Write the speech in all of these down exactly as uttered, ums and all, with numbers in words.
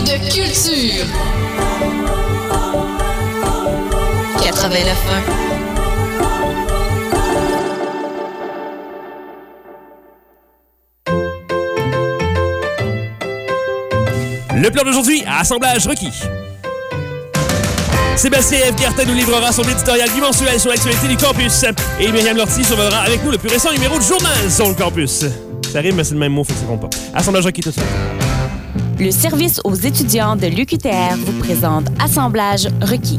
de culture. quatre-vingt-neuf un. Le plan d'aujourd'hui, assemblage requis. Sébastien F. Gartin nous livrera son éditorial bimensuel sur l'actualité du campus. Et Myriam Lortie survolera avec nous le plus récent numéro de journal sur le campus. Ça rime, mais c'est le même mot, fait que ça compte pas. Assemblage requis tout de suite. Le service aux étudiants de l'U Q T R vous présente Assemblage requis.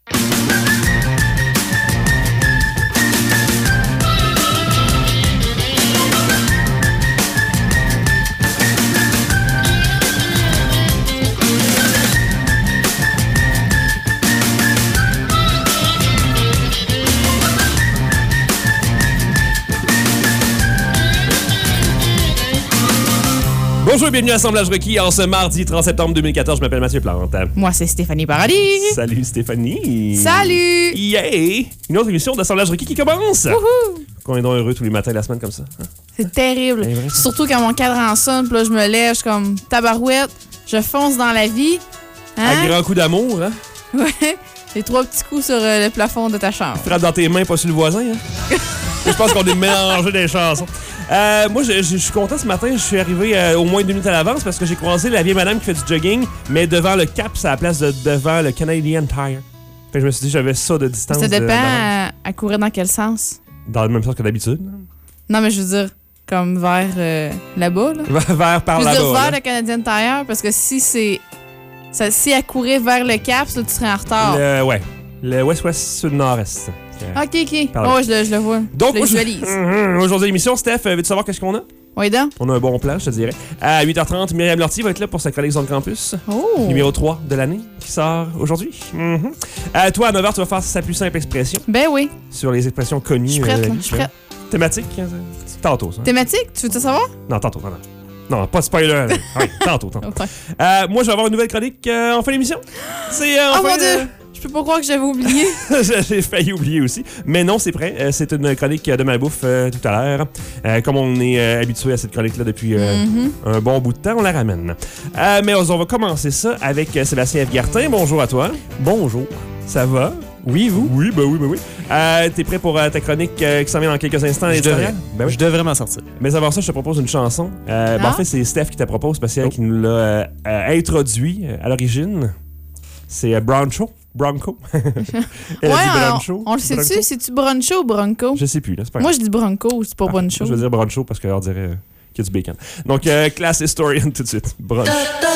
Bonjour et bienvenue à Assemblage requis en ce mardi trente septembre deux mille quatorze. Je m'appelle Mathieu Plante. Moi, c'est Stéphanie Paradis. Salut Stéphanie. Salut. Yeah! Une autre émission d'Assemblage requis qui commence. Wouhou! Qu'on est donc heureux tous les matins de la semaine comme ça. Hein? C'est terrible. C'est vrai, ça. Surtout quand mon cadran sonne, puis là, je me lève, je suis comme tabarouette, je fonce dans la vie. Hein? Un grand coup d'amour, hein? Ouais. Les trois petits coups sur euh, le plafond de ta chambre. Frappe dans tes mains, pas sur le voisin, hein? Je pense qu'on est mélangé des chansons. Euh, moi, je, je, je suis content ce matin. Je suis arrivé euh, au moins deux minutes à l'avance parce que j'ai croisé la vieille madame qui fait du jogging, mais devant le Cap, c'est à la place de devant le Canadian Tire. Fait que je me suis dit, j'avais ça de distance. Ça dépend de, à, à courir dans quel sens. Dans le même sens que d'habitude. Non, mais je veux dire, comme vers euh, là-bas. Là. Vers par Je veux là-bas. dire vers là. le Canadian Tire, parce que si c'est. Ça, si elle courait vers le Cap, là, tu serais en retard. Le, ouais. Le West-West Sud-Nord-Est. Ok, ok. Pardon. Oh, ouais, je, le- je le vois. Donc, je le aujourd'hui- visualise. Mhm. Aujourd'hui, l'émission, Steph, euh, veux-tu savoir qu'est-ce qu'on a? Oui, donc. On a un bon plan, je te dirais. À huit heures trente, Myriam Lortie va être là pour sa chronique Zone Campus. Oh. Numéro trois de l'année, qui sort aujourd'hui. Mhm. Euh, toi, à neuf heures, tu vas faire sa plus simple expression Ben oui. sur les expressions connues. Je suis prête, euh, là. Je suis prête. Thématique? hein, c'est- Tantôt, ça. Thématique, tu veux-tu savoir? Non, tantôt, non, non. Non, pas de spoiler. là. Ouais, tantôt, tantôt. Okay. Euh, moi, je vais avoir une nouvelle chronique euh, en fin d'émission. C'est euh, en Oh fin mon Dieu! Je peux pas croire que j'avais oublié. J'ai failli oublier aussi. Mais non, c'est prêt. Euh, c'est une chronique de ma bouffe euh, tout à l'heure. Euh, comme on est euh, habitué à cette chronique-là depuis euh, Mm-hmm. un bon bout de temps, on la ramène. Euh, mais on va commencer ça avec euh, Sébastien F. Gartin. Bonjour à toi. Bonjour. Ça va? Oui, vous? Oui, ben oui, ben oui. Euh, T'es prêt pour euh, ta chronique euh, qui s'en vient dans quelques instants? Je l'éditorial? devrais. Ben oui. Je devrais m'en sortir. Mais avant ça, je te propose une chanson. Euh, ben, Ah? en fait, c'est Steph qui te propose parce que c'est elle Oh. qui nous l'a euh, euh, introduit euh, à l'origine. C'est euh, Broncho. Bronco. Elle a Ouais, dit on, Broncho. on le sait-tu? Bronco? C'est-tu Broncho ou Bronco? Je sais plus, là, c'est pas Moi, grave. je dis Bronco, c'est pas Ah, Broncho. Je veux dire Broncho parce qu'on dirait euh, qu'il y a du bacon. Donc, euh, classe historian tout de suite. Brunch.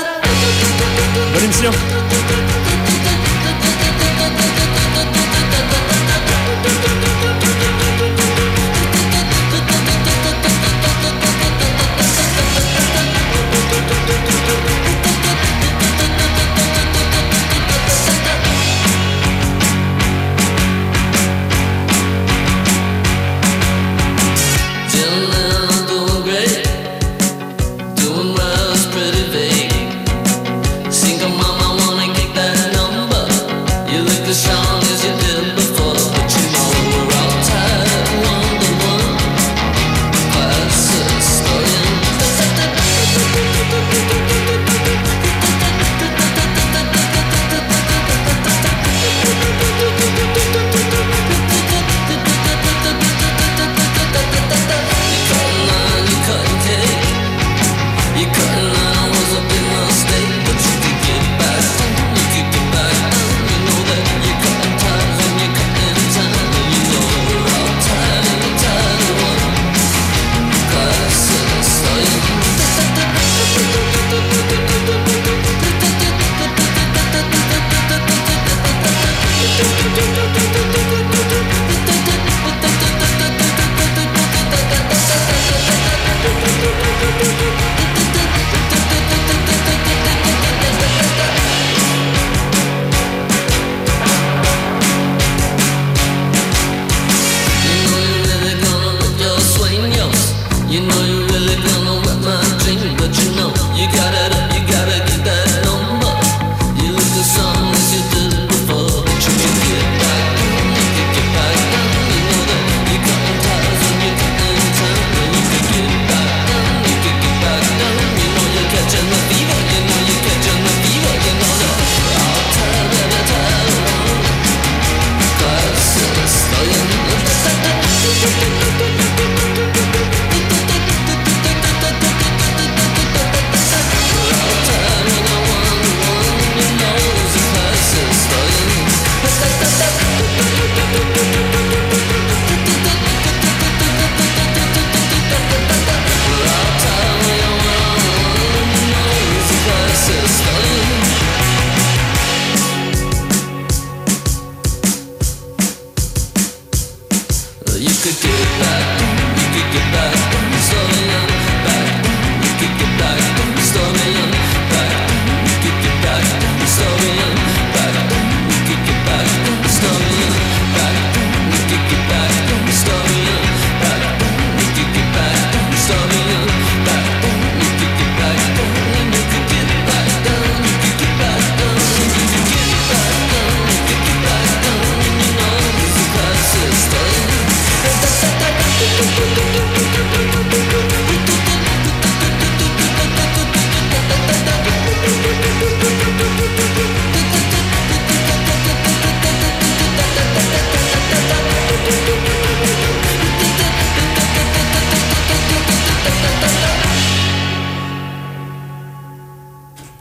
Bonne émission. Doing well is pretty vague. Single mama wanna kick that number.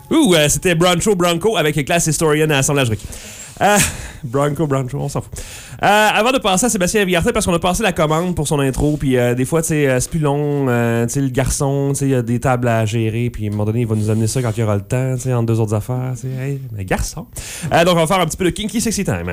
Ouh, euh, c'était Broncho Bronco avec Class Historian à Assemblage Rocky. Euh, Bronco Broncho, on s'en fout. Euh, avant de passer à Sébastien Avigarté, parce qu'on a passé la commande pour son intro, puis euh, des fois, tu sais, euh, c'est plus long, euh, tu sais, le garçon, tu sais, il y a des tables à gérer, puis à un moment donné, il va nous amener ça quand il y aura le temps, tu sais, entre deux autres affaires, tu sais, hey, mais garçon. Euh, donc, on va faire un petit peu de Kinky Sexy Time.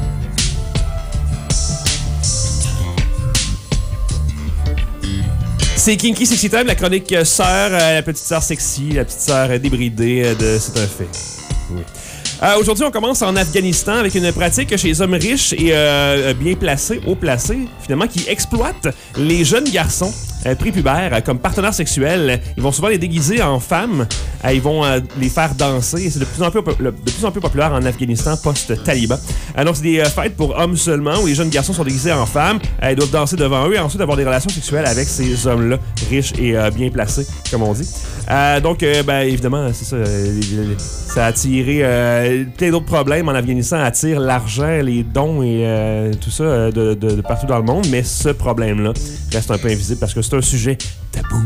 C'est Kinky Sexy Time, la chronique euh, sœur, euh, la petite sœur sexy, la petite sœur euh, débridée euh, de C'est un fait. Oui. Euh, aujourd'hui, on commence en Afghanistan avec une pratique chez les hommes riches et euh, bien placés, haut placés, finalement, qui exploitent les jeunes garçons euh, prépubères euh, comme partenaires sexuels. Ils vont souvent les déguiser en femmes. Euh, ils vont euh, les faire danser. Et c'est de plus en plus, de plus en plus populaire en Afghanistan post-Taliban. Euh, donc, c'est des euh, fêtes pour hommes seulement où les jeunes garçons sont déguisés en femmes. Euh, ils doivent danser devant eux et ensuite avoir des relations sexuelles avec ces hommes-là, riches et euh, bien placés, comme on dit. Euh, donc, euh, ben, évidemment, c'est ça. Euh, ça a attiré euh, plein d'autres problèmes en Afghanistan. Attire l'argent, les dons et euh, tout ça euh, de, de, de partout dans le monde. Mais ce problème-là reste un peu invisible parce que c'est un sujet tabou.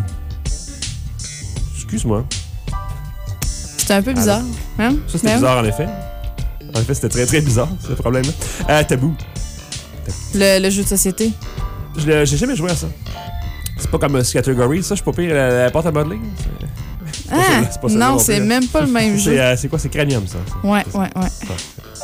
Excuse-moi. C'était un peu bizarre. Hein? Ça, c'était Ben bizarre, en effet. En effet, c'était très, très bizarre, ce problème-là. Euh, tabou. Le, le jeu de société. Je l'ai- J'ai jamais joué à ça. C'est pas comme euh, Category, ça. Je suis pas pire la, la porte à modeler. C'est- Ah, pas ça, c'est pas ça non, non c'est plus. même pas le même C'est jeu. euh, c'est quoi? C'est Cranium, ça. ça. Ouais, ouais, ouais.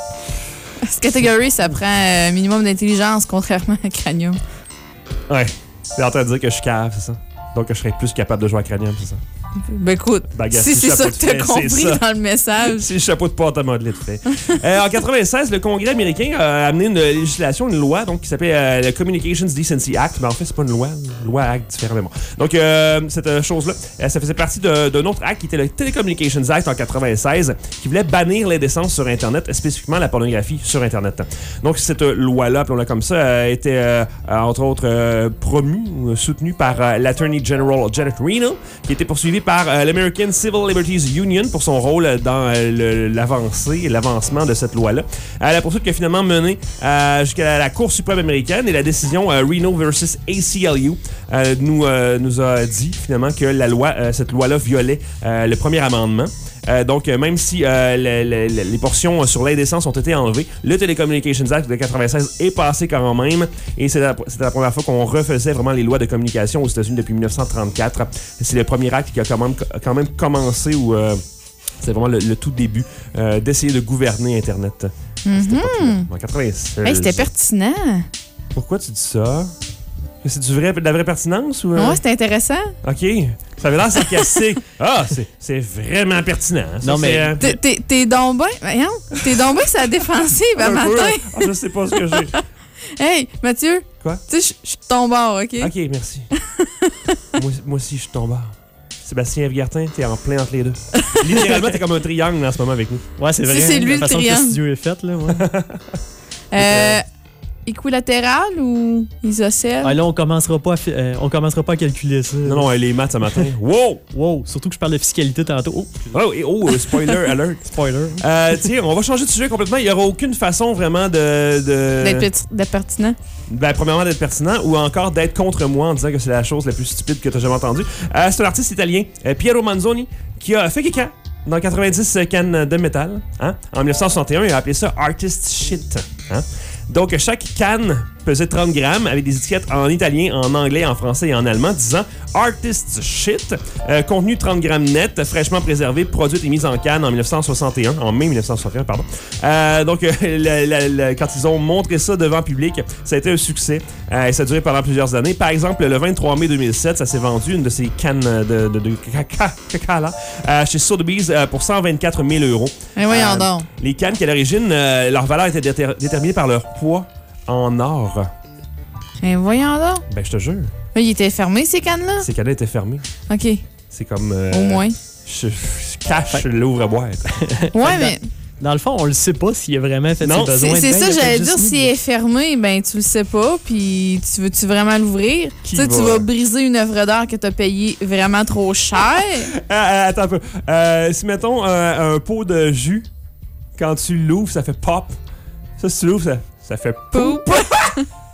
Ce catégorie, ça prend un minimum d'intelligence, contrairement à Cranium. Ouais. T'es en train de dire que je suis cave, c'est ça? Donc, je serais plus capable de jouer à Cranium, c'est ça? Ben écoute, Baguette, si c'est chapeau ça de que t'as fait, compris c'est ça. dans le message. C'est le chapeau de porte à modeler de fait. euh, en quatre-vingt-seize, le Congrès américain a amené une législation, une loi donc, qui s'appelle euh, le Communications Decency Act. Mais en fait, c'est pas une loi, une loi Act différemment. Donc, euh, cette euh, chose-là, euh, ça faisait partie de- d'un autre acte qui était le Telecommunications Act en quatre-vingt-seize, qui voulait bannir l'indécence sur Internet, spécifiquement la pornographie sur Internet. Donc, cette euh, loi-là, appelons-la comme ça, a été, euh, entre autres, euh, promue ou soutenue par euh, l'Attorney General Janet Reno, qui était poursuivi par euh, l'American Civil Liberties Union pour son rôle dans euh, le- l'avancée et l'avancement de cette loi-là. Euh, la poursuite qui a finalement mené euh, jusqu'à la Cour suprême américaine et la décision euh, Reno versus A C L U euh, nous, euh, nous a dit finalement que la loi, euh, cette loi-là violait euh, le premier amendement. Euh, donc, euh, même si euh, le- le- le- les portions sur l'indécence ont été enlevées, le Telecommunications Act de quatre-vingt-seize est passé quand même. Et c'est la, c'était la première fois qu'on refaisait vraiment les lois de communication aux États-Unis depuis dix-neuf cent trente-quatre. C'est le premier acte qui a quand même, quand même commencé où euh, c'est vraiment le, le tout début euh, d'essayer de gouverner Internet. C'était populaire. En quatre-vingt-seize. Hey, c'était pertinent. Pourquoi tu dis ça? Que c'est du vrai, de la vraie pertinence ou... euh? Ouais, c'était intéressant. OK. Ça avait l'air sarcastique. Ah, c'est, c'est vraiment pertinent. hein. Ça, Non, mais- c'est, euh, T'es- T'es t'es donc ben, voyons, t'es donc ben sur la défensive à un peu. matin. Ah, je sais pas ce que j'ai. Hey, Mathieu. Quoi? Tu sais, je je suis de ton bord, OK? OK, merci. moi, moi aussi, je suis tombé. Sébastien Avigartin, t'es en plein entre les deux. Littéralement, t'es comme un triangle en ce moment avec nous. Ouais, c'est Si vrai. c'est hein, lui, la le façon que triangle. le studio est fait, là. Ouais. Euh, équilatéral ou isocèle? Ah, là, on commencera pas à, fi- euh, on commencera pas à calculer ça. Non, non, les maths ce matin. Wow! Wow, surtout que je parle de fiscalité tantôt. Oh, Oh, et oh, spoiler alert. spoiler. Euh, tiens, on va changer de sujet complètement. Il n'y aura aucune façon vraiment de... de... D'être petit- d'être pertinent. Ben, premièrement, d'être pertinent ou encore d'être contre moi en disant que c'est la chose la plus stupide que tu as jamais entendue. Euh, c'est un artiste italien, euh, Piero Manzoni, qui a fait quelqu'un dans quatre-vingt-dix cannes de métal. Hein? En dix-neuf cent soixante et un, il a appelé ça Artist Shit. Hein? Donc, chaque canne pesait trente grammes avec des étiquettes en italien, en anglais, en français et en allemand disant Artist Shit. Euh, contenu trente grammes net, fraîchement préservé, produite et mise en canne en dix-neuf cent soixante et un, en mai dix-neuf cent soixante et un, pardon. Euh, donc, euh, le- le- le- quand ils ont montré ça devant le public, ça a été un succès euh, et ça a duré pendant plusieurs années. Par exemple, le vingt-trois mai deux mille sept, ça s'est vendu, une de ces cannes de, de, de caca, caca là, euh, chez Sotheby's euh, pour cent vingt-quatre mille euros. Mais voyons Euh, donc. Les cannes qui, à l'origine, euh, leur valeur était déter- déterminée par leur poids en or. Mais voyons donc. Ben, je te jure, Là, il était fermé, ces cannes-là? ces cannes étaient fermées. OK. C'est comme... euh, Au moins. Je, je cache l'ouvre-boîte. Ouais, mais Dans le fond, on le sait pas s'il a vraiment fait Non, ses besoins. c'est c'est dedans, ça, il a peut-être j'allais juste dire. mis- S'il est fermé, ben tu le sais pas, puis tu veux-tu vraiment l'ouvrir? Qui Tu sais, tu va? vas briser une œuvre d'art que t'as payée vraiment trop cher. Ah, ah, attends un peu. Euh, si, mettons, euh, un pot de jus, quand tu l'ouvres, ça fait pop. Ça, si tu l'ouvres, ça, ça fait... Poup.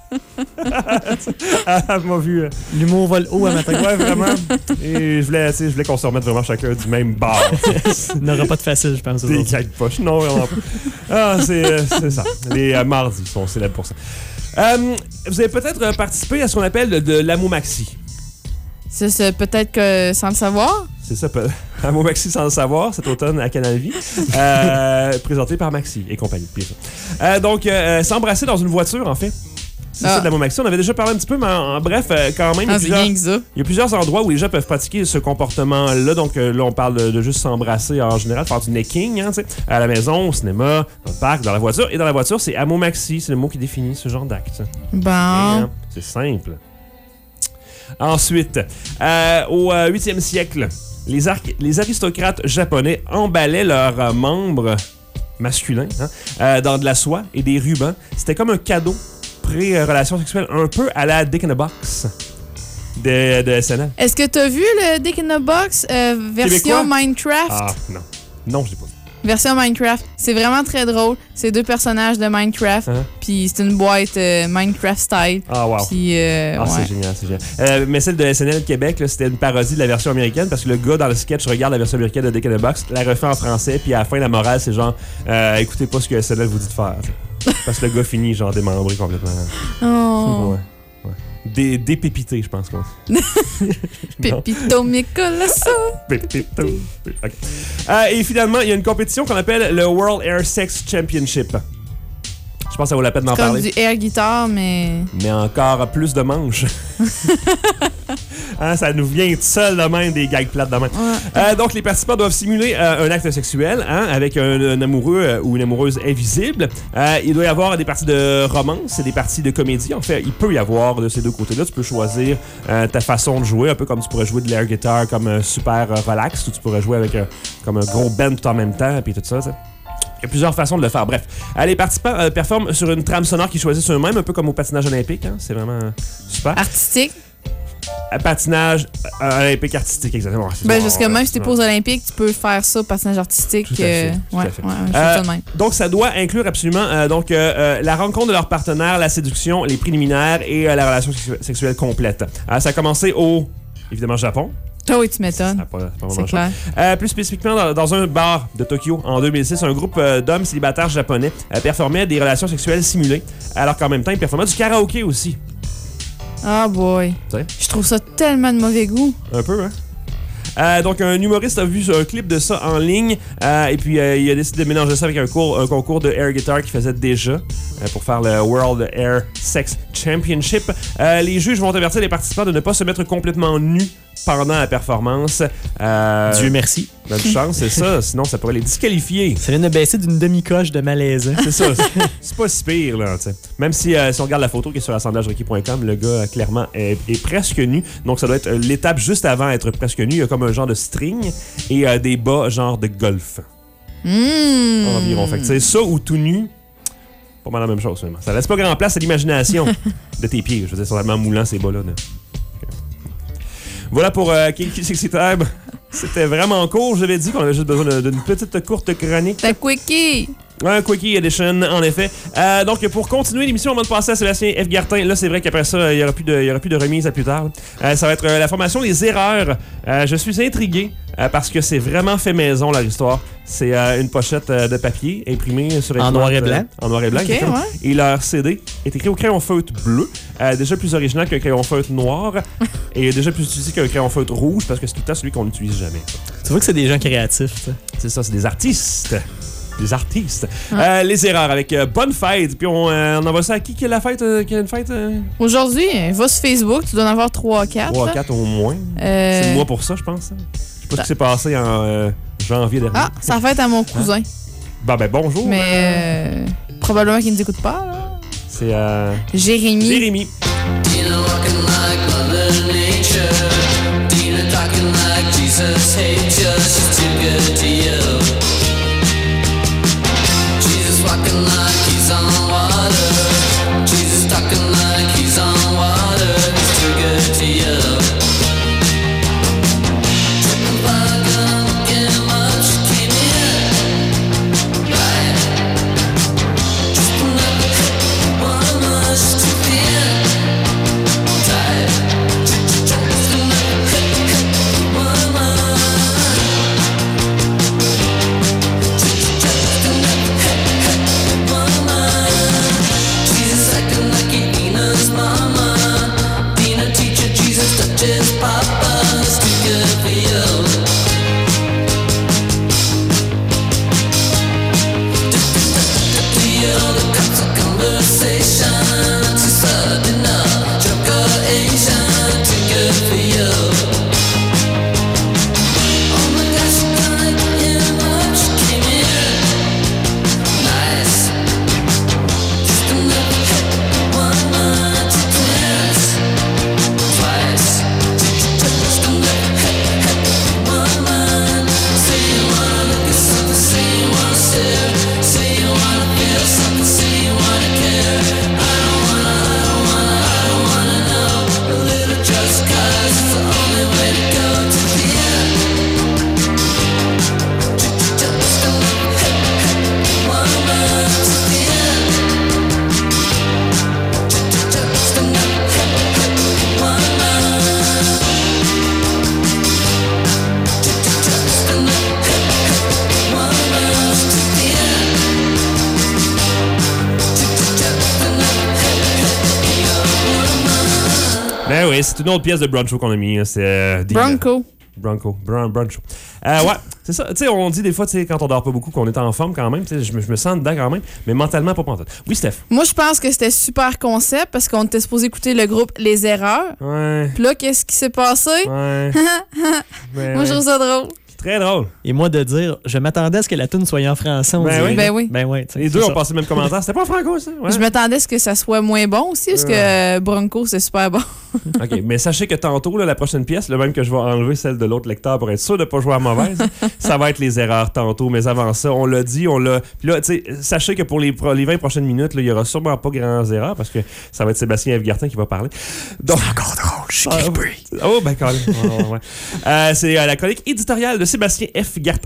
Elle m'a vu. euh, L'humour vole haut à matin. Ouais, vraiment. Et je voulais, tu sais, je voulais qu'on se remette vraiment chacun du même bar. Il n'aura pas de facile, je pense. Des aujourd'hui. gags poches. Non, vraiment pas. Ah, c'est, euh, c'est ça. Les euh, mardis sont célèbres pour ça. Euh, vous avez peut-être euh, participé à ce qu'on appelle de, de l'Amo Maxi. Ça, c'est peut-être que sans le savoir. C'est ça, peut- Amo Maxi sans le savoir, cet automne à Canal Vie. Euh, présenté par Maxi et compagnie. bien sûr. Euh, donc, euh, s'embrasser dans une voiture, en fait. C'est Ah. ça de l'Amo Maxi. On avait déjà parlé un petit peu, mais en, en bref, euh, quand même, il y a Ah, c'est plusieurs- rien que ça. il y a plusieurs endroits où les gens peuvent pratiquer ce comportement-là. Donc euh, là, on parle de, de juste s'embrasser en général, faire du necking, hein, tu sais, à la maison, au cinéma, dans le parc, dans la voiture. Et dans la voiture, c'est Amo Maxi, c'est le mot qui définit ce genre d'acte. Et, Bon. hein, c'est simple. Ensuite, euh, au euh, huitième siècle, les, arc- les aristocrates japonais emballaient leurs euh, membres masculins hein, euh, dans de la soie et des rubans. C'était comme un cadeau pré-relation sexuelle, un peu à la Dick in a Box de, de S N L. Est-ce que t'as vu le Dick in a Box euh, version Québécois? Minecraft? Ah, non. Non, je l'ai pas vu. Version Minecraft. C'est vraiment très drôle. C'est deux personnages de Minecraft. Hein? Puis c'est une boîte euh, Minecraft style. Ah, wow. Puis, euh, Ah, ouais. c'est génial, c'est génial. Euh, mais celle de S N L Québec, là, c'était une parodie de la version américaine parce que le gars dans le sketch regarde la version américaine de Dick in a Box, la refait en français, puis à la fin, la morale, c'est genre, euh, écoutez pas ce que S N L vous dit de faire. t'sais. Parce que le gars finit, genre, démembré complètement. Oh. Ouais. ouais. Dé- Dépépité, je pense. Quoi. Non. Pépito Micolasso. Pépito. Ok. Euh, et finalement, il y a une compétition qu'on appelle le World Air Sex Championship. Je pense que ça vaut la peine d'en Comme parler. du air guitar, mais. Mais encore plus de manches. Hein, ça nous vient tout seul de même, des gags plates de même. Ouais. Euh, donc, les participants doivent simuler euh, un acte sexuel hein, avec un, un amoureux euh, ou une amoureuse invisible. Euh, il doit y avoir des parties de romance et des parties de comédie. En fait, il peut y avoir de ces deux côtés-là. Tu peux choisir euh, ta façon de jouer, un peu comme tu pourrais jouer de l'air guitar comme euh, super euh, relax, ou tu pourrais jouer avec euh, comme un gros band tout en même temps, puis tout ça. ça. Il y a plusieurs façons de le faire. Bref, euh, les participants euh, performent sur une trame sonore qu'ils choisissent eux-mêmes, un peu comme au patinage olympique. Hein. C'est vraiment euh, super. Artistique. Euh, patinage euh, olympique artistique, exactement. C'est Ben, ça, jusqu'à ouais, même si t'es ouais. pas aux Olympiques, tu peux faire ça, patinage artistique. Tout à fait, euh, tout à ouais, fait. ouais, je fais Euh, ça de même. Donc, ça doit inclure absolument euh, donc, euh, euh, la rencontre de leur partenaire, la séduction, les préliminaires et euh, la relation sexu- sexuelle complète. Euh, ça a commencé au, évidemment, Japon. Toi, oui, tu Ça m'étonnes. a pas- ça a pas vraiment C'est le choix. clair. Euh, plus spécifiquement, dans, dans un bar de Tokyo, en deux mille six, un groupe euh, d'hommes célibataires japonais euh, performait des relations sexuelles simulées, alors qu'en même temps, ils performaient du karaoké aussi. Ah, boy. Tu sais? Je trouve ça tellement de mauvais goût. Un peu, hein? Euh, donc, un humoriste a vu un clip de ça en ligne euh, et puis euh, il a décidé de mélanger ça avec un, cours, un concours de air guitar qu'il faisait déjà euh, pour faire le World Air Sex Championship. Euh, les juges vont avertir les participants de ne pas se mettre complètement nus pendant la performance. Euh, Dieu merci. Bonne chance, c'est ça. Sinon, ça pourrait les disqualifier. Ça vient de baisser d'une demi-coche de malaise. C'est ça. c'est- C'est pas si pire, là. T'sais. Même si, euh, si on regarde la photo qui est sur assemblage requis point com, le gars, euh, clairement, est, est presque nu. Donc, ça doit être euh, l'étape juste avant être presque nu. Il y a comme un genre de string et euh, des bas, genre de golf. Mmh. Environ. Fait que, c'est ça ou tout nu, pas mal la même chose, finalement. Ça laisse pas grand place à l'imagination de tes pieds. Je veux dire, c'est vraiment moulant, ces bas-là. là. Ok. Voilà pour euh, Kinky Sexy Time. C'était vraiment court. J'avais dit qu'on avait juste besoin de- d'une petite courte chronique. T'as quickie. Un Quickie Edition, en effet. Euh, donc, pour continuer l'émission, on va passer à Sébastien F. Gartin. Là, c'est vrai qu'après ça, il n'y aura, plus de- il y aura plus de remise à plus tard. Euh, ça va être euh, la formation Les Erreurs. Euh, je suis intrigué euh, parce que c'est vraiment fait maison, leur histoire. C'est euh, une pochette euh, de papier imprimée sur En imprimante, noir et blanc. euh, en noir et blanc, Ok, exactement. ouais. Et leur C D est écrit au crayon feutre bleu. Euh, déjà plus original qu'un crayon feutre noir. Et déjà plus utilisé qu'un crayon feutre rouge parce que c'est tout le temps celui qu'on n'utilise jamais. ça. Tu vois que c'est des gens créatifs, ça. C'est ça, c'est des artistes. Des artistes. Euh, les erreurs avec euh, bonne fête. Puis on, euh, on envoie ça à qui qui a la fête? euh, qui a une fête? Euh? Aujourd'hui, va sur Facebook, tu dois en avoir trois quatre. trois à quatre au moins. Euh, C'est le mois pour ça, je pense. hein. Je sais pas ce qui s'est passé en euh, janvier dernier. Ah, ça fête à mon cousin. Bah ben bonjour. Mais euh, euh, probablement qu'il ne nous écoute pas, là. C'est euh, Jérémy. Jérémy. Tina walking like Mother Nature. Tina talking like Jesus hates you. She's too good to you. Jesus walking like he's on water. Jesus talking like he's on water. He's too good to you. Tripping by gun, getting up, she came in. Right. Tripping up, one of us, she's too thin. Ben oui, c'est une autre pièce de Broncho qu'on a mis. Hein. C'est euh, des, Bronco. Bronco. Bron- Broncho. Euh, ouais, c'est ça. Tu sais, on dit des fois, tu sais, quand on dort pas beaucoup, qu'on est en forme quand même. Tu sais, je me, je me sens dedans quand même, mais mentalement pas pantoute. Oui, Steph. Moi, je pense que c'était super concept parce qu'on était supposé écouter le groupe Les Erreurs. Ouais. Puis là, qu'est-ce qui s'est passé? Ouais. Ben Moi, je ouais. trouve ça drôle. Très drôle. Et moi, de dire, je m'attendais à ce que la tune soit en français. On Ben dirait. oui. Ben oui. Ben ouais, tu sais, Les c'est deux ça. ont passé le même commentaire. C'était pas franco, ça? Ouais. Je m'attendais à ce que ça soit moins bon aussi, parce que euh, Bronco, c'est super bon. OK, mais sachez que tantôt, là, la prochaine pièce, le même que je vais enlever celle de l'autre lecteur pour être sûr de ne pas jouer à mauvaise, ça va être les erreurs tantôt. Mais avant ça, on l'a dit, on l'a... Puis là, tu sais, sachez que pour les, pro- les vingt prochaines minutes, là, il n'y aura sûrement pas grands erreurs parce que ça va être Sébastien Evgartin qui va parler. Donc... C'est encore drôle, je suis ah, Oh, ben, quand même. Ouais, ouais, ouais. Euh, c'est euh, la chronique éditoriale de Sébastien F. Gartin.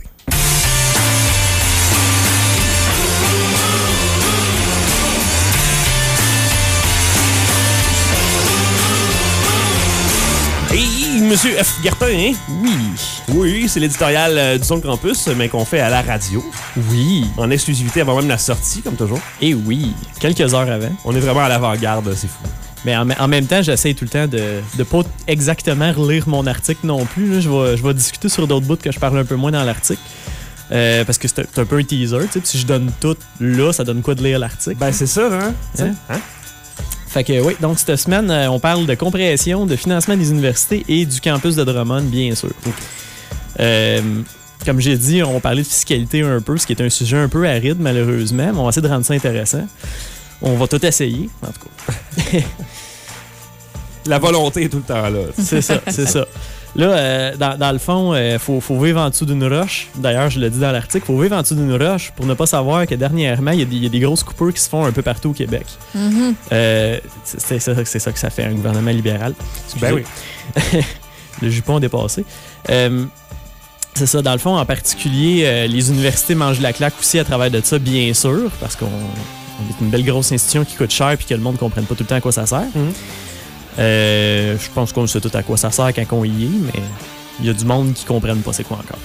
Hey, Monsieur F. Gartin, hein? Oui. Oui, c'est l'éditorial euh, du Son Campus, mais qu'on fait à la radio, Oui. en exclusivité avant même la sortie, comme toujours. Et oui. Quelques heures avant. On est vraiment à l'avant-garde, c'est fou. Mais en, en même temps, j'essaie tout le temps de ne pas exactement relire mon article non plus. Là. Je vais, je vais discuter sur d'autres bouts que je parle un peu moins dans l'article. Euh, parce que c'est un, c'est un peu un teaser. Tu sais, puis si je donne tout là, ça donne quoi de lire l'article? Ben, c'est ça, hein? Hein? Hein? Fait que oui, donc cette semaine, euh, on parle de compression, de financement des universités et du campus de Drummond, bien sûr. Euh, comme j'ai dit, on parlait de fiscalité un peu, ce qui est un sujet un peu aride malheureusement, mais on va essayer de rendre ça intéressant. On va tout essayer, en tout cas. La volonté est tout le temps là. C'est ça, c'est ça. Là, euh, dans, dans le fond, il euh, faut, faut vivre en dessous d'une roche. D'ailleurs, je le dis dans l'article, il faut vivre en dessous d'une roche pour ne pas savoir que dernièrement, il y, y a des grosses coupures qui se font un peu partout au Québec. Mm-hmm. Euh, c'est, c'est, ça, c'est ça que ça fait, un gouvernement libéral. Ben oui. Le jupon a dépassé. Euh, c'est ça, dans le fond, en particulier, euh, les universités mangent la claque aussi à travers de ça, bien sûr, parce qu'on on est une belle grosse institution qui coûte cher et que le monde ne comprenne pas tout le temps à quoi ça sert. Mhm. Euh, je pense qu'on sait tout à quoi ça sert quand on y est, mais il y a du monde qui ne comprenne pas c'est quoi encore.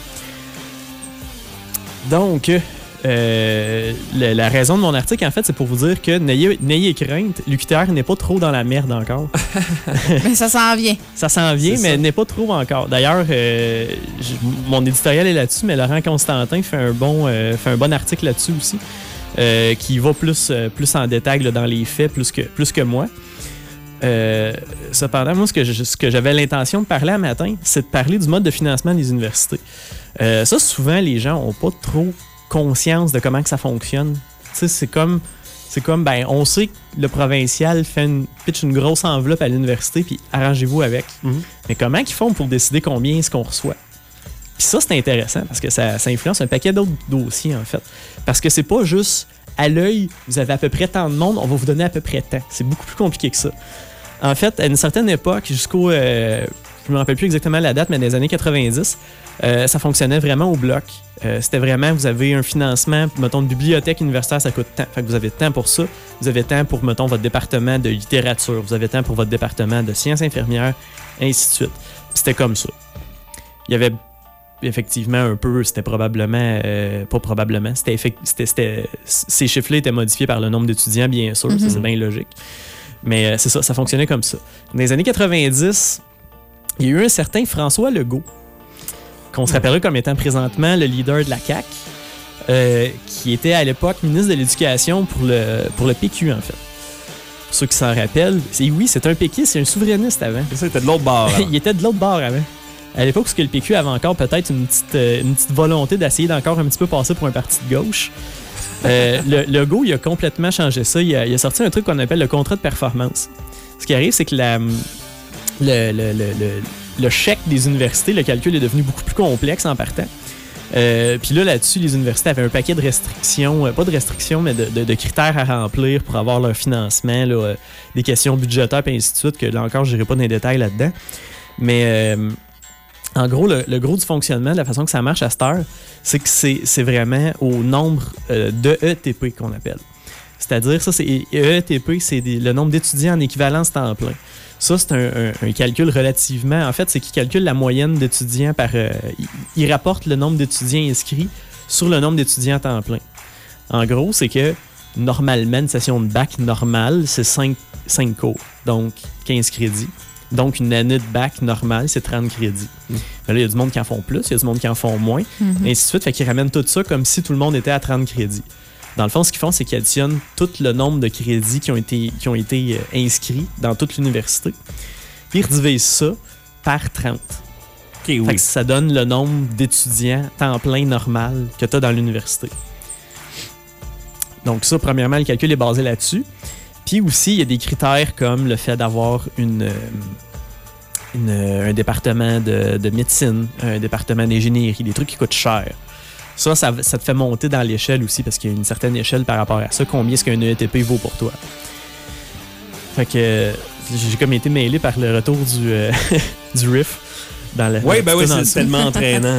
Donc, euh, la, la raison de mon article, en fait, c'est pour vous dire que n'ayez, n'ayez crainte, l'U Q T R n'est pas trop dans la merde encore. Mais ça s'en vient. Ça s'en vient, C'est mais ça. n'est pas trop encore. D'ailleurs, euh, j- mon éditorial est là-dessus, mais Laurent Constantin fait un bon, euh, fait un bon article là-dessus aussi, euh, qui va plus, euh, plus en détail là, dans les faits, plus que, plus que moi. Euh, cependant, moi, ce que, je- ce que j'avais l'intention de parler un matin, c'est de parler du mode de financement des universités. Euh, ça, souvent, les gens n'ont pas trop conscience de comment que ça fonctionne. Tu sais, c'est comme, c'est comme, ben, on sait que le provincial fait une, pitch une grosse enveloppe à l'université, puis arrangez-vous avec. Mhm. Mais comment ils font pour décider combien est-ce qu'on reçoit? Puis ça, c'est intéressant parce que ça, ça influence un paquet d'autres dossiers, en fait. Parce que c'est pas juste à l'œil, vous avez à peu près tant de monde, on va vous donner à peu près tant. C'est beaucoup plus compliqué que ça. En fait, à une certaine époque, jusqu'au... Euh, je me rappelle plus exactement la date, mais dans les années quatre-vingt-dix, euh, ça fonctionnait vraiment au bloc. Euh, c'était vraiment, vous avez un financement, mettons, de bibliothèque universitaire, ça coûte tant. Fait que vous avez tant pour ça. Vous avez tant pour, mettons, votre département de littérature. Vous avez tant pour votre département de sciences infirmières, ainsi de suite. Puis c'était comme ça. Il y avait effectivement un peu, c'était probablement, euh, pas probablement, c'était, effect- c'était, c'était ces chiffres-là étaient modifiés par le nombre d'étudiants, bien sûr, ça Mhm. c'est bien logique. Mais euh, c'est ça, ça fonctionnait comme ça. Dans les années quatre-vingt-dix, il y a eu un certain François Legault, qu'on se rappellera comme étant présentement le leader de la C A Q, euh, qui était à l'époque ministre de l'Éducation pour le, pour le P Q, en fait. Pour ceux qui s'en rappellent, c'est, oui, c'est un péquiste, c'est un souverainiste avant. C'est ça, il était de l'autre bord. alors. Il était de l'autre bord avant. À l'époque, où le P Q avait encore peut-être une petite, euh, une petite volonté d'essayer d'encore un petit peu passer pour un parti de gauche. Euh, le Legault, il a complètement changé ça. Il a, il a sorti un truc qu'on appelle le contrat de performance. Ce qui arrive, c'est que la, le, le, le, le, le chèque des universités, le calcul est devenu beaucoup plus complexe en partant. Euh, Puis là, là-dessus, les universités avaient un paquet de restrictions, euh, pas de restrictions, mais de, de, de critères à remplir pour avoir leur financement, là, euh, des questions budgétaires, et ainsi de suite, que là encore, je n'irai pas dans les détails là-dedans. Mais euh, en gros, le, le gros du fonctionnement, de la façon que ça marche à cette heure, c'est que c'est, c'est vraiment au nombre euh, de E T P qu'on appelle. C'est-à-dire, ça, c'est E T P, c'est des- le nombre d'étudiants en équivalence temps plein. Ça, c'est un, un- un calcul relativement... En fait, c'est qu'il calcule la moyenne d'étudiants par... euh, il, il rapporte le nombre d'étudiants inscrits sur le nombre d'étudiants à temps plein. En gros, c'est que normalement, une session de bac normale, c'est cinq, cinq cours, donc quinze crédits. Donc, une année de bac normale, c'est trente crédits. Mm. Là, il y a du monde qui en font plus, il y a du monde qui en font moins, mm-hmm. et ainsi de suite. Fait qu'ils ramènent tout ça comme si tout le monde était à trente crédits. Dans le fond, ce qu'ils font, c'est qu'ils additionnent tout le nombre de crédits qui ont été, qui ont été euh, inscrits dans toute l'université. Puis ils redivisent ça par trente. Okay, oui. Fait que ça donne le nombre d'étudiants temps plein normal que tu as dans l'université. Donc ça, premièrement, le calcul est basé là-dessus. Puis aussi, il y a des critères comme le fait d'avoir une, une, un département de, de médecine, un département d'ingénierie, des trucs qui coûtent cher. Ça, ça, ça te fait monter dans l'échelle aussi parce qu'il y a une certaine échelle par rapport à ça. Combien est-ce qu'un E E T P vaut pour toi? Fait que j'ai comme été mêlé par le retour du, euh, du riff. Dans le, oui, ben oui, c'est le tellement entraînant.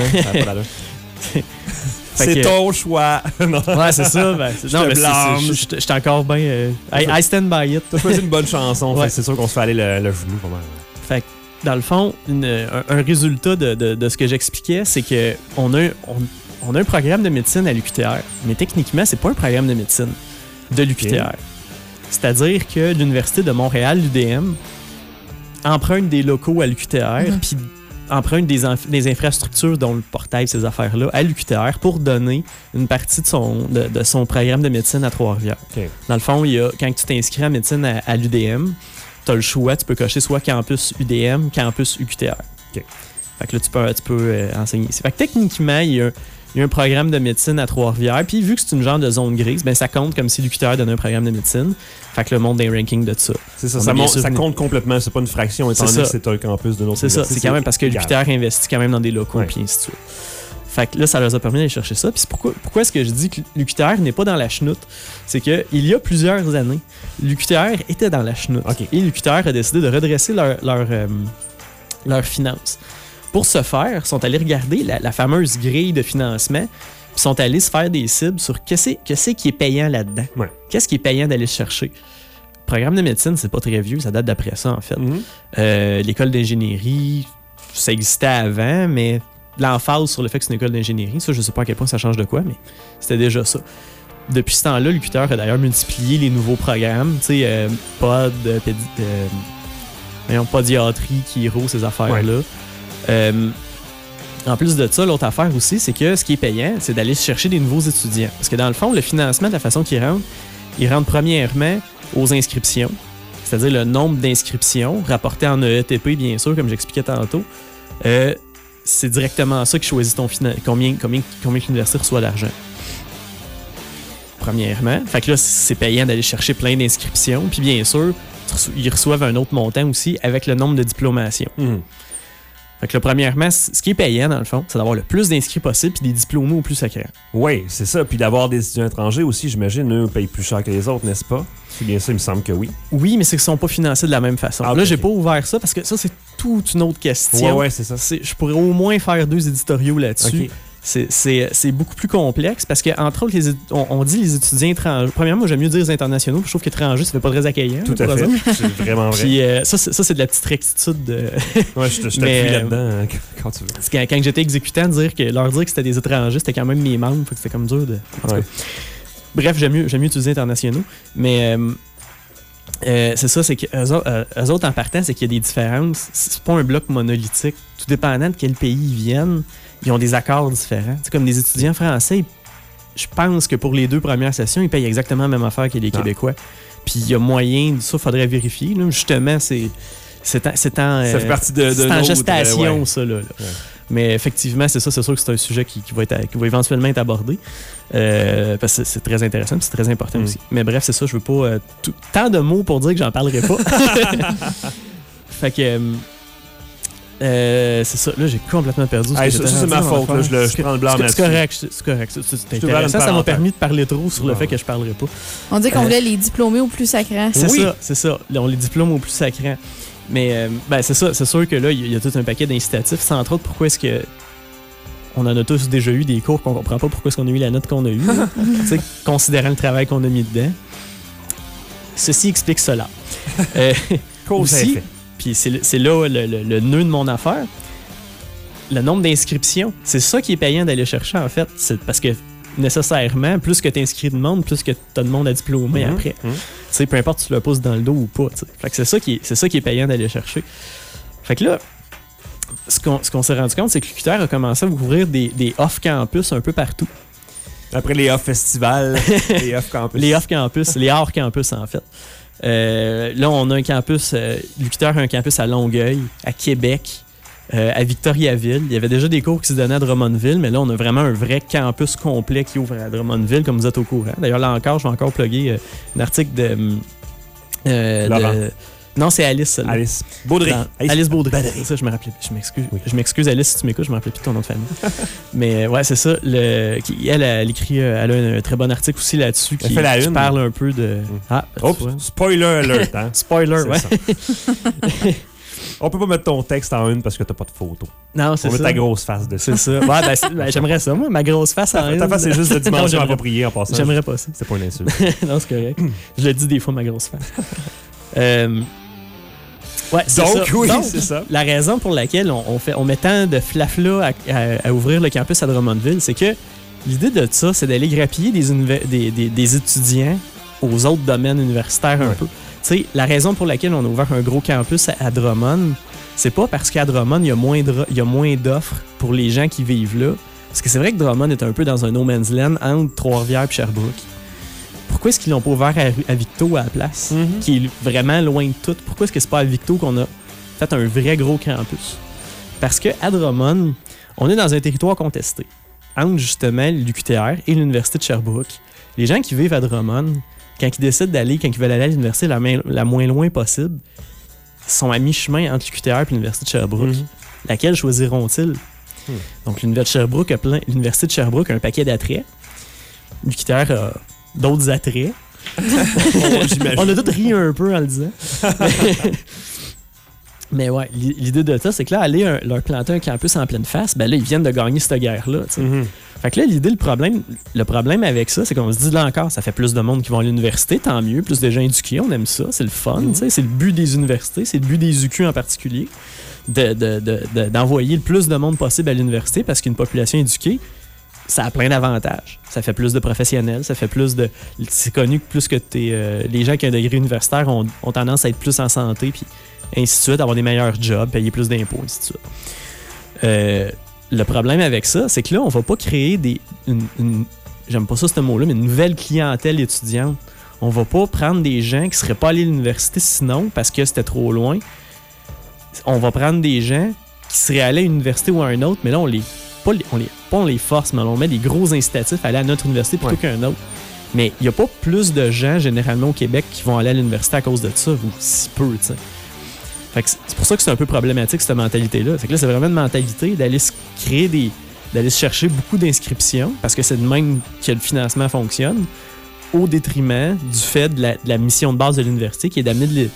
C'est que, ton choix. Ouais, c'est ça. Ben, c'est, je non, te mais blâme. Je suis encore bien... Euh, I, I stand by it. Tu as choisi une bonne chanson. Ouais. C'est sûr qu'on se fait aller le, le genou. Pas mal. Fait que, dans le fond, une, un, un résultat de, de, de ce que j'expliquais, c'est qu'on a, on, on a un programme de médecine à l'U Q T R. Mais techniquement, c'est pas un programme de médecine de l'U Q T R. Okay. C'est-à-dire que l'Université de Montréal, l'U D M, emprunte des locaux à l'U Q T R, mm-hmm. puis emprunte des, inf- des infrastructures, dont le portail, ces affaires-là, à l'U Q T R pour donner une partie de son, de, de son programme de médecine à Trois-Rivières. Okay. Dans le fond, il y a, quand tu t'inscris en médecine à, à l'U D M, tu as le choix, tu peux cocher soit campus U D M, campus U Q T R. Okay. Fait que là, tu peux, tu peux euh, enseigner ici. Fait que techniquement, il y a un, il y a un programme de médecine à Trois-Rivières, puis vu que c'est une genre de zone grise, ben ça compte comme si l'U Q T R donnait un programme de médecine. Fait que le monde des rankings de ça. C'est ça, ça, mon, ça compte complètement, c'est pas une fraction, étant donné que c'est un campus de notre C'est ça, c'est quand même parce que l'U Q T R investit quand même dans des locaux, ouais. puis ainsi de suite. Fait que là, ça leur a permis d'aller chercher ça. Puis pourquoi, pourquoi est-ce que je dis que l'U Q T R n'est pas dans la chenoute? C'est qu'il y a plusieurs années, l'U Q T R était dans la chenoute. Okay. Et l'U Q T R a décidé de redresser leurs leur, euh, leur finances. Pour ce faire, ils sont allés regarder la, la fameuse grille de financement, puis sont allés se faire des cibles sur qu'est-ce, qu'est-ce qui est payant là-dedans. Ouais. Qu'est-ce qui est payant d'aller chercher? Le programme de médecine, c'est pas très vieux, ça date d'après ça, en fait. Mm-hmm. Euh, l'école d'ingénierie, ça existait avant, mais l'emphase sur le fait que c'est une école d'ingénierie, ça, je sais pas à quel point ça change de quoi, mais c'était déjà ça. Depuis ce temps-là, l'U Q T R a d'ailleurs multiplié les nouveaux programmes, tu sais, euh, pod, euh, pédi- euh, voyons, podiatrie, chiro, ces affaires-là. Ouais. Euh, en plus de ça, l'autre affaire aussi, c'est que ce qui est payant, c'est d'aller chercher des nouveaux étudiants. Parce que dans le fond, le financement, de la façon qu'il rentre, il rentre premièrement aux inscriptions, c'est-à-dire le nombre d'inscriptions rapporté en E E T P, bien sûr, comme j'expliquais tantôt. Euh, c'est directement ça qui choisit ton finan- combien, combien, combien l'université reçoit d'argent. Premièrement. Fait que là, c'est payant d'aller chercher plein d'inscriptions. Puis bien sûr, ils reçoivent un autre montant aussi avec le nombre de diplomations. Mmh. Fait que là, premièrement, ce qui est payant, dans le fond, c'est d'avoir le plus d'inscrits possible puis des diplômés au plus sacrés. Oui, c'est ça. Puis d'avoir des étudiants étrangers aussi, j'imagine, eux payent plus cher que les autres, n'est-ce pas? C'est bien ça, il me semble que oui. Oui, mais c'est qu'ils ne sont pas financés de la même façon. Ah, okay, là, j'ai okay. pas ouvert ça parce que ça, c'est toute une autre question. Oui, ouais, c'est ça. C'est, je pourrais au moins faire deux éditoriaux là-dessus. Okay. C'est, c'est, c'est beaucoup plus complexe parce que, entre autres, les, on, on dit les étudiants étrangers. Premièrement, moi, j'aime mieux dire les internationaux. Je trouve qu'étranger, ça fait pas très accueillant. Tout à fait. C'est vraiment vrai. Puis, euh, ça, c'est, ça, c'est de la petite rectitude. De... ouais, je, je t'appuie là-dedans hein, quand tu veux. Parce que quand j'étais exécutant, dire que, leur dire que c'était des étrangers, c'était quand même mes membres. Fait que c'était comme dur de. Ouais. Bref, j'aime mieux, j'aime mieux utiliser internationaux. Mais. Euh, Euh, c'est ça, c'est qu'eux euh, eux autres en partant, c'est qu'il y a des différences. C'est pas un bloc monolithique. Tout dépendant de quel pays ils viennent, ils ont des accords différents. C'est comme des étudiants français, je pense que pour les deux premières sessions, ils payent exactement la même affaire que les ah. Québécois. Puis il y a moyen, ça, il faudrait vérifier. Là. Justement, c'est, c'est en, c'est en, ça fait partie de, de c'est en autre, gestation, euh, ouais. ça. Là, là. Ouais. Mais effectivement, c'est ça, c'est sûr que c'est un sujet qui, qui, va, être, qui va éventuellement être abordé. Euh, parce que c'est très intéressant et c'est très important mm. aussi. Mais bref, c'est ça, je veux pas... Euh, tout, tant de mots pour dire que j'en parlerai pas. Fait que... Euh, c'est ça, là j'ai complètement perdu ce hey, que ça, ça c'est ma faute, là, je, le, je prends le blanc là-dessus. C'est correct, c'est correct. C'est, c'est intéressant, ça m'a permis de parler trop sur le fait que je parlerai pas. On dit qu'on euh, voulait les diplômés au plus sacrant. C'est oui. ça, c'est ça. On les diplôme au plus sacrant. Mais euh, ben, c'est ça, c'est sûr que là, il y, y a tout un paquet d'incitatifs. C'est entre autres pourquoi est-ce que on en a tous déjà eu des cours qu'on comprend pas pourquoi est-ce qu'on a eu la note qu'on a eue. Considérant le travail qu'on a mis dedans. Ceci explique cela. euh, aussi, puis c'est, c'est là le, le, le nœud de mon affaire. Le nombre d'inscriptions, c'est ça qui est payant d'aller chercher en fait. C'est parce que nécessairement, plus que tu inscris de monde, plus que tu as de monde à diplômer mm-hmm. après. Mm-hmm. Peu importe si tu le poses dans le dos ou pas. Fait que c'est, ça qui est, c'est ça qui est payant d'aller chercher. Fait que là, ce qu'on, ce qu'on s'est rendu compte, c'est que l'U Q T R a commencé à ouvrir des, des off-campus un peu partout. Après les off-festivals, les off-campus. Les off-campus, les hors-campus, en fait. Euh, là, on a un campus, euh, l'U Q T R a un campus à Longueuil, à Québec, euh, à Victoriaville. Il y avait déjà des cours qui se donnaient à Drummondville, mais là, on a vraiment un vrai campus complet qui ouvre à Drummondville, comme vous êtes au courant. D'ailleurs, là encore, je vais encore plugger euh, un article de... Euh, de non, c'est Alice. Celle-là. Alice Baudry. Dans, Alice, Alice Baudry. Baudry. C'est ça, je me rappelais. Je m'excuse. Oui. Je m'excuse, Alice, si tu m'écoutes, je me rappelais plus de ton nom de famille. Mais ouais, c'est ça. Le, qui, elle, elle écrit, elle a un très bon article aussi là-dessus qui, fait la qui une. parle un peu de. Mm. Ah, Oups, spoiler alert. Hein? Spoiler, C'est ouais. ça. On peut pas mettre ton texte en une parce que t'as pas de photo. Non, c'est On met ça. ta grosse face dessus. C'est ça. Ouais, ben, c'est- ben, j'aimerais ça, moi, ma grosse face en Ta, une. ta face, c'est juste de Non, dimension j'aimerais- appropriée en passant. J'aimerais pas ça. C'est pas une insulte. Non, c'est correct. Je le dis des fois, ma grosse face. euh, ouais, c'est Donc, ça. oui, Donc, c'est ça. la raison pour laquelle on, on, fait, on met tant de flafla à, à, à ouvrir le campus à Drummondville, c'est que l'idée de ça, c'est d'aller grappiller des, univer- des, des, des étudiants aux autres domaines universitaires un Ouais. peu. Tu sais, la raison pour laquelle on a ouvert un gros campus à, à Drummond, c'est pas parce qu'à Drummond, il y a moins de- il y a moins d'offres pour les gens qui vivent là. Parce que c'est vrai que Drummond est un peu dans un no man's land entre Trois-Rivières et Sherbrooke. Pourquoi est-ce qu'ils l'ont pas ouvert à, à Victo à la place, Mhm. qui est vraiment loin de tout? Pourquoi est-ce que c'est pas à Victo qu'on a fait un vrai gros campus? Parce que à Drummond, on est dans un territoire contesté entre justement l'U Q T R et l'Université de Sherbrooke. Les gens qui vivent à Drummond, quand ils décident d'aller, quand ils veulent aller à l'université la, main- la moins loin possible, sont à mi-chemin entre l'U Q T R et l'Université de Sherbrooke. Mhm. Laquelle choisiront-ils? Hmm. Donc, l'Université de Sherbrooke a plein, l'Université de Sherbrooke a un paquet d'attraits. L'U Q T R a d'autres attraits. Oh, j'imagine. On a tous ri un peu en le disant. Mais ouais, l'i- l'idée de ça, c'est que là, aller un- leur planter un campus en pleine face, ben là, ils viennent de gagner cette guerre-là. tu sais. Mhm. Fait que là, l'idée, le problème, le problème avec ça, c'est qu'on se dit là encore, ça fait plus de monde qui vont à l'université, tant mieux, plus de gens éduqués, on aime ça, c'est le fun, Mhm. tu sais, c'est le but des universités, c'est le but des U Q en particulier, de, de- de- de- d'envoyer le plus de monde possible à l'université parce qu'une population éduquée, ça a plein d'avantages. Ça fait plus de professionnels, ça fait plus de... C'est connu que plus que t'es, euh, les gens qui ont un degré universitaire ont, ont tendance à être plus en santé, puis ainsi de suite, avoir des meilleurs jobs, payer plus d'impôts, ainsi de suite. Euh, le problème avec ça, c'est que là, on va pas créer des... Une, une- j'aime pas ça ce mot-là, mais une nouvelle clientèle étudiante. On va pas prendre des gens qui seraient pas allés à l'université sinon, parce que c'était trop loin. On va prendre des gens qui seraient allés à une université ou à un autre, mais là, on les... Pas les, on les, pas on les force, mais on met des gros incitatifs à aller à notre université plutôt Ouais. qu'à un autre. Mais il n'y a pas plus de gens, généralement, au Québec, qui vont aller à l'université à cause de ça, ou si peu, tu sais. Fait que c'est c'est pour ça que c'est un peu problématique, cette mentalité-là. C'est que là, c'est vraiment une mentalité d'aller se créer des... d'aller se chercher beaucoup d'inscriptions, parce que c'est de même que le financement fonctionne, au détriment du fait de la, de la mission de base de l'université, qui est d'amener de, l'e-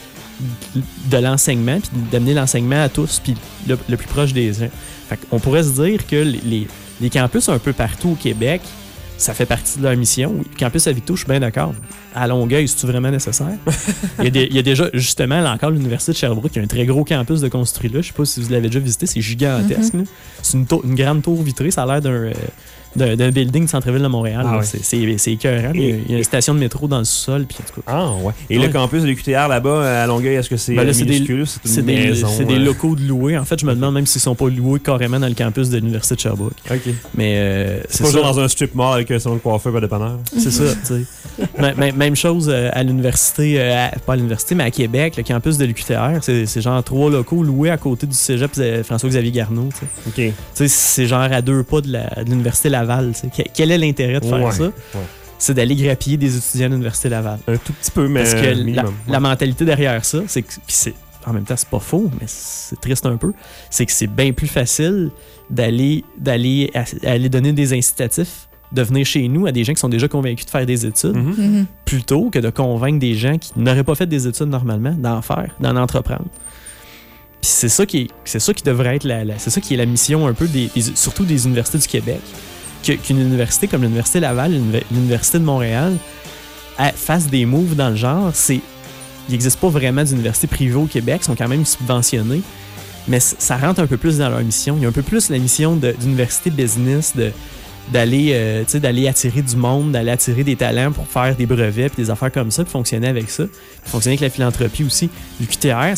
de l'enseignement, puis d'amener l'enseignement à tous, puis le, le plus proche des gens. Fait qu'on pourrait se dire que les, les, les campus un peu partout au Québec, ça fait partie de leur mission. Oui, le campus à Victo, je suis bien d'accord. À Longueuil, c'est-tu vraiment nécessaire? il, y a des, il y a déjà, justement, là encore, l'Université de Sherbrooke, il y a un très gros campus de construit là. Je sais pas si vous l'avez déjà visité, c'est gigantesque. là. C'est une, tour- une grande tour vitrée, ça a l'air d'un, euh, d'un, d'un building de centre-ville de Montréal. Ah là. ouais. C'est, c'est, c'est écœurant. Il y a- il y a une station de métro dans le sous-sol, puis en tout cas. Ah, ouais. Et Ouais. le campus de l'U Q T R là-bas, à Longueuil, est-ce que c'est Ben là, euh, c'est des- minuscule? C'est une C'est des, maison. c'est des euh, locaux de louer. En fait, je me demande même s'ils sont pas loués carrément dans le campus de l'Université de Sherbrooke. OK. Mais euh, C'est c'est pas ça. genre dans un strip mall avec un salon de coiffeur pas dépanneur. C'est ça, tu sais. Même- même- Même chose euh, à l'université, euh, à- pas à l'université, mais à Québec, le campus de l'U Q T R, c'est c'est genre trois locaux loués à côté du cégep euh, François-Xavier Garneau, tu sais. OK. Tu sais, c'est genre à deux pas de, la- de l'université Laval, tu sais. Que- Quel est l'intérêt de faire Ouais, ça? ouais. C'est d'aller grappiller des étudiants à l'université Laval. Un tout petit peu, mais Parce que la, minimum. la mentalité derrière ça, c'est que, puis c'est, en même temps, c'est pas faux, mais c'est triste un peu, c'est que c'est bien plus facile d'aller, d'aller à- aller donner des incitatifs de venir chez nous à des gens qui sont déjà convaincus de faire des études, Mhm. Mhm. plutôt que de convaincre des gens qui n'auraient pas fait des études normalement d'en faire, d'en entreprendre. Puis c'est ça qui est, c'est ça qui devrait être la, la- c'est ça qui est la mission un peu des, des- surtout des universités du Québec, que- qu'une université comme l'université Laval, l'Univ- l'université de Montréal, à- fasse des moves dans le genre. C'est, il n'existe pas vraiment d'universités privées au Québec, sont quand même subventionnées, mais c- ça rentre un peu plus dans leur mission. Il y a un peu plus la mission de- d'université business, de d'aller euh, tu sais, d'aller attirer du monde, d'aller attirer des talents pour faire des brevets puis des affaires comme ça, puis fonctionner avec ça, puis fonctionner avec la philanthropie aussi. L'U Q T R, ça a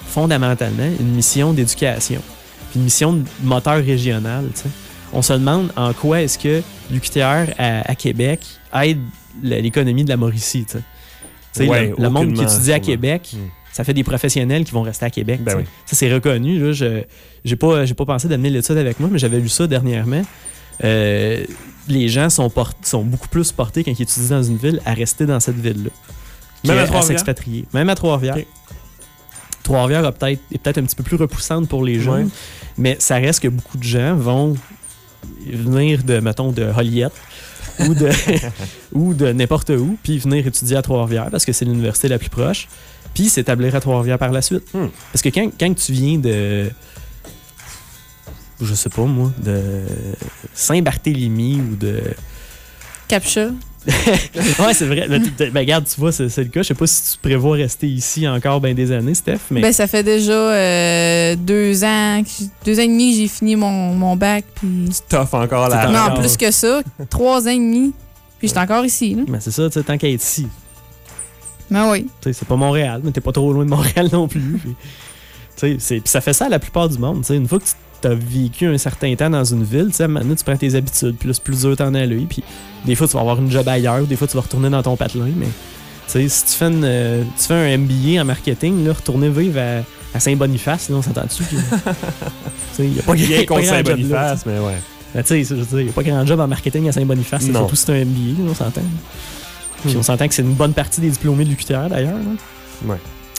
fondamentalement une mission d'éducation, puis une mission de moteur régional. T'sais. On se demande en quoi est-ce que l'U Q T R à, à Québec aide l'économie de la Mauricie. T'sais. Ouais, le, le monde qui étudie à sûrement. Québec, mm. ça fait des professionnels qui vont rester à Québec. Ben oui. Ça, c'est reconnu. Là, je j'ai pas, j'ai pas pensé d'amener l'étude avec moi, mais j'avais lu ça dernièrement. Euh, les gens sont, port- sont beaucoup plus portés quand ils étudient dans une ville à rester dans cette ville-là. Même à à Trois-Rivières? s'expatrier. Même à Trois-Rivières. Okay. Trois-Rivières a peut-être, est peut-être un petit peu plus repoussante pour les jeunes, Ouais. mais ça reste que beaucoup de gens vont venir de, mettons, de Joliette ou de, ou de n'importe où, puis venir étudier à Trois-Rivières parce que c'est l'université la plus proche, puis s'établir à Trois-Rivières par la suite. Hmm. Parce que quand, quand tu viens de, je sais pas moi, de Saint-Barthélemy ou de... Captcha. Ouais, c'est vrai. Ben, ben, regarde, tu vois, c'est, c'est le cas. Je sais pas si tu prévois rester ici encore bien des années, Steph, mais... Ben, ça fait déjà euh, deux ans, que- deux ans et demi que j'ai fini mon, mon bac. Puis... Tough encore la. C'est Non, encore- plus que ça. Trois ans et demi. Puis j'étais encore ici. Là. Ben, c'est ça, tu sais, tant qu'à être ici. Ben oui. Tu sais, c'est pas Montréal, mais t'es pas trop loin de Montréal non plus. Puis, tu sais, c'est- puis ça fait ça à la plupart du monde. tu sais. Une fois que tu as vécu un certain temps dans une ville, tu sais, maintenant tu prends tes habitudes, puis là, c'est plus dur t'en aller. Puis des fois, tu vas avoir une job ailleurs, des fois, tu vas retourner dans ton patelin. Mais tu sais, si tu fais, une, euh, tu fais un M B A en marketing, là, retourner vivre à, à Saint-Boniface, là, on s'entend dessus. Il n'y a pas Bien pas contre grand job là, Saint-Boniface, mais ouais. Ben, tu sais, je veux dire, il n'y a pas grand job en marketing à Saint-Boniface, Non. surtout si c'est un M B A, là, on s'entend. Puis Hmm. on s'entend que c'est une bonne partie des diplômés de l'U Q T R d'ailleurs. là. Ouais.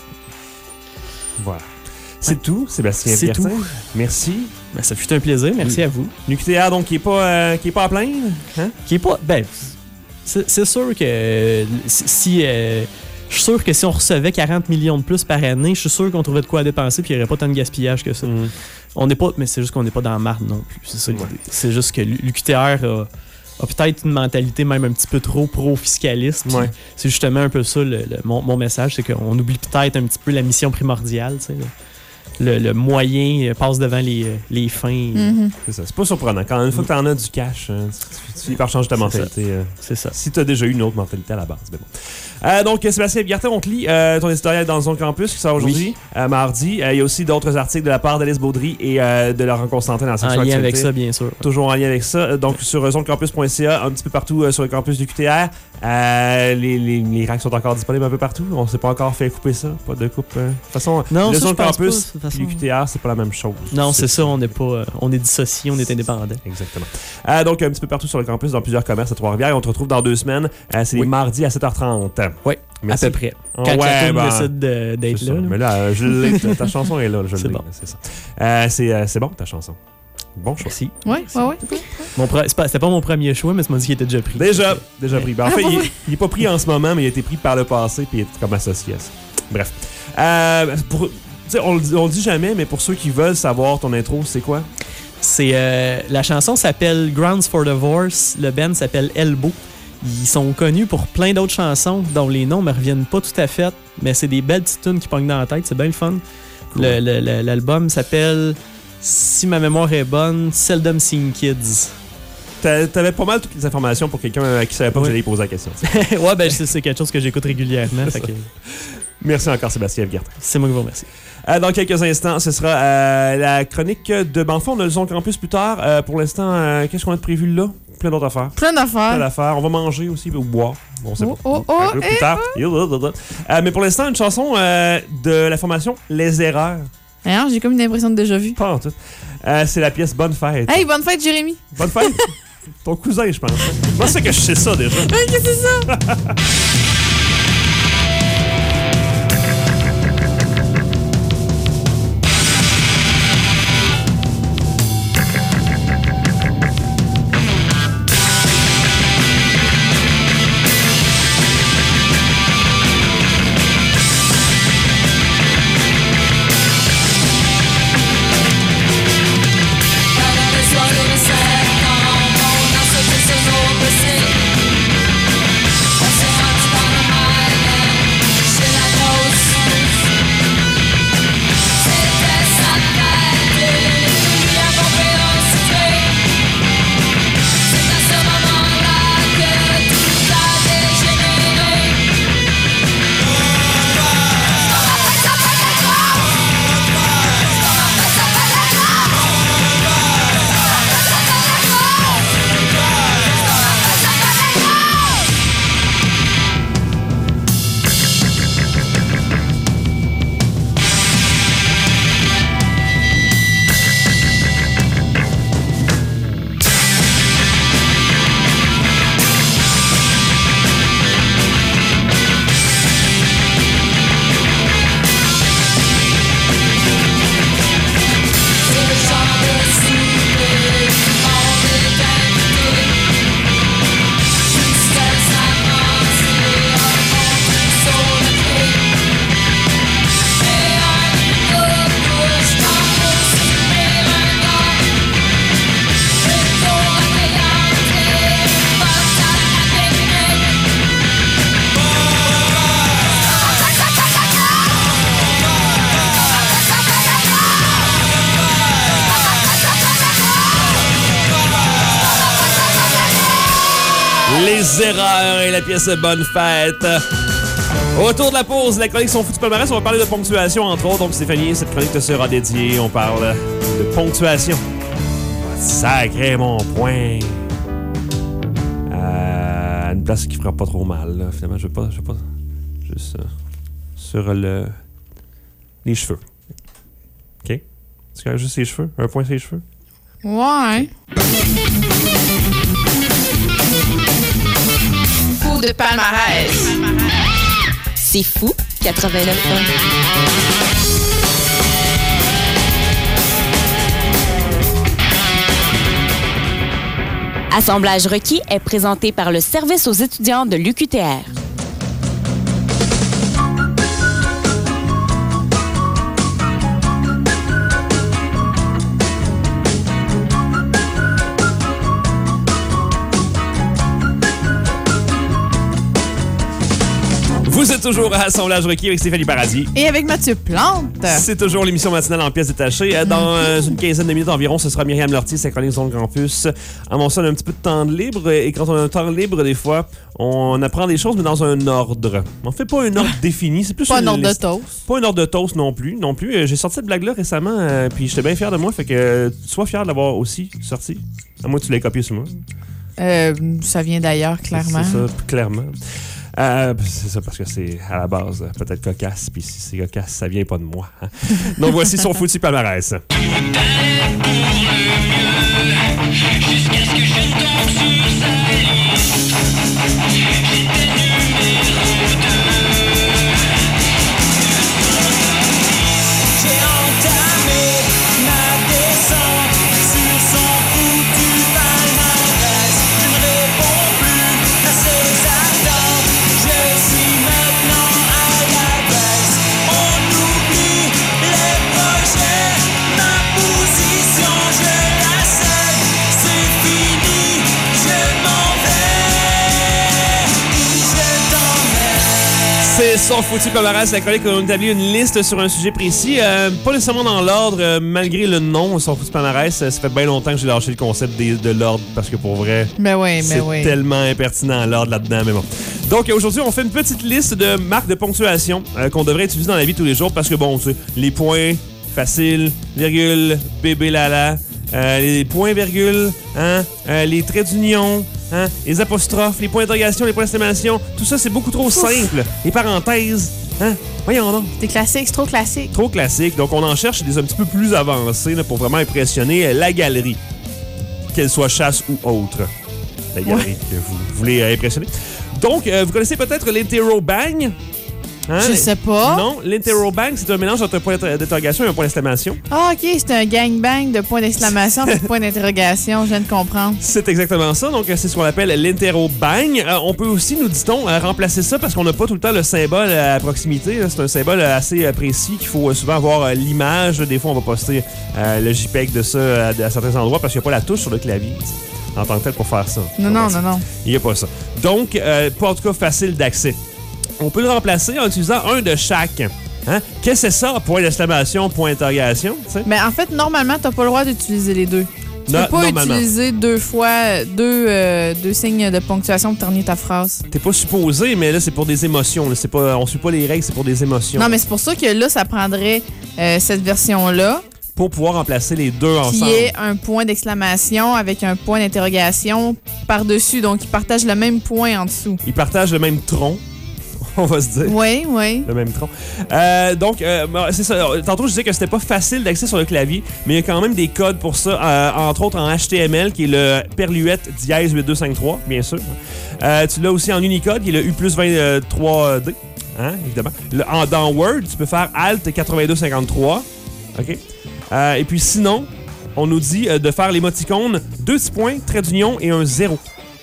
Voilà. C'est tout, Sébastien C'est Piertin. tout. Merci. Ben, ça fut un plaisir, merci à vous. L'U Q T R, donc, qui est pas, euh, qui est pas à plaindre. Hein? Qui est pas. Ben, c'est, c'est sûr que euh, si. euh, je suis sûr que si on recevait quarante millions de plus par année, je suis sûr qu'on trouvait de quoi à dépenser puis il n'y aurait pas tant de gaspillage que ça. Mm. On n'est pas. Mais c'est juste qu'on n'est pas dans la marde non plus. C'est ça l'idée. Ouais. C'est juste que l'U Q T R a, a peut-être une mentalité même un petit peu trop pro-fiscaliste. puis Ouais. C'est justement un peu ça le, le- mon, mon message, c'est qu'on oublie peut-être un petit peu la mission primordiale. tu sais, là. Le, le moyen euh, passe devant les, euh, les fins. Mhm. C'est ça. C'est pas surprenant. Quand une fois que t'en as du cash, hein, tu, tu finis par changer ta C'est mentalité. euh, C'est ça. si t'as déjà eu une autre mentalité à la base. Mais bon. Euh, donc, Sébastien Biertin, on te lit euh, ton éditorial dans Zone Campus qui sort aujourd'hui, euh, mardi. Euh, Il y a aussi d'autres articles de la part d'Alice Baudry et euh, de Laurent Constantin dans la En section lien avec actualité. ça, bien sûr. Toujours en lien avec ça. Donc, sur zonecampus point c a, un petit peu partout euh, sur le campus du Q T R. Euh, les, les, les racks sont encore disponibles un peu partout. On s'est pas encore fait couper ça. Pas de coupe. euh. De toute façon, Non, le ça, je Zone pense Campus pas, de toute et façon. le Q T R, c'est pas la même chose. Non, c'est ça, on n'est pas. euh, on est dissocié, on est indépendant. Exactement. Euh, donc, un petit peu partout sur le campus, dans plusieurs commerces à Trois-Rivières. Et on te retrouve dans deux semaines. Euh, c'est Oui. les mardis à sept heures trente. Oui, Merci. à peu près. Oh, Quand ouais, la toune ben, décide de- d'être c'est là. ça. là. Mais là, euh, je l'ai. ta, ta chanson est là. Je C'est l'ai, bon. C'est ça. Euh, c'est, euh, c'est bon, ta chanson. Bon choix. Merci. Ouais, ouais, ouais. Mon pre- c'est pas- C'était pas mon premier choix, mais tu m'as dit qu'il était déjà pris. Déjà, déjà pris. Ben, en Ah, fait, pour il, vrai? est- il est pas pris en ce moment, mais il a été pris par le passé, puis il est comme associé à ça. Bref. Euh, pour, tu sais, on, le dit- on le dit jamais, mais pour ceux qui veulent savoir ton intro, c'est quoi? C'est euh, la chanson s'appelle Grounds for Divorce. Le band s'appelle Elbow. Ils sont connus pour plein d'autres chansons dont les noms me reviennent pas tout à fait, mais c'est des belles petites tunes qui pognent dans la tête. C'est bien le fun. Cool. Le- le- le- l'album s'appelle, si ma mémoire est bonne, Seldom Seen Kids. T'a- T'avais pas mal toutes les informations pour quelqu'un euh, qui savait pas que Oui. j'allais y poser la question. Ouais, ben c'est c'est quelque chose que j'écoute régulièrement. fait que Merci encore, Sébastien Biertin. c'est moi qui vous remercie. Euh, dans quelques instants, ce sera euh, la chronique de Banfond. On a le Zone Campus plus tard. Euh, pour l'instant, euh, qu'est-ce qu'on a de prévu là? Plein d'autres affaires. Plein Plein d'affaires. d'affaires. On va manger aussi ou boire. On sait Oh, pas. oh, oh, Un peu plus eh, tard. Euh, mais pour l'instant, une chanson euh, de la formation Les Erreurs. D'ailleurs, j'ai comme une impression de déjà vu. Pas en tout. Euh, c'est la pièce Bonne Fête. Hey, bonne fête, Jérémy. Bonne fête. Ton cousin, je pense. Moi, c'est que je sais ça déjà. Hey, qu'est-ce que c'est ça? Pendant les soirées de sept ans, on a sauté ce jour blessé. On s'est rendu dans Les erreurs et la pièce Bonne Fête. Autour de la pause, la chronique Son foutu palmarès, on va parler de ponctuation, entre autres. Donc, Stéphanie, cette chronique te sera dédiée. On parle de ponctuation. Sacré mon point. À une place qui fera pas trop mal, là. Finalement, je veux pas... Je veux pas juste euh, sur le... les cheveux. OK? C'est quand même juste les cheveux? Un point sur les cheveux? Ouais. Coup de palmarès. C'est fou, quatre-vingt-neuf ans. Assemblage requis est présenté par le service aux étudiants de l'U Q T R. Vous êtes toujours à Assemblage requis avec Stéphanie Paradis. Et avec Mathieu Plante. C'est toujours l'émission matinale en pièces détachées. Dans euh, une quinzaine de minutes environ, ce sera Myriam Lortie, sa chronique Zone Campus. Avant ça, on a un petit peu de temps de libre. Et quand on a un temps libre, des fois, on apprend des choses, mais dans un ordre. On fait pas un ordre défini. C'est plus Pas une un ordre de liste. toast. Pas un ordre de toast non plus. Non plus. Euh, J'ai sorti cette blague-là récemment, euh, puis j'étais bien fier de moi. Fait que euh, sois fier de l'avoir aussi sorti. À moins que tu l'aies copié sur moi. Euh, ça vient d'ailleurs, clairement. C'est ça, clairement. Euh, c'est ça, parce que c'est à la base euh, peut-être cocasse, puis si c'est cocasse, ça vient pas de moi. Hein. Donc voici son foutu palmarès. C'est son foutu palmarès, la chronique où on établit une liste sur un sujet précis. Euh, pas nécessairement dans l'ordre, euh, malgré le nom, son foutu palmarès. Euh, ça fait bien longtemps que j'ai lâché le concept des, de l'ordre, parce que pour vrai, Ben oui, c'est ben oui. tellement impertinent l'ordre là-dedans. Mais bon. Donc aujourd'hui, on fait une petite liste de marques de ponctuation euh, qu'on devrait utiliser dans la vie de tous les jours, parce que bon, tu sais, les points, facile, virgule, bébé lala, euh, les points virgule, hein, euh, les traits d'union, hein, les apostrophes, les points d'interrogation, les points d'exclamation, tout ça c'est beaucoup trop simple. Les parenthèses, hein, voyons donc. C'est classique, c'est trop classique. Trop classique, donc on en cherche des un petit peu plus avancés là, pour vraiment impressionner la galerie, qu'elle soit chasse ou autre. La galerie Ouais. que vous voulez euh, impressionner. Donc, euh, vous connaissez peut-être l'interrobang? Hein? Je sais pas. Non, l'interrobang, c'est un mélange entre un point d'interrogation et un point d'exclamation. Ah, OK, c'est un gangbang de points d'exclamation et de points d'interrogation. Je viens de comprendre. C'est exactement ça. Donc, c'est ce qu'on appelle l'interrobang. Euh, on peut aussi, nous dit-on, euh, remplacer ça parce qu'on n'a pas tout le temps le symbole à proximité. Là. C'est un symbole assez euh, précis qu'il faut euh, souvent avoir euh, l'image. Des fois, on va poster euh, le JPEG de ça à, à certains endroits parce qu'il n'y a pas la touche sur le clavier t'sais, en tant que tel pour faire ça. Non, non, non, non. Il n'y a pas ça. Donc, euh, pas en tout cas facile d'accès. On peut le remplacer en utilisant un de chaque. Hein? Qu'est-ce que c'est ça? Point d'exclamation, point d'interrogation. t'sais? Mais en fait, normalement, t'as pas le droit d'utiliser les deux. Tu No- peux pas normalement. utiliser deux fois deux, euh, deux signes de ponctuation pour terminer ta phrase. T'es pas supposé, mais là, c'est pour des émotions. Là. C'est pas, on suit pas les règles, c'est pour des émotions. Non, mais c'est pour ça que là, ça prendrait euh, cette version-là, Pour pouvoir remplacer les deux qui ensemble. est un point d'exclamation avec un point d'interrogation par-dessus. Donc, ils partagent le même point en dessous. Ils partagent le même tronc, on va se dire. Oui, oui. Le même tronc. Euh, donc, euh, c'est ça. Tantôt, je disais que c'était pas facile d'accès sur le clavier, mais il y a quand même des codes pour ça, euh, entre autres en H T M L, qui est le Perluette dièse huit deux cinq trois, bien sûr. Euh, tu l'as aussi en Unicode, qui est le U plus vingt-trois D, hein, évidemment. Le, en, dans Word, tu peux faire Alt quatre-vingt-deux cinquante-trois. OK? Euh, et puis sinon, on nous dit euh, de faire l'émoticône deux petits points, trait d'union et un zéro.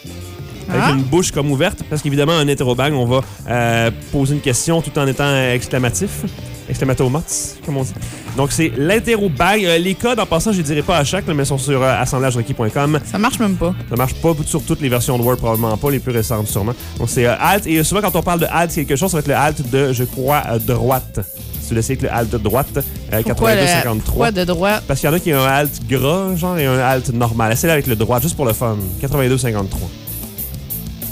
Avec Ah. une bouche comme ouverte, parce qu'évidemment, un interrobang, on va euh, poser une question tout en étant exclamatif. Exclamatomots, comme on dit. Donc, c'est l'interrobang. Euh, les codes, en passant, je ne les dirai pas à chaque, là, mais ils sont sur euh, assemblage requis point com. Ça marche même pas. Ça marche pas sur toutes les versions de Word, probablement pas, les plus récentes sûrement. Donc, c'est euh, Alt. Et souvent, quand on parle de Alt, c'est quelque chose, ça va être le Alt de, je crois, euh, droite. Si tu l'essayes avec le Alt de droite, euh, Pourquoi, quatre-vingt-deux le, cinquante-trois. pourquoi de droite? Parce qu'il y en a qui ont un Alt gras, genre, et un Alt normal. Essayez avec le droit, juste pour le fun. quatre-vingt-deux cinquante-trois.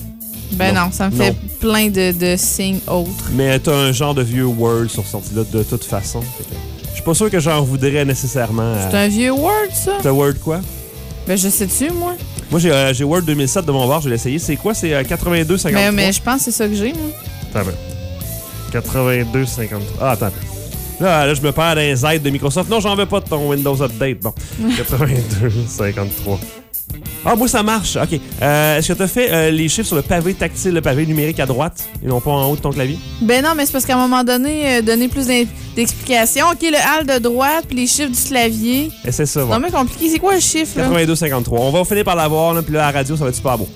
Ben non, ça me Non. fait plein de, de signes autres. Mais t'as un genre de vieux Word sur sortie là de toute façon. Fait que Je suis pas sûr que j'en voudrais nécessairement. C'est à... un vieux Word, ça? T'as Word quoi? Ben je sais-tu, moi. Moi, j'ai euh, j'ai Word deux mille sept de mon bord, je vais l'essayer. C'est quoi? C'est euh, quatre-vingt-deux cinquante-trois? Mais, mais je pense que c'est ça que j'ai, moi. Attends un peu. quatre-vingt-deux cinquante-trois. Ah, attends un peu. Là, là, je me perds dans les aides de Microsoft. Non, j'en veux pas de ton Windows Update. Bon. quatre-vingt-deux cinquante-trois. Ah, moi, ça marche. OK. Euh, Est-ce que tu as fait euh, les chiffres sur le pavé tactile, le pavé numérique à droite, et non pas en haut de ton clavier? Ben non, mais c'est parce qu'à un moment donné, euh, donner plus d'in- d'explications. OK, le hall de droite, puis les chiffres du clavier. Et c'est ça, C'est ouais. vraiment compliqué. C'est quoi le chiffre, là? quatre-vingt-deux cinquante-trois. On va finir par l'avoir, là, puis là, à la radio, ça va être super beau.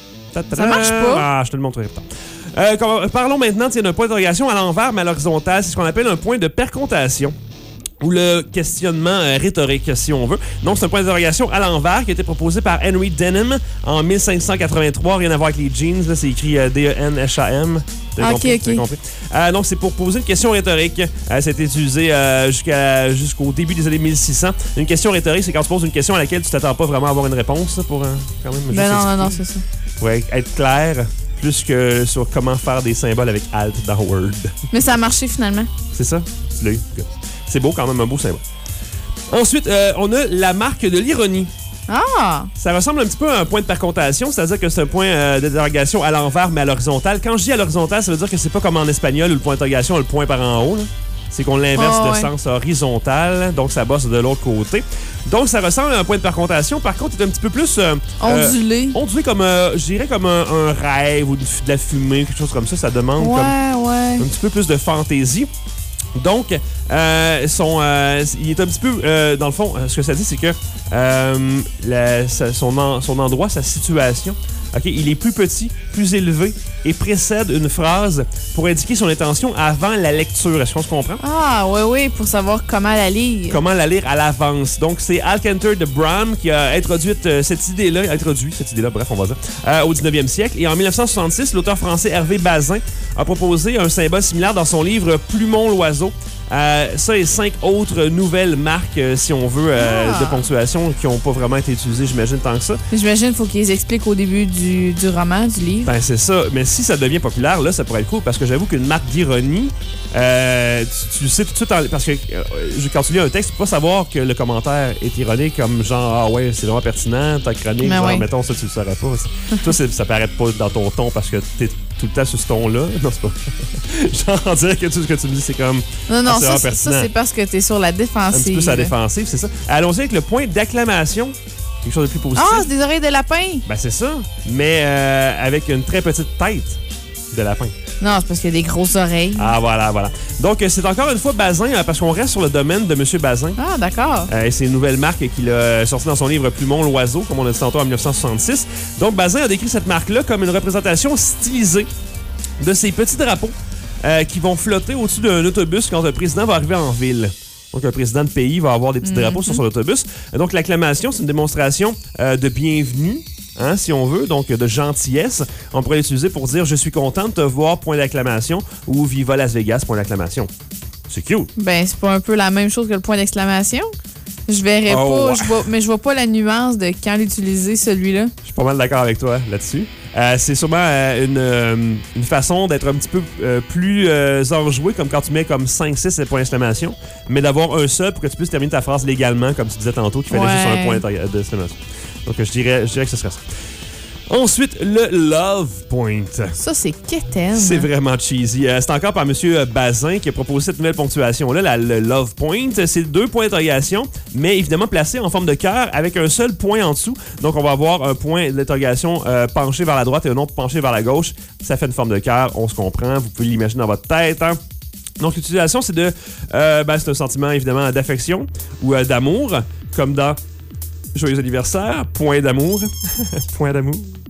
Ça marche pas. Ah, je te le montrerai plus tard. Euh, com- parlons maintenant tiens, d'un point d'interrogation à l'envers, mais à l'horizontale. C'est ce qu'on appelle un point de percontation. Ou le questionnement euh, rhétorique, si on veut. Donc, c'est un point d'interrogation à l'envers qui a été proposé par Henry Denham en mille cinq cent quatre-vingt-trois. Rien à voir avec les jeans, là, c'est écrit euh, D E N H A M. Ah, ok, ok. T'as compris. Euh, donc, c'est pour poser une question rhétorique. Euh, ça a été utilisé euh, jusqu'à, jusqu'au début des années mille six cents. Une question rhétorique, c'est quand tu poses une question à laquelle tu t'attends pas vraiment à avoir une réponse, pour euh, quand même. Ben juste non, non, non, expliquer. c'est ça. Ouais, être clair, plus que sur comment faire des symboles avec Alt dans Word. Mais ça a marché finalement. C'est ça? Tu l'as eu? Good. C'est beau quand même, un beau symbole. Ensuite, euh, on a la marque de l'ironie. Ah! Ça ressemble un petit peu à un point de percontation, c'est-à-dire que c'est un point euh, d'interrogation à l'envers, mais à l'horizontale. Quand je dis à l'horizontale, ça veut dire que c'est pas comme en espagnol où le point d'interrogation a le point par en haut, là. C'est qu'on l'inverse Oh, de ouais. sens horizontal, donc ça bosse de l'autre côté. Donc ça ressemble à un point de percontation. Par contre, il est un petit peu plus... euh, euh, Ondulé. ondulé comme, euh, je dirais comme un, un rêve ou de, de la fumée, quelque chose comme ça. Ça demande comme Ouais, ouais. un petit peu plus de fantaisie. Donc, euh, son, euh, il est un petit peu, euh, dans le fond, ce que ça dit, c'est que euh, la- sa- son, en- son endroit, sa situation, ok, il est plus petit, plus élevé et précède une phrase pour indiquer son intention avant la lecture. Est-ce qu'on se comprend? Ah, ouais, ouais, pour savoir comment la lire. Comment la lire à l'avance. Donc, c'est Alcantor de Bram qui a introduit euh, cette idée-là, introduit cette idée-là, bref, on va dire, euh, au dix-neuvième siècle. Et en mille neuf cent soixante-six, l'auteur français Hervé Bazin a proposé un symbole similaire dans son livre Plumon l'oiseau. Euh, ça et cinq autres nouvelles marques, euh, si on veut, euh, Ah. de ponctuation qui n'ont pas vraiment été utilisées, j'imagine, tant que ça. J'imagine qu'il faut qu'ils expliquent au début du, du roman, du livre. Ben, c'est ça. Mais si ça devient populaire, là, ça pourrait être cool parce que j'avoue qu'une marque d'ironie, euh, tu, tu le sais tout de suite, en- parce que euh, quand tu lis un texte, tu peux pas savoir que le commentaire est ironique, comme genre, ah ouais, c'est vraiment pertinent, ta chronique, Ben genre, ouais. mettons, ça, tu le saurais pas. Toi, c'est- ça paraît pas dans ton ton parce que t'es tout le temps sur ce ton-là. Non, c'est pas. genre, on dirait que tout ce que tu me dis, c'est comme Non, non, Ah, c'est ça, vraiment c'est- ça, pertinent. c'est parce que t'es sur la un défensive. petit peu sa défensive, c'est ça. Allons-y avec le point d'acclamation. Quelque chose de plus positif. Ah, c'est des oreilles de lapin! Ben, c'est ça. Mais euh, avec une très petite tête de lapin. Non, c'est parce qu'il y a des grosses oreilles. Ah, voilà, voilà. Donc, euh, c'est encore une fois Bazin, euh, parce qu'on reste sur le domaine de M. Bazin. Ah, d'accord. Euh, et c'est une nouvelle marque qu'il a sortie dans son livre Plumon l'oiseau, comme on a dit tantôt en mille neuf cent soixante-six. Donc, Bazin a décrit cette marque-là comme une représentation stylisée de ces petits drapeaux euh, qui vont flotter au-dessus d'un autobus quand un président va arriver en ville. Donc, un président de pays va avoir des petits drapeaux sur son autobus. Euh, Donc, l'acclamation, c'est une démonstration euh, de bienvenue, hein, si on veut, donc de gentillesse. On pourrait l'utiliser pour dire « Je suis content de te voir, point d'acclamation » ou « Viva Las Vegas, point d'acclamation ». C'est cute. Ben, c'est pas un peu la même chose que le point d'exclamation? Je verrais Oh, pas, ouais. je vois, mais je vois pas la nuance de quand l'utiliser, celui-là. Je suis pas mal d'accord avec toi là-dessus. Euh, c'est sûrement euh, une, euh, une façon d'être un petit peu euh, plus euh, enjoué, comme quand tu mets comme cinq six points d'exclamation, mais d'avoir un seul pour que tu puisses terminer ta phrase légalement, comme tu disais tantôt, qu'il fallait Ouais. juste un point d'interro- d'exclamation. Donc, je dirais, je dirais que ce serait ça. Ensuite, le Love Point. Ça, c'est quétaine. C'est vraiment cheesy. Euh, c'est encore par M. Bazin qui a proposé cette nouvelle ponctuation-là, la, le Love Point. C'est deux points d'interrogation, mais évidemment placés en forme de cœur avec un seul point en dessous. Donc, on va avoir un point d'interrogation euh, penché vers la droite et un autre penché vers la gauche. Ça fait une forme de cœur, on se comprend. Vous pouvez l'imaginer dans votre tête, hein? Donc, l'utilisation, c'est de... Euh, ben, c'est un sentiment, évidemment, d'affection ou euh, d'amour, comme dans Joyeux anniversaire, point d'amour. Point d'amour.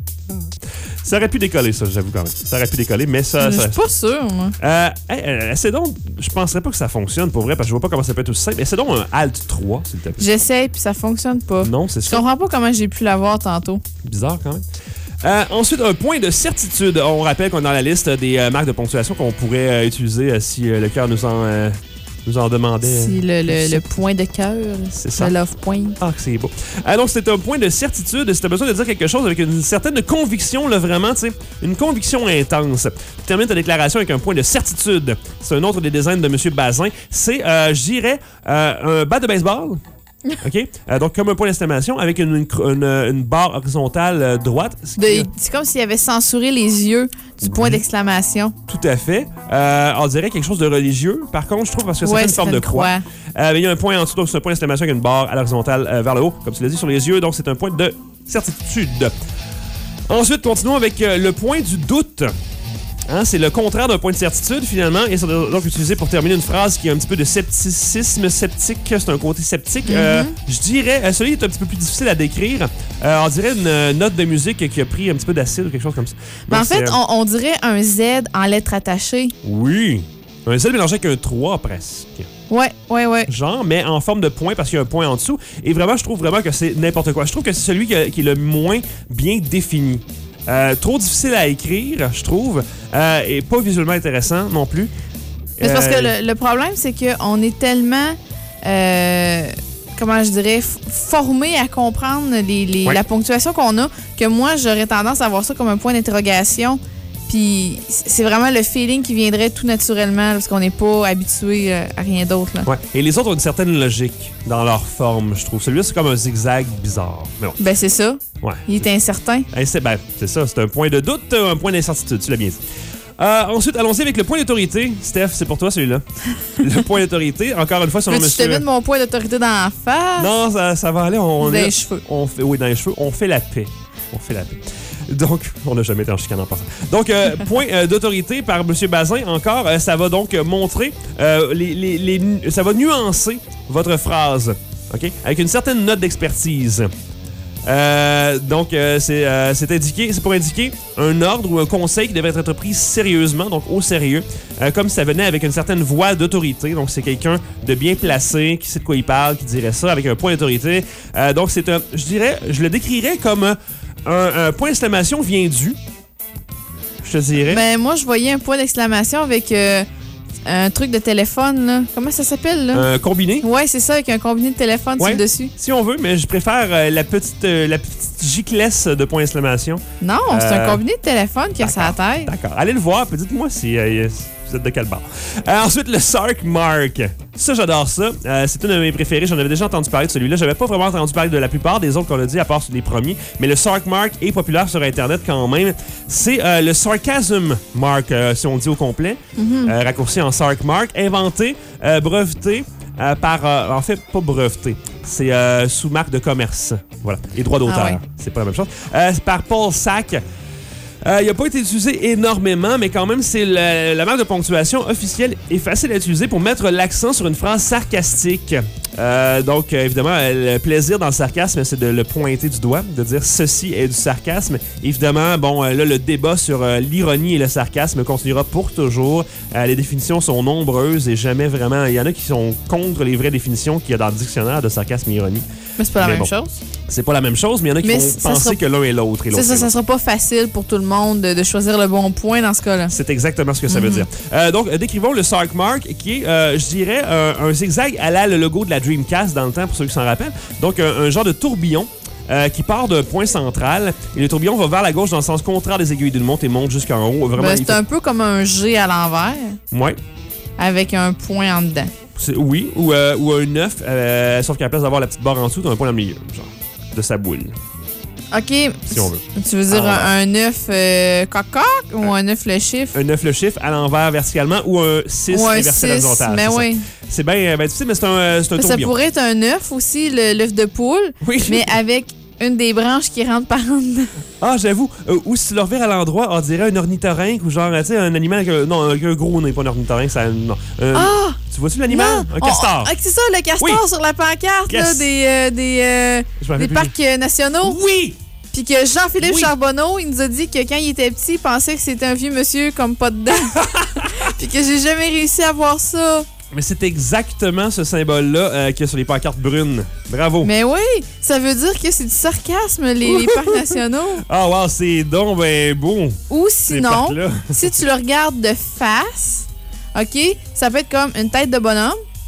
Ça aurait pu décoller, ça, j'avoue quand même. Ça aurait pu décoller, mais ça... Je ça suis pas sûre, moi. euh, hey, euh, essaie donc... Je penserais pas que ça fonctionne, pour vrai, parce que je vois pas comment ça peut être aussi simple. Essaie donc un Alt trois, s'il te plaît. J'essaye, puis ça fonctionne pas. Non, c'est Je ça. comprends pas comment j'ai pu l'avoir tantôt. Bizarre, quand même. Euh, ensuite, un point de certitude. On rappelle qu'on est dans la liste des euh, marques de ponctuation qu'on pourrait euh, utiliser euh, si euh, le cœur nous en... euh, nous en demandait. C'est le, le, le point de cœur. C'est ça. Le love point. Ah, que c'est beau. Ah, donc, c'est un point de certitude. Si tu as besoin de dire quelque chose avec une certaine conviction, là, vraiment, tu sais, une conviction intense. Tu termines ta déclaration avec un point de certitude. C'est un autre des designs de M. Bazin. C'est, euh, je dirais, euh, un bat de baseball. OK? Euh, donc, comme un point d'exclamation avec une, une, une, une barre horizontale euh, droite. De, c'est comme s'il avait censuré les yeux du point d'exclamation. Tout à fait. Euh, on dirait quelque chose de religieux. Par contre, je trouve, parce que Ouais, c'est une c'est forme une de croix. croix. Euh, mais il y a un point en dessous, donc c'est un point d'exclamation avec une barre à l'horizontale euh, vers le haut, comme tu l'as dit, sur les yeux. Donc, c'est un point de certitude. Ensuite, continuons avec euh, le point du doute. Hein, c'est le contraire d'un point de certitude, finalement, et c'est donc utilisé pour terminer une phrase qui a un petit peu de scepticisme sceptique. C'est un côté sceptique. Mm-hmm. Euh, je dirais, euh, celui qui est un petit peu plus difficile à décrire. Euh, on dirait une euh, note de musique qui a pris un petit peu d'acide ou quelque chose comme ça. Mais Donc, en fait, c'est, euh, on, on dirait un Z en lettres attachées. Oui. Un Z mélangé avec un trois, presque. Ouais, ouais, ouais. Genre, mais en forme de point parce qu'il y a un point en dessous. Et vraiment, je trouve vraiment que c'est n'importe quoi. Je trouve que c'est celui qui, a- qui est le moins bien défini. Euh, trop difficile à écrire, je trouve, euh, et pas visuellement intéressant non plus. Mais c'est parce que Euh, le, le problème, c'est qu'on est tellement, euh, comment je dirais, f- formé à comprendre les, les- Ouais. la ponctuation qu'on a, que moi, j'aurais tendance à voir ça comme un point d'interrogation. Puis c'est vraiment le feeling qui viendrait tout naturellement parce qu'on n'est pas habitué euh, à rien d'autre. là. Ouais. Et les autres ont une certaine logique dans leur forme, je trouve. Celui-là, c'est comme un zigzag bizarre. Mais bon. Ben c'est ça. Ouais. Il est incertain. Hey, c'est, ben, c'est ça, c'est un point de doute, un point d'incertitude, tu l'as bien dit. Euh, ensuite, allons-y avec le point d'autorité. Steph, c'est pour toi celui-là. Le point d'autorité, encore une fois, selon Veux-tu te monsieur... mettre mon point d'autorité dans la face? Non, ça, ça va aller. On Dans est- les cheveux. On fait, oui, dans les cheveux. On fait la paix. On fait la paix. Donc, on n'a jamais été en chicane en passant. Donc, euh, point euh, d'autorité par M. Bazin, encore, euh, ça va donc euh, montrer, euh, les, les, les nu- ça va nuancer votre phrase, OK? Avec une certaine note d'expertise. Euh, donc, euh, c'est euh, c'est indiqué, c'est pour indiquer un ordre ou un conseil qui devrait être pris sérieusement, donc au sérieux, euh, comme ça venait avec une certaine voix d'autorité. Donc, c'est quelqu'un de bien placé, qui sait de quoi il parle, qui dirait ça avec un point d'autorité. Euh, donc, c'est un, je dirais, je le décrirais comme un, un point d'exclamation vient du. Je te dirais. Ben moi, je voyais un point d'exclamation avec euh, un truc de téléphone. Là. Comment ça s'appelle? là? Un combiné. Ouais, c'est ça, avec un combiné de téléphone Ouais. sur le dessus. Si on veut, mais je préfère euh, la petite euh, la petite giclesse de point d'exclamation. Non, c'est Euh, un combiné de téléphone qui a sa tête. D'accord. Allez le voir, puis dites-moi si euh, vous êtes de quel bord. Euh, ensuite, le Sark Mark. Ça, j'adore ça. Euh, c'est une de mes préférées. J'en avais déjà entendu parler de celui-là. J'avais pas vraiment entendu parler de la plupart des autres qu'on a dit, à part les premiers. Mais le Sark Mark est populaire sur Internet quand même. C'est euh, le Sarcasm Mark, euh, si on le dit au complet. Euh, raccourci en Sark Mark. Inventé, euh, breveté euh, par... euh, en fait, pas breveté. C'est euh, sous marque de commerce. Voilà. Et droit d'auteur. Ah ouais. C'est pas la même chose. Euh, c'est par Paul Sack. Euh, il n'a pas été utilisé énormément, mais quand même, c'est la, la marque de ponctuation officielle et facile à utiliser pour mettre l'accent sur une phrase sarcastique. Euh, donc, euh, évidemment, euh, le plaisir dans le sarcasme, c'est de le pointer du doigt, de dire ceci est du sarcasme. Évidemment, bon, euh, là, le débat sur euh, l'ironie et le sarcasme continuera pour toujours. Euh, les définitions sont nombreuses et jamais vraiment... Il y en a qui sont contre les vraies définitions qu'il y a dans le dictionnaire de sarcasme et ironie. Mais c'est pas la Mais même bon. chose. C'est pas la même chose, mais il y en a qui Mais vont ça penser sera- que l'un est l'autre. Et C'est l'autre ça, est ça l'autre. sera pas facile pour tout le monde de, de choisir le bon point dans ce cas-là. C'est exactement ce que ça veut dire. Euh, donc, euh, décrivons le Sark Mark, qui est, euh, je dirais, euh, un zigzag à la le logo de la Dreamcast dans le temps, pour ceux qui s'en rappellent. Donc, un, un genre de tourbillon euh, qui part d'un point central. Et le tourbillon va vers la gauche dans le sens contraire des aiguilles d'une montre et monte jusqu'en haut. Vraiment, Ben, il c'est fait- un peu comme un G à l'envers Ouais. avec un point en dedans. C'est- Oui, ou, euh, ou un œuf, euh, sauf qu'à la place d'avoir la petite barre en dessous, t'as un point dans le milieu, genre, de sa boule, OK. si on veut. Tu veux dire Ah, un, un œuf euh, coq-coq ou un œuf le chiffre? Un œuf le chiffre à l'envers verticalement ou un six Ou un inversé six, horizontal. mais c'est ça. oui. C'est bien ben, difficile, mais c'est un, euh, c'est un Ça tourbillon. pourrait être un œuf aussi, le- l'œuf de poule, Oui. mais avec une des branches qui rentre par en dedans. Ah, j'avoue. Euh, ou si tu le revires à l'endroit, on dirait un ornithorynque ou genre, tu sais, un animal avec un, non, avec un gros nez, pas un ornithorynque, ça. Non. Euh, Ah! Tu vois-tu l'animal? Non! Un On- castor. ah, c'est ça, le castor Oui. sur la pancarte là, Yes. des, euh, des, euh, Je m'en des rappelle plus. parcs euh, nationaux. Oui! Puis que Jean-Philippe Oui. Charbonneau, il nous a dit que quand il était petit, il pensait que c'était un vieux monsieur comme pas dedans. Puis que j'ai jamais réussi à voir ça. Mais c'est exactement ce symbole-là euh, qu'il y a sur les pancartes brunes. Bravo. Mais oui, ça veut dire que c'est du sarcasme, les, les parcs nationaux. Ah, wow, c'est donc ben beau. Ou ces sinon, parcs-là. si tu le regardes de face, OK, ça peut être comme une tête de bonhomme,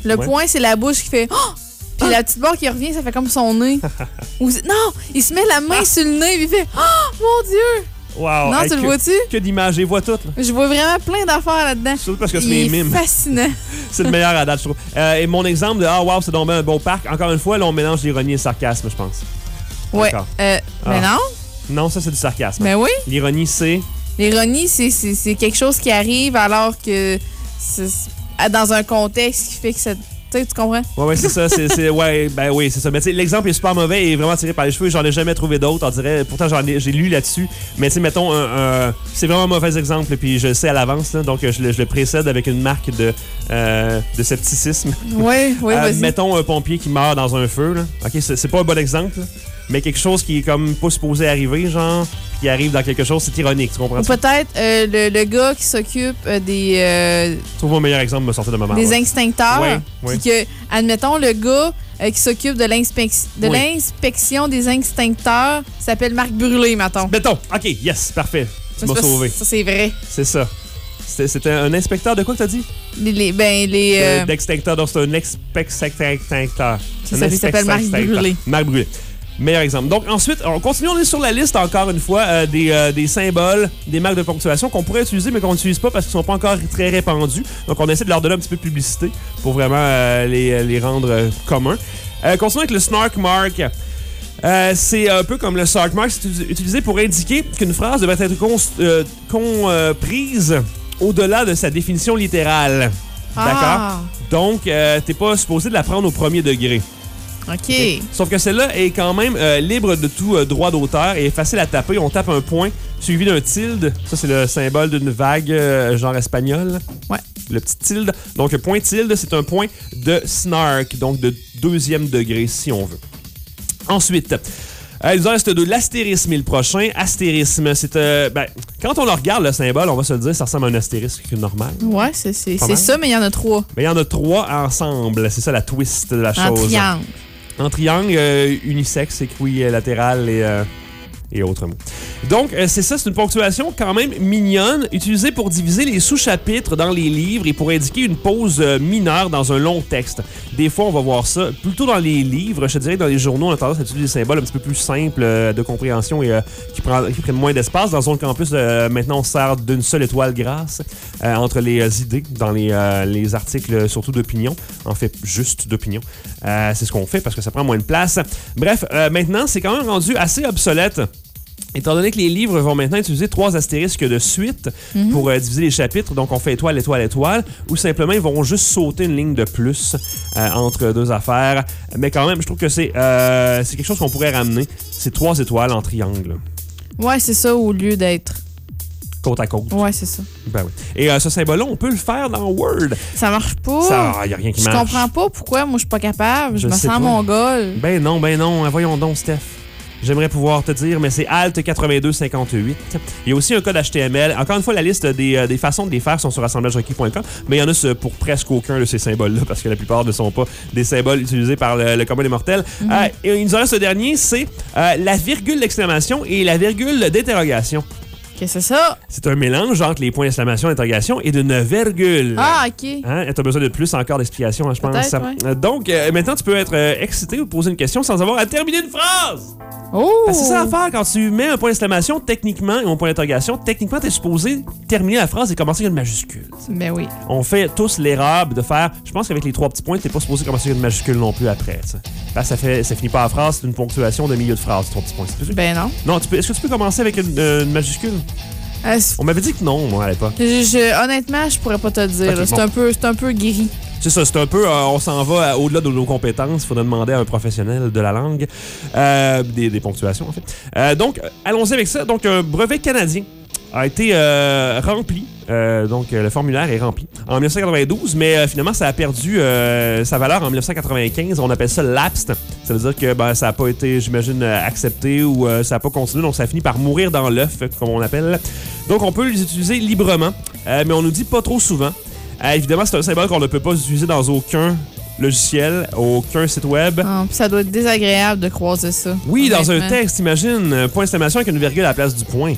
Le Ouais. point, c'est la bouche qui fait... Oh! Puis la petite barre qui revient, ça fait comme son nez. Ou, non, il se met la main sur le nez et il fait « Oh, mon Dieu! » Wow. Non, Hey, tu le que- vois-tu? Que d'images, je les vois toutes. Là. Je vois vraiment plein d'affaires là-dedans. Surtout parce que c'est Il mes est mimes. fascinant. C'est le meilleur à date, je trouve. Euh, et mon exemple de « Ah, wow, c'est donc bien un beau parc », encore une fois, là, on mélange l'ironie et le sarcasme, je pense. Ouais. D'accord. Euh, mais Ah. non. Non, ça, c'est du sarcasme. Mais oui. L'ironie, c'est... L'ironie, c'est, c'est, c'est quelque chose qui arrive alors que c'est c'est dans un contexte qui fait que ça... Tu sais, tu comprends? Ouais, ouais, c'est ça. C'est, c'est, ouais, ben oui, c'est ça. Mais tu sais, l'exemple est super mauvais et vraiment tiré par les cheveux. J'en ai jamais trouvé d'autres, on dirait. Pourtant, j'en ai, j'ai lu là-dessus. Mais tu sais, mettons, un, un- c'est vraiment un mauvais exemple. Puis je le sais à l'avance, là, donc je le, je le précède avec une marque de, euh, de scepticisme. Oui, oui, Euh, vas-y. mettons un pompier qui meurt dans un feu. Là. OK, c'est, c'est pas un bon exemple, là, mais quelque chose qui est comme pas supposé arriver, genre, puis qui arrive dans quelque chose, c'est ironique, tu comprends? Ou peut-être euh, le, le gars qui s'occupe euh, des, euh, Trouve un meilleur exemple, me sortir de ma main. des instincteurs. Ouais, ouais. Puis que, admettons, le gars euh, qui s'occupe de, l'inspec- de Oui. l'inspection des instincteurs s'appelle Marc Brûlé, mettons. Béton. OK, yes, parfait. Tu m'as Ça, sauvé. Ça, c'est vrai. C'est ça. C'était, c'était un inspecteur de quoi que t'as dit? Les, les- ben, les... Euh, euh, D'extincteur, donc c'est un extincteur. C'est ça, il s'appelle Marc Brûlé. Marc Brûlé. Meilleur exemple. Donc ensuite, on continue, on est sur la liste encore une fois euh, des, euh, des symboles, des marques de ponctuation qu'on pourrait utiliser mais qu'on n'utilise pas parce qu'ils sont pas encore très répandus. Donc on essaie de leur donner un petit peu de publicité pour vraiment euh, les, les rendre euh, communs. Euh, continuons avec le snark mark. Euh, c'est un peu comme le snark mark, c'est utilisé pour indiquer qu'une phrase devrait être comprise euh, con, euh, prise au-delà de sa définition littérale. D'accord? Ah, Donc, euh, t'es pas supposé de la prendre au premier degré. OK. Sauf que celle-là est quand même euh, libre de tout euh, droit d'auteur et est facile à taper. On tape un point suivi d'un tilde. Ça, c'est le symbole d'une vague euh, genre espagnol. Ouais. Le petit tilde. Donc, le point tilde, c'est un point de snark, donc de deuxième degré, si on veut. Ensuite, euh, il nous en reste deux. L'astérisme est le prochain. Astérisme, c'est... euh, ben, quand on le regarde, le symbole, on va se le dire, ça ressemble à un astérisque normal. Ouais, c'est, c'est, Pas c'est mal. ça, mais il y en a trois. Mais il y en a trois ensemble. C'est ça la twist de la En chose. triangle. En triangle, euh, unisexe, équilatéral et, euh, et autres mots. Donc, euh, c'est ça, c'est une ponctuation quand même mignonne, utilisée pour diviser les sous-chapitres dans les livres et pour indiquer une pause euh, mineure dans un long texte. Des fois, on va voir ça plutôt dans les livres. Je te dirais que dans les journaux, on a tendance à utiliser des symboles un petit peu plus simples euh, de compréhension et euh, qui, prend- qui prennent moins d'espace. Dans Zone Campus, euh, maintenant, on se sert d'une seule étoile grasse euh, entre les euh, idées dans les, euh, les articles, surtout d'opinion. En fait, juste d'opinion. Euh, c'est ce qu'on fait parce que ça prend moins de place. Bref, euh, maintenant, c'est quand même rendu assez obsolète. Étant donné que les livres vont maintenant utiliser trois astérisques de suite Mhm. pour euh, diviser les chapitres, donc on fait étoile, étoile, étoile, ou simplement ils vont juste sauter une ligne de plus euh, entre deux affaires. Mais quand même, je trouve que c'est euh, c'est quelque chose qu'on pourrait ramener. C'est trois étoiles en triangle, Ouais, c'est ça, au lieu d'être. côte à côte. Ouais, c'est ça. Ben oui. Et euh, ce symbole-là, on peut le faire dans Word. Ça marche pas. Ça, il n'y a rien qui Je marche. comprends pas pourquoi moi je suis pas capable. Je, Je me sais sens pas. mongole. Ben non, ben non. Voyons donc, Steph. J'aimerais pouvoir te dire, mais c'est Alt quatre-vingt-deux cinquante-huit. Il y a aussi un code H T M L. Encore une fois, la liste des, euh, des façons de les faire sont sur assemblage requis point com, mais il y en a ce- pour presque aucun de ces symboles-là, parce que la plupart ne sont pas des symboles utilisés par le, le commun des mortels. Mhm. Euh, et il nous en reste ce dernier, c'est euh, la virgule d'exclamation et la virgule d'interrogation. Qu'est-ce que c'est ça? C'est un mélange entre les points d'exclamation et d'interrogation et d'une virgule. Ah, OK. Hein? T'as besoin de plus encore d'explications, hein, je pense. Peut-être, ouais. Euh, Donc, euh, maintenant, tu peux être euh, excité ou poser une question sans avoir à terminer une phrase. Oh! Parce que c'est ça l'affaire, quand tu mets un point d'exclamation, techniquement, et un point d'interrogation, techniquement, t'es supposé terminer la phrase et commencer avec une majuscule. Ben oui. On fait tous l'erreur de faire... Je pense qu'avec les trois petits points, t'es pas supposé commencer avec une majuscule non plus après. T'sais. Parce que ça, fait, ça finit pas la phrase, c'est une ponctuation de milieu de phrase, trois petits points. C'est- Ben non. Non, tu peux, est-ce que tu peux commencer avec une, euh, une majuscule? Euh, c'est- On m'avait dit que non, moi, à l'époque. je- je- honnêtement, je pourrais pas te le dire. Ok, là. c'est, bon. un peu, c'est un peu gris. C'est ça, c'est un peu, euh, on s'en va à- au-delà de nos compétences. Il faudra demander à un professionnel de la langue, euh, des, des ponctuations en fait. Euh, donc, euh, allons-y avec ça. Donc, un brevet canadien a été euh, rempli. Euh, donc, euh, le formulaire est rempli en dix-neuf cent quatre-vingt-douze, mais euh, finalement, ça a perdu euh, sa valeur en dix-neuf cent quatre-vingt-quinze. On appelle ça lapsed. Ça veut dire que ben, ça n'a pas été, j'imagine, euh, accepté ou euh, ça n'a pas continué. Donc, ça a fini par mourir dans l'œuf, comme on appelle. Donc, on peut les utiliser librement, euh, mais on nous dit pas trop souvent. Euh, évidemment, c'est un symbole qu'on ne peut pas utiliser dans aucun logiciel, aucun site web. Ah, puis ça doit être désagréable de croiser ça. Oui, dans un honnêtement. texte, imagine, euh, point d'exclamation avec une virgule à la place du point.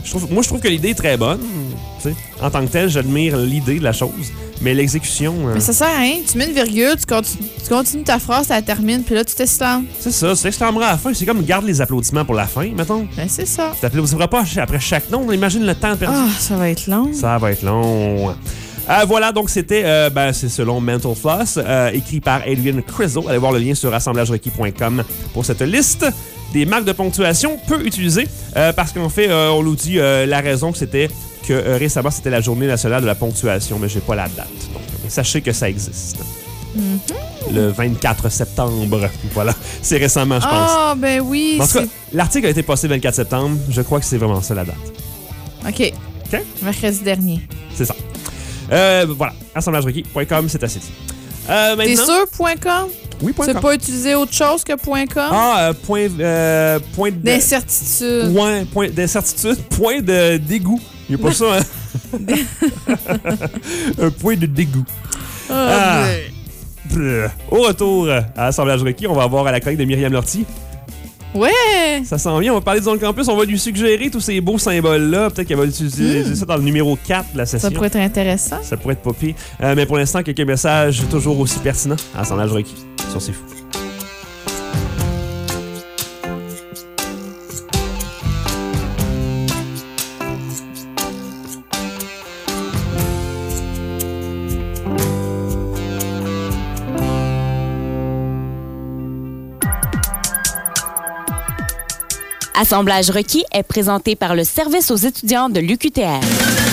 Je trouve, moi, je trouve que l'idée est très bonne. Tu sais, en tant que telle, j'admire l'idée de la chose. Mais l'exécution... euh, Mais ça sert à rien. Tu mets une virgule, tu continues, tu continues ta phrase, ça termine, puis là, tu t'exclames. c'est ça, c'est exclamera à la fin. C'est comme garde les applaudissements pour la fin, mettons. Ben, c'est ça. Tu t'applaudiras pas après chaque nom. Imagine le temps perdu. Ah, ça va être long. Ça va être long. Euh, voilà, donc c'était, euh, ben, c'est selon Mental Floss, euh, écrit par Adrian Crizzle. Allez voir le lien sur assemblage requis point com pour cette liste des marques de ponctuation peu utilisées. Euh, parce qu'en fait, euh, on nous dit euh, la raison que c'était que euh, récemment, c'était la journée nationale de la ponctuation, mais j'ai pas la date. Donc, sachez que ça existe. Mm-hmm. Le vingt-quatre septembre. Voilà. C'est récemment, je pense. Ah, ben oui. En tout cas, c'est- l'article a été posté le vingt-quatre septembre. Je crois que c'est vraiment ça la date. OK. OK? Mercredi dernier. C'est ça. Euh, voilà. assemblage requis point com, c'est assez dit. Euh, T'es maintenant... sûr, point .com? Oui, point Tu com. n'as pas utilisé autre chose que point .com? Ah, euh, point, euh, point de... D'incertitude. Point, point d'incertitude, point de dégoût. Il n'y a pas ça, hein? Un point de dégoût. Ah, Ah. Brr. Au retour à Assemblage requis, on va voir à la chronique de Myriam Lortie. Ouais! Ça sent bien, on va parler de Zone Campus, on va lui suggérer tous ces beaux symboles-là. Peut-être qu'elle va utiliser Mm. ça dans le numéro quatre de la session. Ça pourrait être intéressant. Ça pourrait être pas pire. Euh, mais pour l'instant, quelques messages toujours aussi pertinents à Assemblage requis sur C'est Fou. Assemblage requis est présenté par le service aux étudiants de l'U Q T R.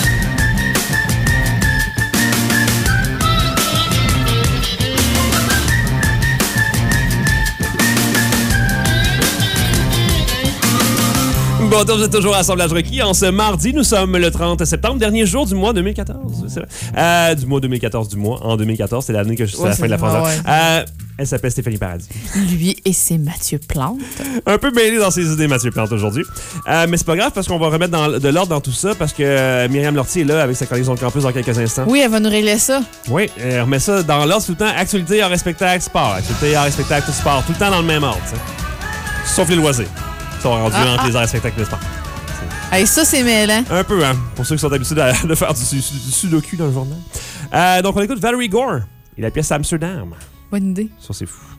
Bon, donc vous êtes toujours à Assemblage requis. En ce mardi, nous sommes le trente septembre, dernier jour du mois deux mille quatorze. C'est vrai. Euh, du mois deux mille quatorze, du mois. En deux mille quatorze, c'est l'année que je suis Ouais, à la fin de la c'est- phrase. ah ouais. Euh, elle s'appelle Stéphanie Paradis. Lui et c'est Mathieu Plante. Un peu mêlé dans ses idées, Mathieu Plante, aujourd'hui. Euh, mais c'est pas grave parce qu'on va remettre dans- de l'ordre dans tout ça parce que euh, Myriam Lortie est là avec sa chronique Zone Campus dans quelques instants. Oui, elle va nous régler ça. Oui, euh, on remet ça dans l'ordre tout le temps. Actualité, hors spectacle, sport. Actualité, hors spectacle, sport. Tout le temps dans le même ordre. T'sais. Sauf les loisirs. Ils sont rendus Ah, entre ah. les arts et spectacles et le sport. Hey, ça, c'est mêlant. Un peu, hein, pour ceux qui sont habitués de, de faire du, du, du sudoku dans le journal. Euh, donc, on écoute Valerie Gore et la pièce Amsterdam. Bonne idée. Ça, c'est fou.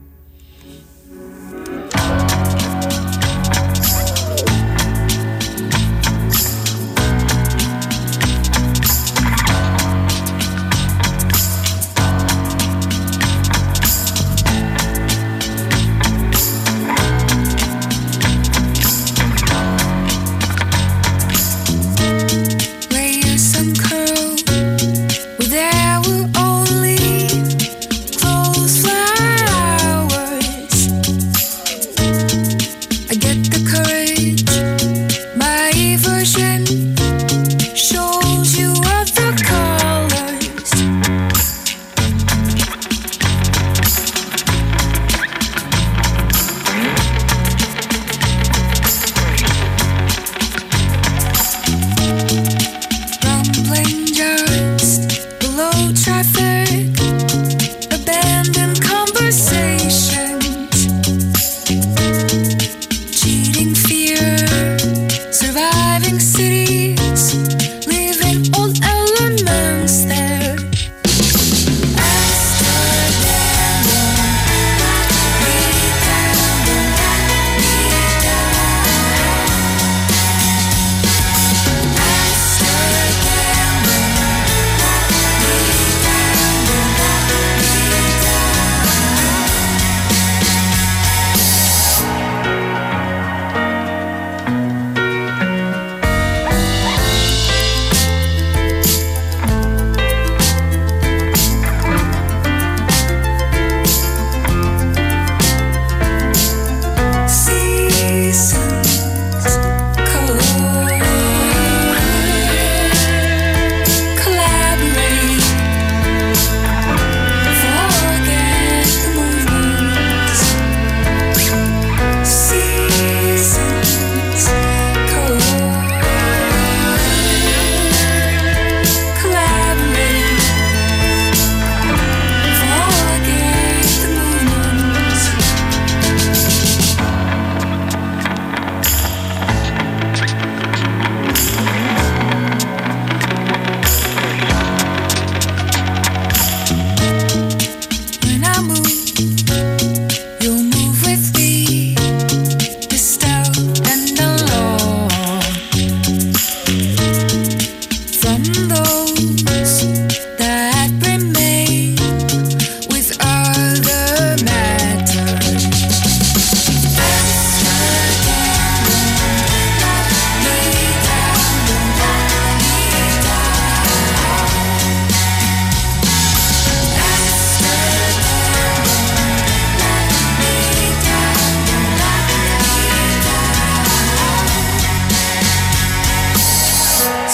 Layers uncurled where there were only closed flowers. I get the courage. My version shows you other colors. Rumbling just below traffic, abandoned conversations, cheating fear, surviving cities, leaving old elements there. Amsterdam,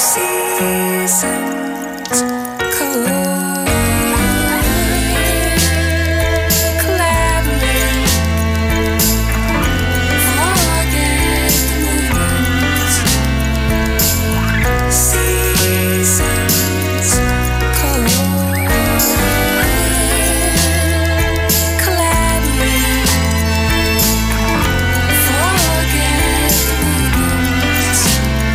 Seasons collide, collaborate, forget the moments. Seasons collide, collaborate, forget the moments.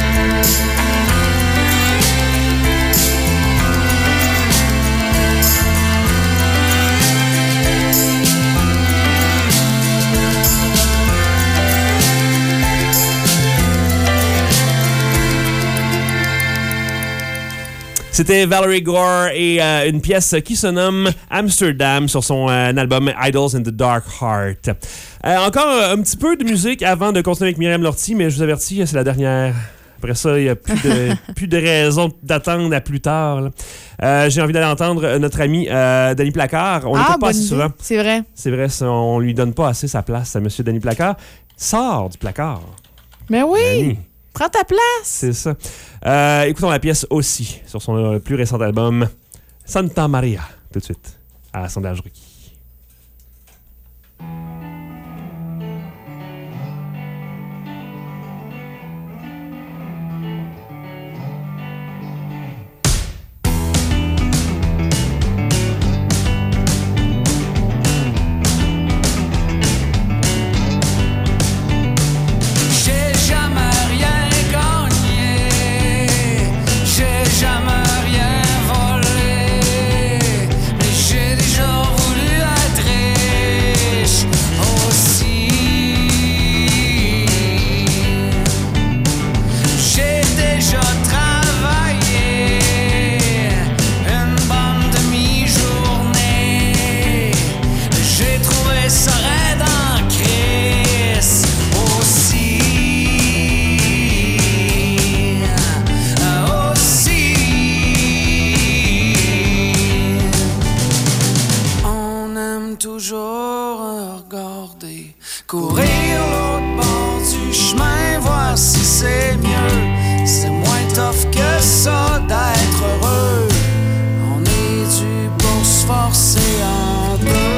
C'était Valerie Gore et euh, une pièce qui se nomme Amsterdam sur son euh, album Idols in the Dark Heart. Euh, encore euh, un petit peu de musique avant de continuer avec Myriam Lortie, mais je vous avertis, c'est la dernière. Après ça, il n'y a plus de, plus de raison d'attendre à plus tard. là. Euh, j'ai envie d'aller entendre notre ami euh, Danny Placard. On ah, l'écoute pas bonne assez idée. souvent. C'est vrai. C'est vrai, ça, on lui donne pas assez sa place à Monsieur Danny Placard. Sors du placard. Mais oui, Danny. prends ta place. C'est ça. Euh, écoutons la pièce aussi sur son euh, plus récent album Santa Maria, tout de suite, à Assemblage Requis. J'ai jamais rien gagné, j'ai jamais rien volé, mais j'ai déjà voulu être riche aussi. J'ai déjà travaillé une bonne demi-journée, j'ai trouvé ça raide en crise aussi. Aussi. On aime toujours regarder courir l'autre bord du chemin, voir si c'est mieux. C'est moins tough que ça d'être heureux. On est dû pour se forcer un peu.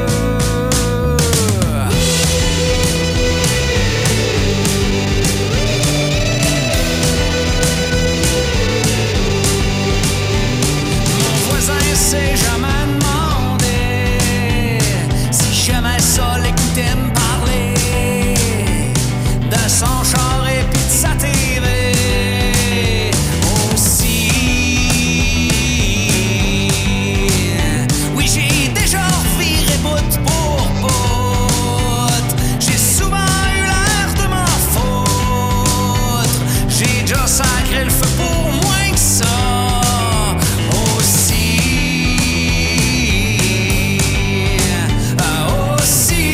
Mon voisin s'est jamais demandé si j'aimais ça l'écouter me parler de son char et pis de sa T V aussi. Oui, j'ai déjà viré bout pour bout. J'ai souvent eu l'air de m'en foutre. J'ai déjà sacré le feu pour moins que ça aussi. Ah, aussi.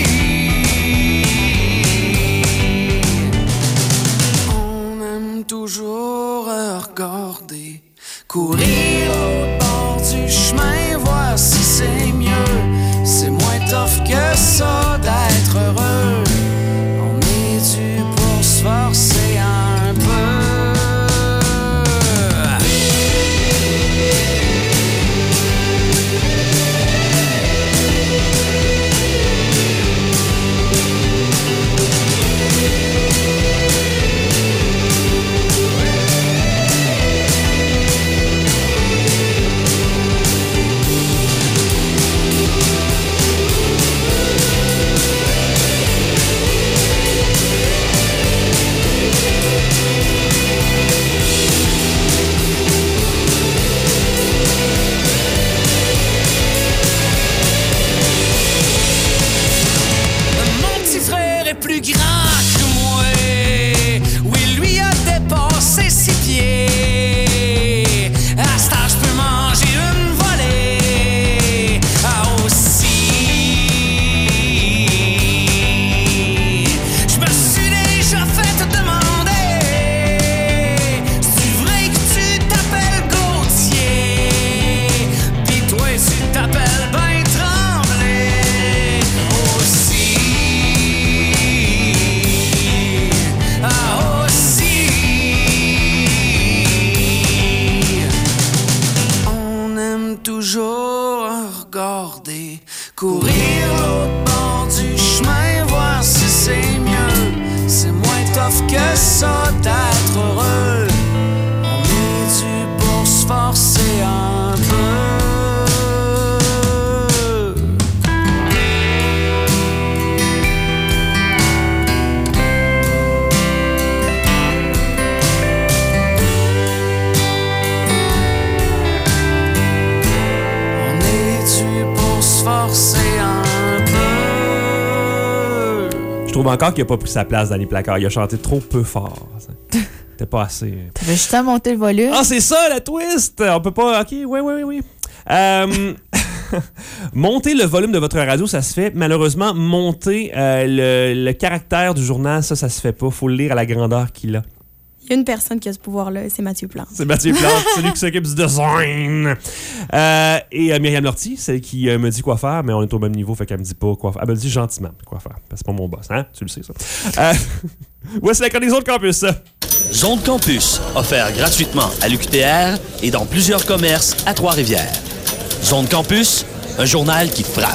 On aime toujours regarder courir au bord du chemin, voir si c'est mieux. C'est moins tough que ça d'être heureux. On est dû pour se forcer un peu. courir l'autre bord du chemin, voir si c'est mieux. C'est moins tough que ça d'être heureux. On est dû pour se forcer un peu. Forcer un peu. Je trouve encore qu'il a pas pris sa place dans les placards. Il a chanté trop peu fort. C'était pas assez. T'avais juste à monter le volume. Ah, c'est ça, la twist! On peut pas... OK, oui, oui, oui, oui. Euh... monter le volume de votre radio, ça se fait. Malheureusement, monter euh, le, le caractère du journal, ça, ça se fait pas. Faut le lire à la grandeur qu'il a. Il y a une personne qui a ce pouvoir-là, c'est Mathieu Plante. C'est Mathieu Plante, celui qui s'occupe du design. Euh, et euh, Myriam Lortie, celle qui euh, me dit quoi faire, mais on est au même niveau, fait qu'elle me dit pas quoi faire. Elle me le dit gentiment quoi faire, parce que c'est pas mon boss, hein? Tu le sais, ça. Euh, voici la chronique Zone Campus. Zone Campus, offert gratuitement à l'U Q T R et dans plusieurs commerces à Trois-Rivières. Zone Campus, un journal qui frappe.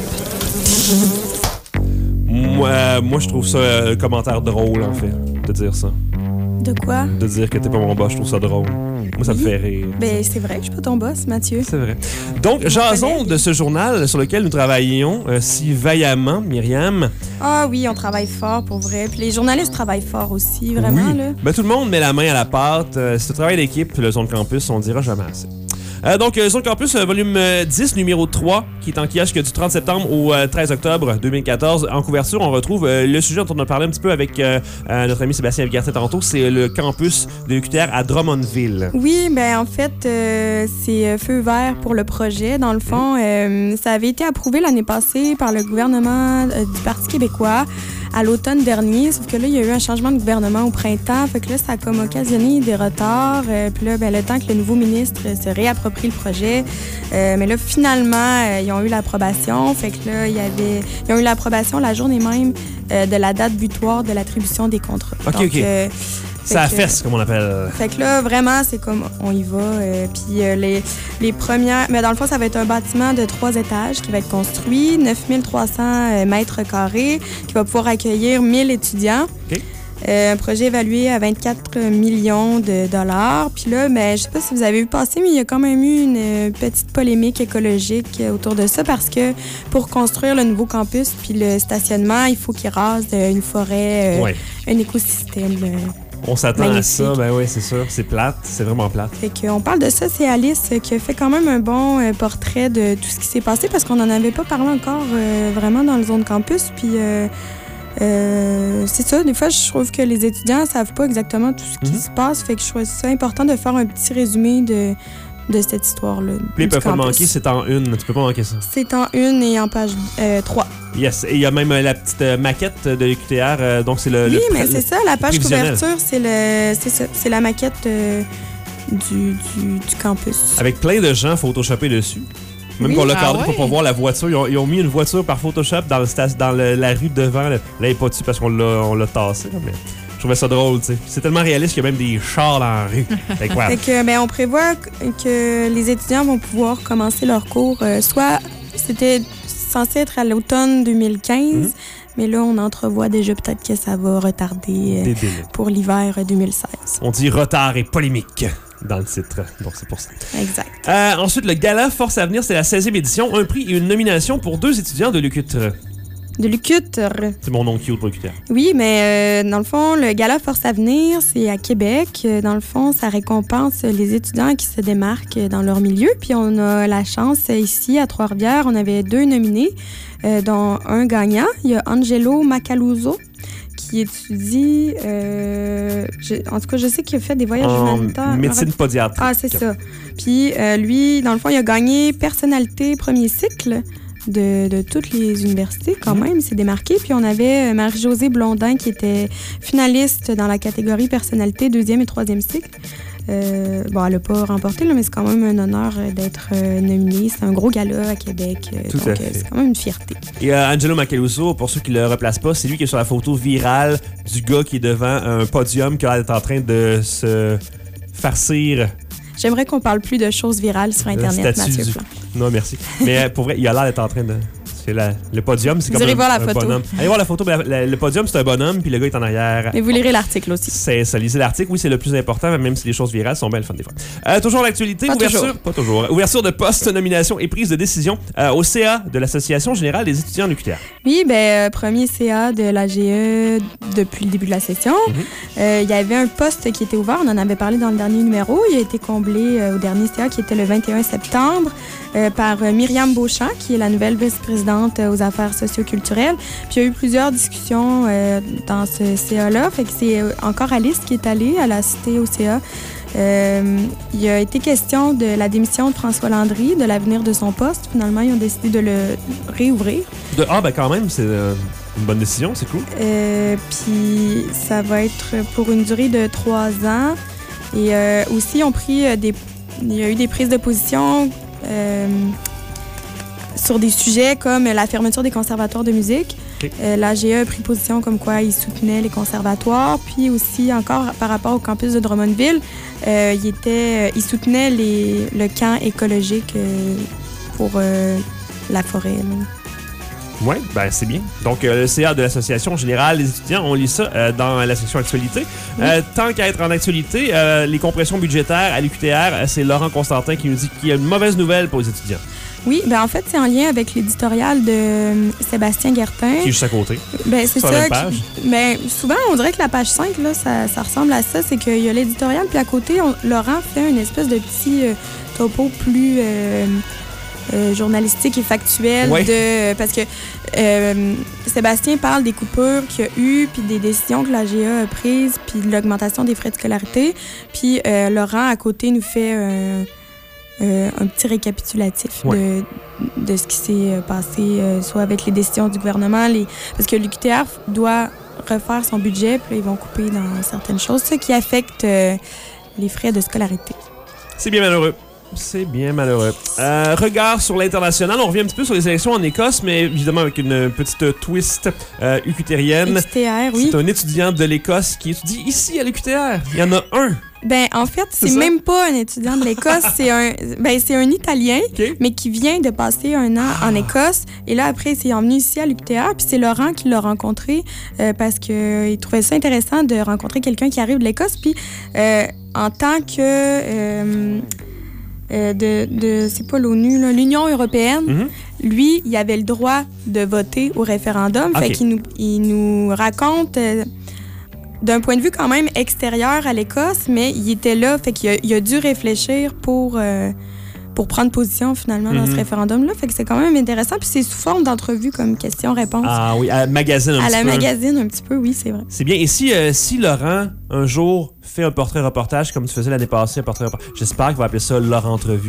Moi, euh, moi je trouve ça un euh, commentaire drôle, en fait, de dire ça. De quoi? De dire que t'es pas mon boss, je trouve ça drôle. Moi, ça me fait rire. Ben, c'est vrai que je suis pas ton boss, Mathieu. C'est vrai. Donc, jason de ce journal sur lequel nous travaillons euh, si vaillamment, Myriam. Ah oui, on travaille fort pour vrai. Puis les journalistes travaillent fort aussi, vraiment. Oui. Là. Ben, tout le monde met la main à la pâte. Euh, c'est un travail d'équipe, le Zone Campus, on dira jamais assez. Euh, donc, euh, Zone Campus, euh, volume euh, dix, numéro trois, qui est en kiosque du trente septembre au euh, treize octobre deux mille quatorze. En couverture, on retrouve euh, le sujet dont on a parlé un petit peu avec euh, euh, notre ami Sébastien Vigarté tantôt, c'est le campus de l'U Q T R à Drummondville. Oui, ben en fait, euh, c'est euh, feu vert pour le projet. Dans le fond, euh, ça avait été approuvé l'année passée par le gouvernement euh, du Parti québécois à l'automne dernier, sauf que là, il y a eu un changement de gouvernement au printemps, fait que là, ça a comme occasionné des retards. Euh, puis là, ben, le temps que le nouveau ministre se réapproprie le projet, euh, mais là, finalement, euh, ils ont eu l'approbation, fait que là, il y avait, ils ont eu l'approbation la journée même euh, de la date butoir de l'attribution des contrats. OK, Donc, OK. Euh, Ça a fesse, comme on appelle. Fait que là, vraiment, c'est comme on y va. Euh, Puis euh, les, les premières... Mais dans le fond, ça va être un bâtiment de trois étages qui va être construit, neuf mille trois cents mètres carrés, qui va pouvoir accueillir mille étudiants. OK. Euh, un projet évalué à vingt-quatre millions de dollars. Puis là, ben, je sais pas si vous avez vu passer, mais il y a quand même eu une euh, petite polémique écologique euh, autour de ça parce que pour construire le nouveau campus puis le stationnement, il faut qu'il rase euh, une forêt, euh, Ouais. un écosystème. euh, On s'attend Magnifique. à ça, ben oui, c'est sûr. C'est plate, c'est vraiment plate. Fait qu'on parle de ça, c'est Alice euh, qui a fait quand même un bon euh, portrait de tout ce qui s'est passé parce qu'on n'en avait pas parlé encore euh, vraiment dans le Zone Campus. Puis euh, euh, c'est ça, des fois, je trouve que les étudiants ne savent pas exactement tout ce qui Mhm. se passe. Fait que je trouve ça important de faire un petit résumé de, de cette histoire-là. Puis du ils peuvent pas le campus. manquer, c'est en une. Tu peux pas manquer ça. C'est en une et en page euh, trois. Yes. Et il y a même euh, la petite euh, maquette de l'U Q T R. euh, donc, c'est le. Oui, le mais le- c'est ça, la page prévisionnel. couverture, c'est le, c'est ça, c'est la maquette euh, du, du, du campus. Avec plein de gens photoshopés dessus. Même Oui, qu'on l'a ah cadré ouais? pour pas voir la voiture. Ils ont, ils ont mis une voiture par Photoshop dans, le sta- dans le- la rue devant. Là, Là, elle est pas dessus parce qu'on l'a, on l'a tassé. là, mais je trouvais ça drôle, tu sais. C'est tellement réaliste qu'il y a même des chars dans la rue. Fait que, voilà. Fait que, ben, on prévoit que les étudiants vont pouvoir commencer leur cours. euh, soit c'était censé être à l'automne deux mille quinze, Mhm. mais là, on entrevoit déjà peut-être que ça va retarder euh, Des délais. pour l'hiver deux mille seize. On dit retard et polémique dans le titre. Donc, c'est pour ça. Exact. Euh, ensuite, le gala Force Avenir, c'est la seizième édition. Un prix et une nomination pour deux étudiants de l'U Q T R. De l'U Q T R. C'est mon nom cute pour l'U Q T R. Oui, mais euh, dans le fond, le Gala Force Avenir, c'est à Québec. Euh, Dans le fond, ça récompense les étudiants qui se démarquent dans leur milieu. Puis on a la chance euh, ici, à Trois-Rivières, on avait deux nominés, euh, dont un gagnant. Il y a Angelo Macaluso, qui étudie... euh, je- en tout cas, je sais qu'il a fait des voyages En humanitaires. médecine podiatrique. Ah, c'est ça. Puis euh, lui, dans le fond, il a gagné personnalité premier cycle de, de toutes les universités quand même. C'est démarqué. Puis on avait euh, Marie-Josée Blondin qui était finaliste dans la catégorie personnalité deuxième et troisième cycle. Euh, bon, elle n'a pas remporté, là, mais c'est quand même un honneur euh, d'être euh, nominée. C'est un gros gala à Québec. euh, Tout donc, à euh, fait. c'est quand même une fierté. Et euh, Angelo Macaluso, pour ceux qui le replacent pas, c'est lui qui est sur la photo virale du gars qui est devant un podium qui a l'air d'être en train de se farcir J'aimerais qu'on parle plus de choses virales sur le Internet, statut Mathieu du... Plante. Non, merci. Mais euh, pour vrai, il a l'air d'être en train de se C'est la- le podium, c'est Vous comme irez un, voir la un photo. bonhomme. Allez voir la photo. mais la- la- le podium, c'est un bonhomme, puis le gars est en arrière. Mais vous lirez l'article aussi. C'est ça, lisez l'article. Oui, c'est le plus important, même si les choses virales sont bien le fun des fois. Euh, toujours l'actualité, Pas ouverture, toujours. pas toujours. Ouverture de poste, nomination et prise de décision euh, au C A de l'Association générale des étudiants en U Q T R. Oui, ben, euh, premier C A de l'A G E depuis le début de la session. Mhm. Euh, Il y avait un poste qui était ouvert, on en avait parlé dans le dernier numéro. Il a été comblé euh, au dernier C A qui était le vingt et un septembre euh, par euh, Myriam Beauchamp, qui est la nouvelle vice-présidente euh, aux affaires socioculturelles. Puis il y a eu plusieurs discussions euh, dans ce C A-là. Fait que c'est euh, encore Alice qui est allée, elle a assisté au C A. Euh, il a été question de la démission de François Landry, de l'avenir de son poste. Finalement, ils ont décidé de le réouvrir. De, ah, ben quand même, c'est euh, une bonne décision, c'est cool. Euh, puis ça va être pour une durée de trois ans. Et euh, aussi, on pris euh, des, il y a eu des prises de position euh, sur des sujets comme la fermeture des conservatoires de musique. Ok. Euh, L'A G E a pris position comme quoi il soutenait les conservatoires. Puis aussi, encore par rapport au campus de Drummondville, euh, il, était, il soutenait les, le camp écologique euh, pour euh, la forêt. là. Oui, ben c'est bien. Donc, euh, le C A de l'Association générale des étudiants, on lit ça euh, dans la section actualité. Euh, tant qu'à être en actualité, euh, les compressions budgétaires à l'U Q T R, euh, c'est Laurent Constantin qui nous dit qu'il y a une mauvaise nouvelle pour les étudiants, Oui, ben en fait, c'est en lien avec l'éditorial de euh, Sébastien Guertin. qui est juste à côté. Ben, c'est sur la ça. même page. qui- ben, souvent, on dirait que la page cinq, là, ça, ça ressemble à ça. C'est qu'il y a l'éditorial, puis à côté, on- Laurent fait une espèce de petit euh, topo plus euh, euh, journalistique et factuel. Ouais. De, parce que euh, Sébastien parle des coupures qu'il y a eu, puis des décisions que l'A G E a prises, puis de l'augmentation des frais de scolarité. Puis euh, Laurent, à côté, nous fait euh, euh, un petit récapitulatif Ouais. de, de ce qui s'est euh, passé, euh, soit avec les décisions du gouvernement, les... parce que l'U Q T R doit refaire son budget, puis là, ils vont couper dans certaines choses, ce qui affecte euh, les frais de scolarité. C'est bien malheureux. C'est bien malheureux. Euh, regard sur l'international. On revient un petit peu sur les élections en Écosse, mais évidemment avec une petite twist euh, ucutérienne. X T R, oui. C'est un étudiant de l'Écosse qui étudie ici à l'U Q T R. Il y en a un. Ben, en fait, C'est c'est ça? même pas un étudiant de l'Écosse, c'est un, ben, c'est un Italien, OK. mais qui vient de passer un an en Écosse. Et là, après, il s'est emmené ici à l'U Q T R, puis c'est Laurent qui l'a rencontré euh, parce qu'il trouvait ça intéressant de rencontrer quelqu'un qui arrive de l'Écosse. Puis, euh, en tant que... euh, euh, de, de c'est pas l'ONU, là, l'Union européenne, Mhm. lui, il avait le droit de voter au référendum. Fait OK. qu'il nous, il nous raconte... euh, d'un point de vue quand même extérieur à l'Écosse, mais il était là, fait qu'il a, il a dû réfléchir pour, euh, pour prendre position finalement dans Mhm. ce référendum-là. Fait que c'est quand même intéressant. Puis c'est sous forme d'entrevue comme question-réponse. Ah oui, à magazine un à petit la peu. magazine un petit peu, oui, c'est vrai. C'est bien. Et si, euh, si Laurent, un jour, fait un portrait-reportage comme tu faisais l'année passée, un portrait-reportage, j'espère qu'il va appeler ça Laurent Entrevue.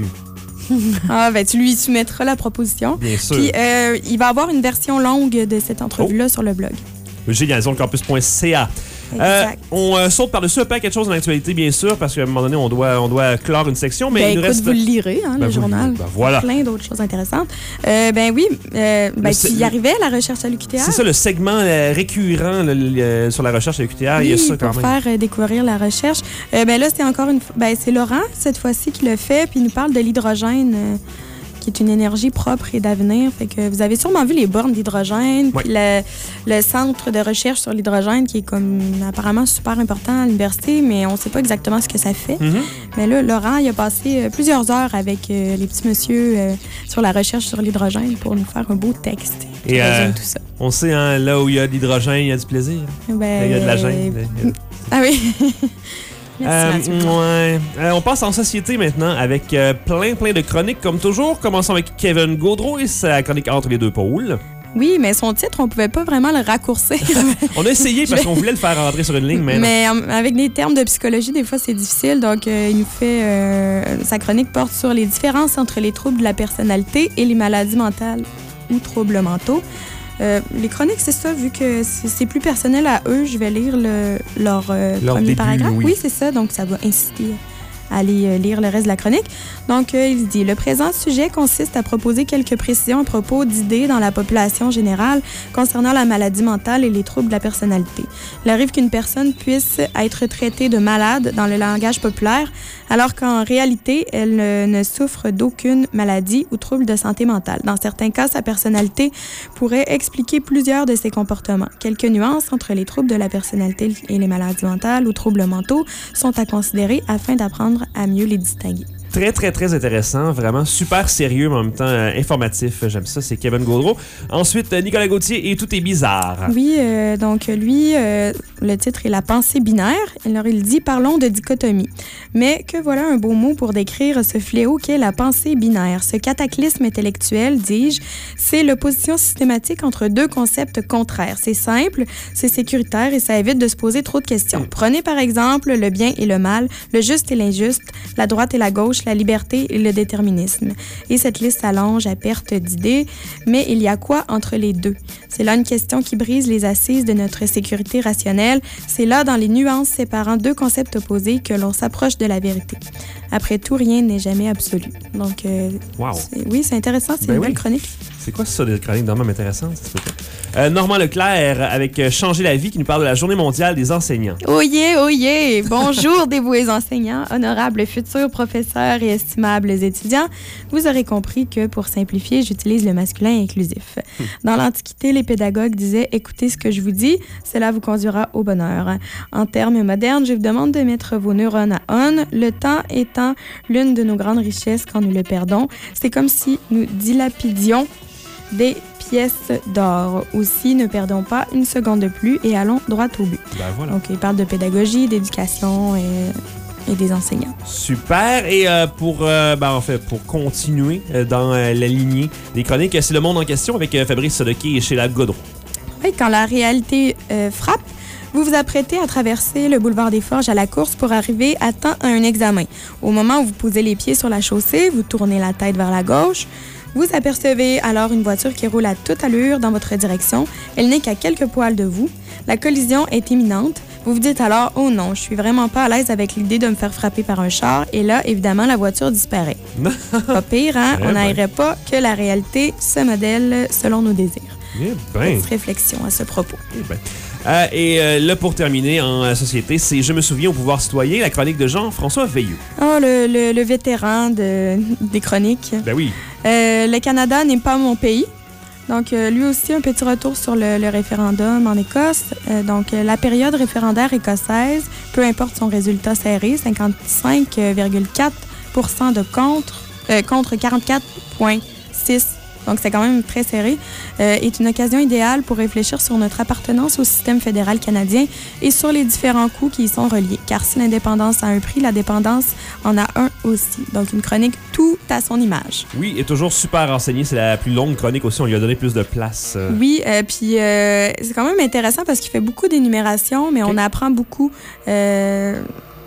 Ah, ben tu lui soumettras la proposition. Bien sûr. Puis euh, il va avoir une version longue de cette entrevue-là sur le blog. Génial, zoncampus point c a. Euh, Exact. on euh, saute par-dessus un paquet de choses dans l'actualité, bien sûr, parce qu'à un moment donné, on doit, on doit clore une section, mais Ben, il nous écoute, reste... vous le lirez, hein, Ben, le vous le journal. lirez. Ben, voilà. Plein d'autres choses intéressantes. Euh, ben oui, euh, ben, c'est- tu y arrivais, la recherche à l'U Q T R. C'est ça, le segment euh, récurrent là, le- le- sur la recherche à l'U Q T R, il y a Oui, ça quand pour même. faire euh, découvrir la recherche. Euh, ben là, c'est encore une fois... Ben, c'est Laurent, cette fois-ci, qui le fait, puis il nous parle de l'hydrogène, euh, qui est une énergie propre et d'avenir. Fait que vous avez sûrement vu les bornes d'hydrogène, Oui. puis le, le centre de recherche sur l'hydrogène, qui est comme apparemment super important à l'université, mais on ne sait pas exactement ce que ça fait. Mhm. Mais là, Laurent, il a passé euh, plusieurs heures avec euh, les petits messieurs euh, sur la recherche sur l'hydrogène pour nous faire un beau texte qui Et, résume euh, tout ça. On sait, hein, là où il y a de l'hydrogène, il y a du plaisir. Ben, Il y a de la gêne. il y a- Ah oui. Merci, Euh, Mathieu. ouais. Euh, on passe en société maintenant avec euh, plein, plein de chroniques comme toujours. Commençons avec Kevin Gaudreau et sa chronique Entre les deux pôles. Oui, mais son titre, on pouvait pas vraiment le raccourcir. On a essayé parce qu'on voulait le faire rentrer sur une ligne, mais, non. Mais euh, avec des termes de psychologie, des fois, c'est difficile. Donc, euh, il nous fait... euh, sa chronique porte sur les différences entre les troubles de la personnalité et les maladies mentales ou troubles mentaux. Euh, les chroniques, c'est ça, vu que c'est c'est plus personnel à eux, je vais lire le, leur, euh, Leur premier début, paragraphe. oui. Oui, c'est ça, donc ça va inciter à aller euh, lire le reste de la chronique. Donc, euh, il dit « Le présent sujet consiste à proposer quelques précisions à propos d'idées dans la population générale concernant la maladie mentale et les troubles de la personnalité. Il arrive qu'une personne puisse être traitée de malade dans le langage populaire alors qu'en réalité, elle euh, ne souffre d'aucune maladie ou trouble de santé mentale. Dans certains cas, sa personnalité pourrait expliquer plusieurs de ses comportements. Quelques nuances entre les troubles de la personnalité et les maladies mentales ou troubles mentaux sont à considérer afin d'apprendre à mieux les distinguer. Très, très, très intéressant. Vraiment super sérieux, mais en même temps euh, informatif. J'aime ça. C'est Kevin Gaudreau. Ensuite, euh, Nicolas Gauthier et Tout est bizarre. Oui, euh, donc lui, euh, le titre est La pensée binaire. Alors, il dit « Parlons de dichotomie ». Mais que voilà un beau mot pour décrire ce fléau qu'est la pensée binaire. Ce cataclysme intellectuel, dis-je, c'est l'opposition systématique entre deux concepts contraires. C'est simple, c'est sécuritaire et ça évite de se poser trop de questions. Prenez par exemple le bien et le mal, le juste et l'injuste, la droite et la gauche, la liberté et le déterminisme. Et cette liste s'allonge à perte d'idées, mais il y a quoi entre les deux? C'est là une question qui brise les assises de notre sécurité rationnelle. C'est là, dans les nuances séparant deux concepts opposés, que l'on s'approche de la vérité. Après tout, rien n'est jamais absolu. Donc, euh, wow. c'est, oui, c'est intéressant, c'est ben une oui. belle chronique. C'est quoi ça, des chroniques vraiment intéressantes? Euh, Normand Leclerc avec euh, Changer la vie qui nous parle de la Journée mondiale des enseignants. Oh yeah, oh yeah! Bonjour, dévoués enseignants, honorables futurs professeurs et estimables étudiants. Vous aurez compris que, pour simplifier, j'utilise le masculin inclusif. Dans l'Antiquité, les pédagogues disaient « Écoutez ce que je vous dis, cela vous conduira au bonheur ». En termes modernes, je vous demande de mettre vos neurones à on, le temps étant l'une de nos grandes richesses quand nous le perdons. C'est comme si nous dilapidions des pièces d'or. Aussi, ne perdons pas une seconde de plus et allons droit au but. Ben voilà. Donc, il parle de pédagogie, d'éducation et, et des enseignants. Super. Et euh, pour, euh, ben, en fait, pour continuer euh, dans euh, la lignée des chroniques, c'est Le Monde en question avec euh, Fabrice Sodoki et Sheila Godreau. Oui, quand la réalité euh, frappe, vous vous apprêtez à traverser le boulevard des Forges à la course pour arriver à temps à un examen. Au moment où vous posez les pieds sur la chaussée, vous tournez la tête vers la gauche. Vous apercevez alors une voiture qui roule à toute allure dans votre direction. Elle n'est qu'à quelques poils de vous. La collision est imminente. Vous vous dites alors « Oh non, je suis vraiment pas à l'aise avec l'idée de me faire frapper par un char. » Et là, évidemment, la voiture disparaît. Pas pire, hein? On n'aimerait pas que la réalité se modèle selon nos désirs. Eh ben. Petite réflexion à ce propos. Eh ben. Euh, et euh, là, pour terminer en euh, société, c'est Je me souviens au pouvoir citoyen, la chronique de Jean-François Veilleux. Oh, le, le, le vétéran de, des chroniques. Ben oui. Euh, le Canada n'est pas mon pays. Donc, euh, lui aussi, un petit retour sur le, le référendum en Écosse. Euh, donc, euh, la période référendaire écossaise, peu importe son résultat serré, cinquante-cinq virgule quatre pour cent de contre, euh, contre quarante-quatre virgule six. Donc, c'est quand même très serré, euh, est une occasion idéale pour réfléchir sur notre appartenance au système fédéral canadien et sur les différents coûts qui y sont reliés. Car si l'indépendance a un prix, la dépendance en a un aussi. Donc, une chronique tout à son image. Oui, et toujours super renseigné. C'est la plus longue chronique aussi. On lui a donné plus de place. Euh... Oui, euh, puis euh, c'est quand même intéressant parce qu'il fait beaucoup d'énumérations, mais okay. On apprend beaucoup... Euh,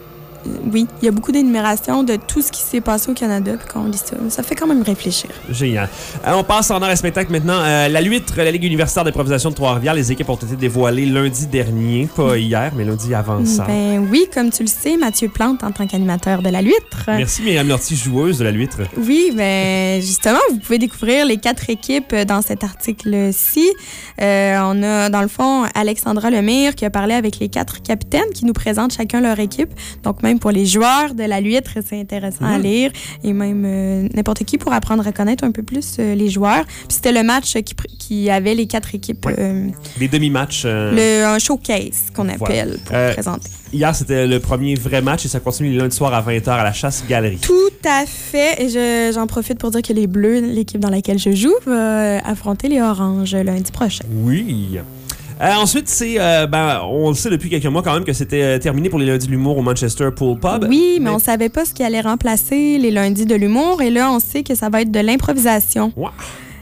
Oui, il y a beaucoup d'énumération de tout ce qui s'est passé au Canada, puis quand on lit ça, ça fait quand même réfléchir. Génial. Euh, on passe en art et spectacle maintenant. Euh, la Luître, la Ligue universitaire d'improvisation de Trois-Rivières, les équipes ont été dévoilées lundi dernier, pas hier, mais lundi avant ça. Ben oui, comme tu le sais, Mathieu Plante en tant qu'animateur de la Luître. Merci Myriam Lortie, joueuse de la Luître. Oui, ben justement, vous pouvez découvrir les quatre équipes dans cet article-ci. Euh, on a, dans le fond, Alexandra Lemire qui a parlé avec les quatre capitaines qui nous présentent chacun leur équipe. Donc, même pour les joueurs de la Luître, c'est intéressant mmh. à lire. Et même euh, n'importe qui pour apprendre à connaître un peu plus euh, les joueurs. Puis c'était le match qui, qui avait les quatre équipes. Ouais. Euh, les demi-matchs. Euh... Le, un showcase qu'on appelle voilà. pour euh, présenter. Hier, c'était le premier vrai match et ça continue le lundi soir à vingt heures à la Chasse-Galerie. Tout à fait. Et je, j'en profite pour dire que les Bleus, l'équipe dans laquelle je joue, va affronter les Oranges lundi prochain. Oui. Euh, ensuite, c'est, euh, ben, on le sait depuis quelques mois quand même que c'était euh, terminé pour les lundis de l'humour au Manchester Pool Pub. Oui, mais, mais on savait pas ce qui allait remplacer les lundis de l'humour. Et là, on sait que ça va être de l'improvisation. Ouais.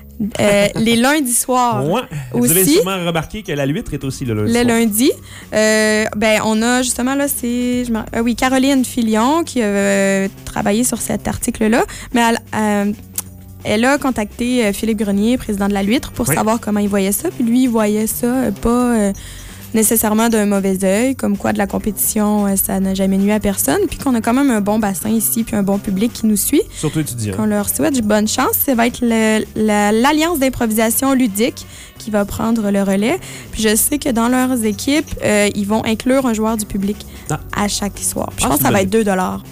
Euh, les lundis soirs ouais. aussi. Vous avez sûrement remarqué que la Luître est aussi le lundi Le soir. lundi. Euh, ben, on a justement, là, c'est... Je euh, oui, Caroline Filion qui a euh, travaillé sur cet article-là. Mais elle... Euh, Elle a contacté euh, Philippe Grenier, président de la Luître, pour oui. savoir comment il voyait ça. Puis lui, il voyait ça euh, pas euh, nécessairement d'un mauvais œil, comme quoi de la compétition, euh, ça n'a jamais nuit à personne. Puis qu'on a quand même un bon bassin ici, puis un bon public qui nous suit. Surtout étudiants. Qu'on leur souhaite bonne chance. Ça va être le, la, l'Alliance d'improvisation ludique qui va prendre le relais. Puis je sais que dans leurs équipes, euh, ils vont inclure un joueur du public ah. à chaque soir. Puis je ah, pense que ça va être deux dollars.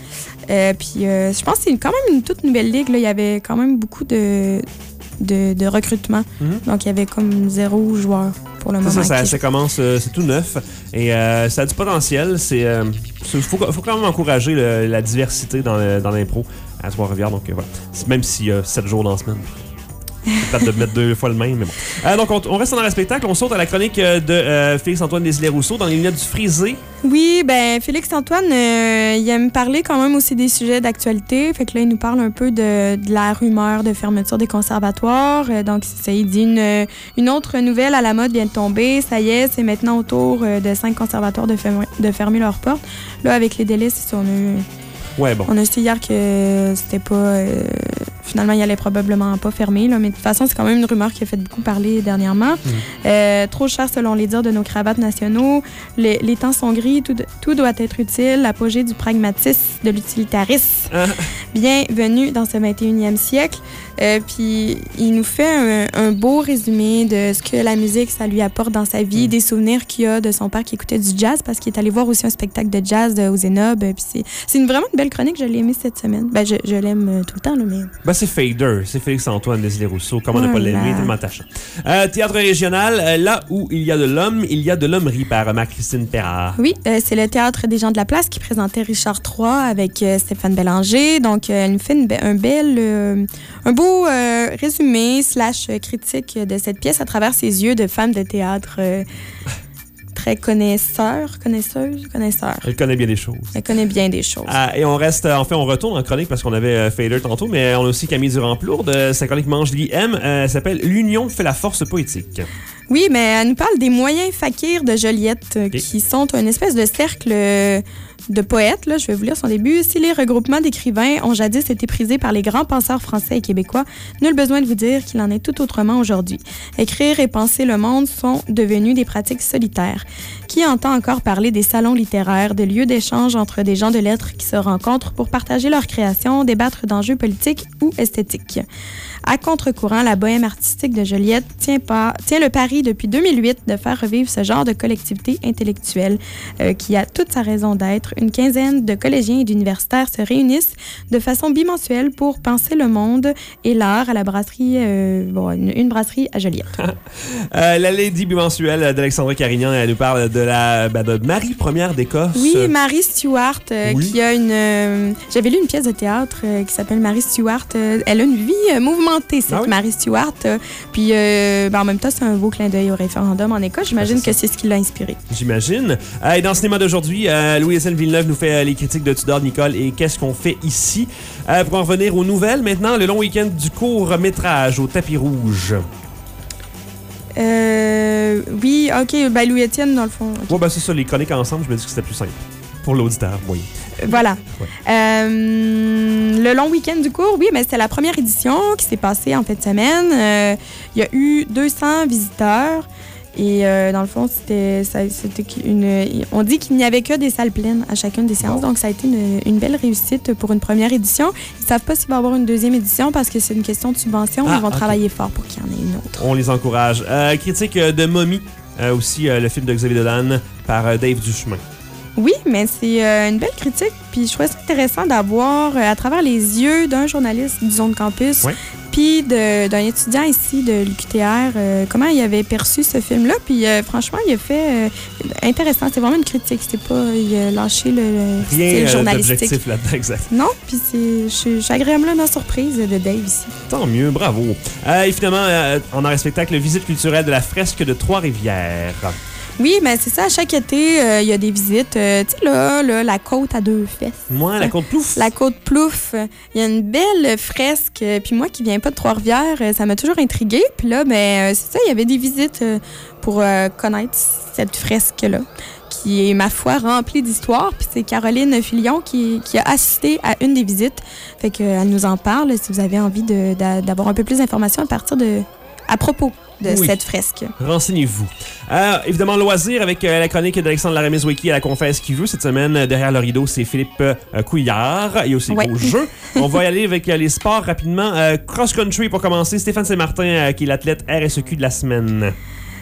Euh, puis euh, je pense que c'est quand même une toute nouvelle ligue. Là. Il y avait quand même beaucoup de, de, de recrutement. Mm-hmm. Donc, il y avait comme zéro joueur pour le moment. Ça, ça, qui... ça commence, euh, c'est tout neuf et euh, ça a du potentiel. Il euh, faut, faut quand même encourager le, la diversité dans, le, dans l'impro à Trois-Rivières. Donc, euh, voilà. Même s'il y a sept jours dans la semaine. C'est peut-être de mettre deux fois le même, mais bon. Euh, donc, on, on reste dans le spectacle. On saute à la chronique de euh, Félix-Antoine Desilets-Rousseau dans les lunettes du frisé. Oui, ben Félix-Antoine, euh, il aime parler quand même aussi des sujets d'actualité. Fait que là, il nous parle un peu de, de la rumeur de fermeture des conservatoires. Euh, donc, ça, il dit une, une autre nouvelle à la mode vient de tomber. Ça y est, c'est maintenant au tour de cinq conservatoires de, fermer, de fermer leurs portes. Là, avec les délais, c'est ça, on a eu... Ouais, bon. On a su hier que c'était pas... Euh, finalement, il allait probablement pas fermer. Là, mais de toute façon, c'est quand même une rumeur qui a fait beaucoup parler dernièrement. Mmh. Euh, trop cher selon les dires de nos cravates nationaux. Les, les temps sont gris. Tout, de, tout doit être utile. L'apogée du pragmatisme, de l'utilitarisme. Ah. Bienvenue dans ce vingt et unième siècle. Euh, puis, il nous fait un, un beau résumé de ce que la musique, ça lui apporte dans sa vie, mmh. des souvenirs qu'il a de son père qui écoutait du jazz parce qu'il est allé voir aussi un spectacle de jazz au Zénob. Puis c'est, c'est une, vraiment une belle chronique. Je l'ai aimée cette semaine. Ben, je, je l'aime euh, tout le temps. Là, mais... ben, c'est Fader. C'est Félix-Antoine Desilets-Rousseau. Comment ne pas l'aimer? Tellement attachant. Euh, théâtre régional, euh, là où il y a de l'homme, il y a de l'hommerie par Marie-Christine Perrard. Oui, euh, c'est le Théâtre des gens de la place qui présentait Richard trois avec euh, Stéphane Bélanger. Donc, euh, elle nous fait une, un bel, euh, un beau euh, résumé slash critique de cette pièce à travers ses yeux de femme de théâtre euh, très connaisseur, connaisseuse, connaisseur. Elle connaît bien des choses. Elle connaît bien des choses. Ah, et on reste, en fait, on retourne en chronique parce qu'on avait euh, Fader tantôt, mais on a aussi Camille Durand-Plourde. Sa chronique Mange Lit M, euh, elle s'appelle L'union fait la force poétique. Oui, mais elle nous parle des moyens fakirs de Joliette, okay. qui sont une espèce de cercle de poètes. Là, je vais vous lire son début. Si les regroupements d'écrivains ont jadis été prisés par les grands penseurs français et québécois, nul besoin de vous dire qu'il en est tout autrement aujourd'hui. Écrire et penser le monde sont devenus des pratiques solitaires. Qui entend encore parler des salons littéraires, des lieux d'échange entre des gens de lettres qui se rencontrent pour partager leurs créations, débattre d'enjeux politiques ou esthétiques? À contre-courant, la bohème artistique de Joliette tient, pas, tient le pari depuis deux mille huit de faire revivre ce genre de collectivité intellectuelle euh, qui a toute sa raison d'être. Une quinzaine de collégiens et d'universitaires se réunissent de façon bimensuelle pour penser le monde et l'art à la brasserie, euh, bon, une, une brasserie à Joliette. euh, la Lady bimensuelle d'Alexandra Carignan, elle nous parle de la ben de Marie Première d'Écosse. Oui, Marie Stuart, euh, oui. qui a une... Euh, j'avais lu une pièce de théâtre euh, qui s'appelle Marie Stuart. Euh, elle a une vie euh, mouvementée, cette ah oui? Marie Stuart. Euh, puis euh, ben, en même temps, c'est un beau clin d'œil au référendum en Écosse. J'imagine que c'est ce qui l'a inspiré. J'imagine. Euh, et dans le cinéma d'aujourd'hui, euh, Louis-Étienne Villeneuve nous fait euh, les critiques de Tudor Nicole et Qu'est-ce qu'on fait ici? Euh, pour en revenir aux nouvelles, maintenant, le long week-end du court-métrage au tapis rouge. Euh, oui, OK. Ben, Louis-Étienne, dans le fond. Okay. Ouais, ben, c'est ça, les chroniques ensemble, je me dis que c'était plus simple. Pour l'auditeur, oui. Voilà. Ouais. Euh, le long week-end du cours, oui, mais c'était la première édition qui s'est passée en fin de semaine. Euh, il y a eu deux cents visiteurs. Et euh, dans le fond, c'était, ça, c'était une, on dit qu'il n'y avait que des salles pleines à chacune des séances. Bon. Donc, ça a été une, une belle réussite pour une première édition. Ils ne savent pas s'il va y avoir une deuxième édition parce que c'est une question de subvention. Ah, Ils vont okay. travailler fort pour qu'il y en ait une autre. On les encourage. Euh, critique de Mommy, euh, aussi euh, le film de Xavier Dolan par euh, Dave Duchemin. Oui, mais c'est euh, une belle critique. Puis je trouvais ça intéressant d'avoir, euh, à travers les yeux d'un journaliste du Zone Campus, ouais. puis de, d'un étudiant ici de l'U Q T R, euh, comment il avait perçu ce film-là. Puis euh, franchement, il a fait euh, intéressant. C'est vraiment une critique. C'était pas, il a lâché le, le Rien, style euh, journalistique. d'objectif là-dedans, exact. Non, puis c'est, je, je suis agréablement surprise de Dave ici. Tant mieux, bravo. Euh, et finalement, euh, on a un spectacle visite culturelle de la fresque de Trois-Rivières. Oui, mais c'est ça. À chaque été, il euh, y a des visites. Euh, tu sais, là, là, la côte à deux fesses. Moi, la côte Plouf. La côte Plouf. Il y a une belle fresque. Puis moi, qui viens pas de Trois-Rivières, ça m'a toujours intriguée. Puis là, ben, c'est ça, il y avait des visites pour euh, connaître cette fresque-là, qui est, ma foi, remplie d'histoire. Puis c'est Caroline Filion qui, qui a assisté à une des visites. Fait qu'elle nous en parle si vous avez envie de, de, d'avoir un peu plus d'informations à partir de... à propos de oui. cette fresque. Renseignez-vous. Euh, évidemment, loisir avec euh, la chronique d'Alexandre Laramie-Wiki à la confesse qui veut. Cette semaine, euh, derrière le rideau, c'est Philippe euh, Couillard. Il y a aussi ouais. gros jeu. On va y aller avec euh, les sports rapidement. Euh, cross-country pour commencer. Stéphane Saint-Martin, euh, qui est l'athlète R S E Q de la semaine.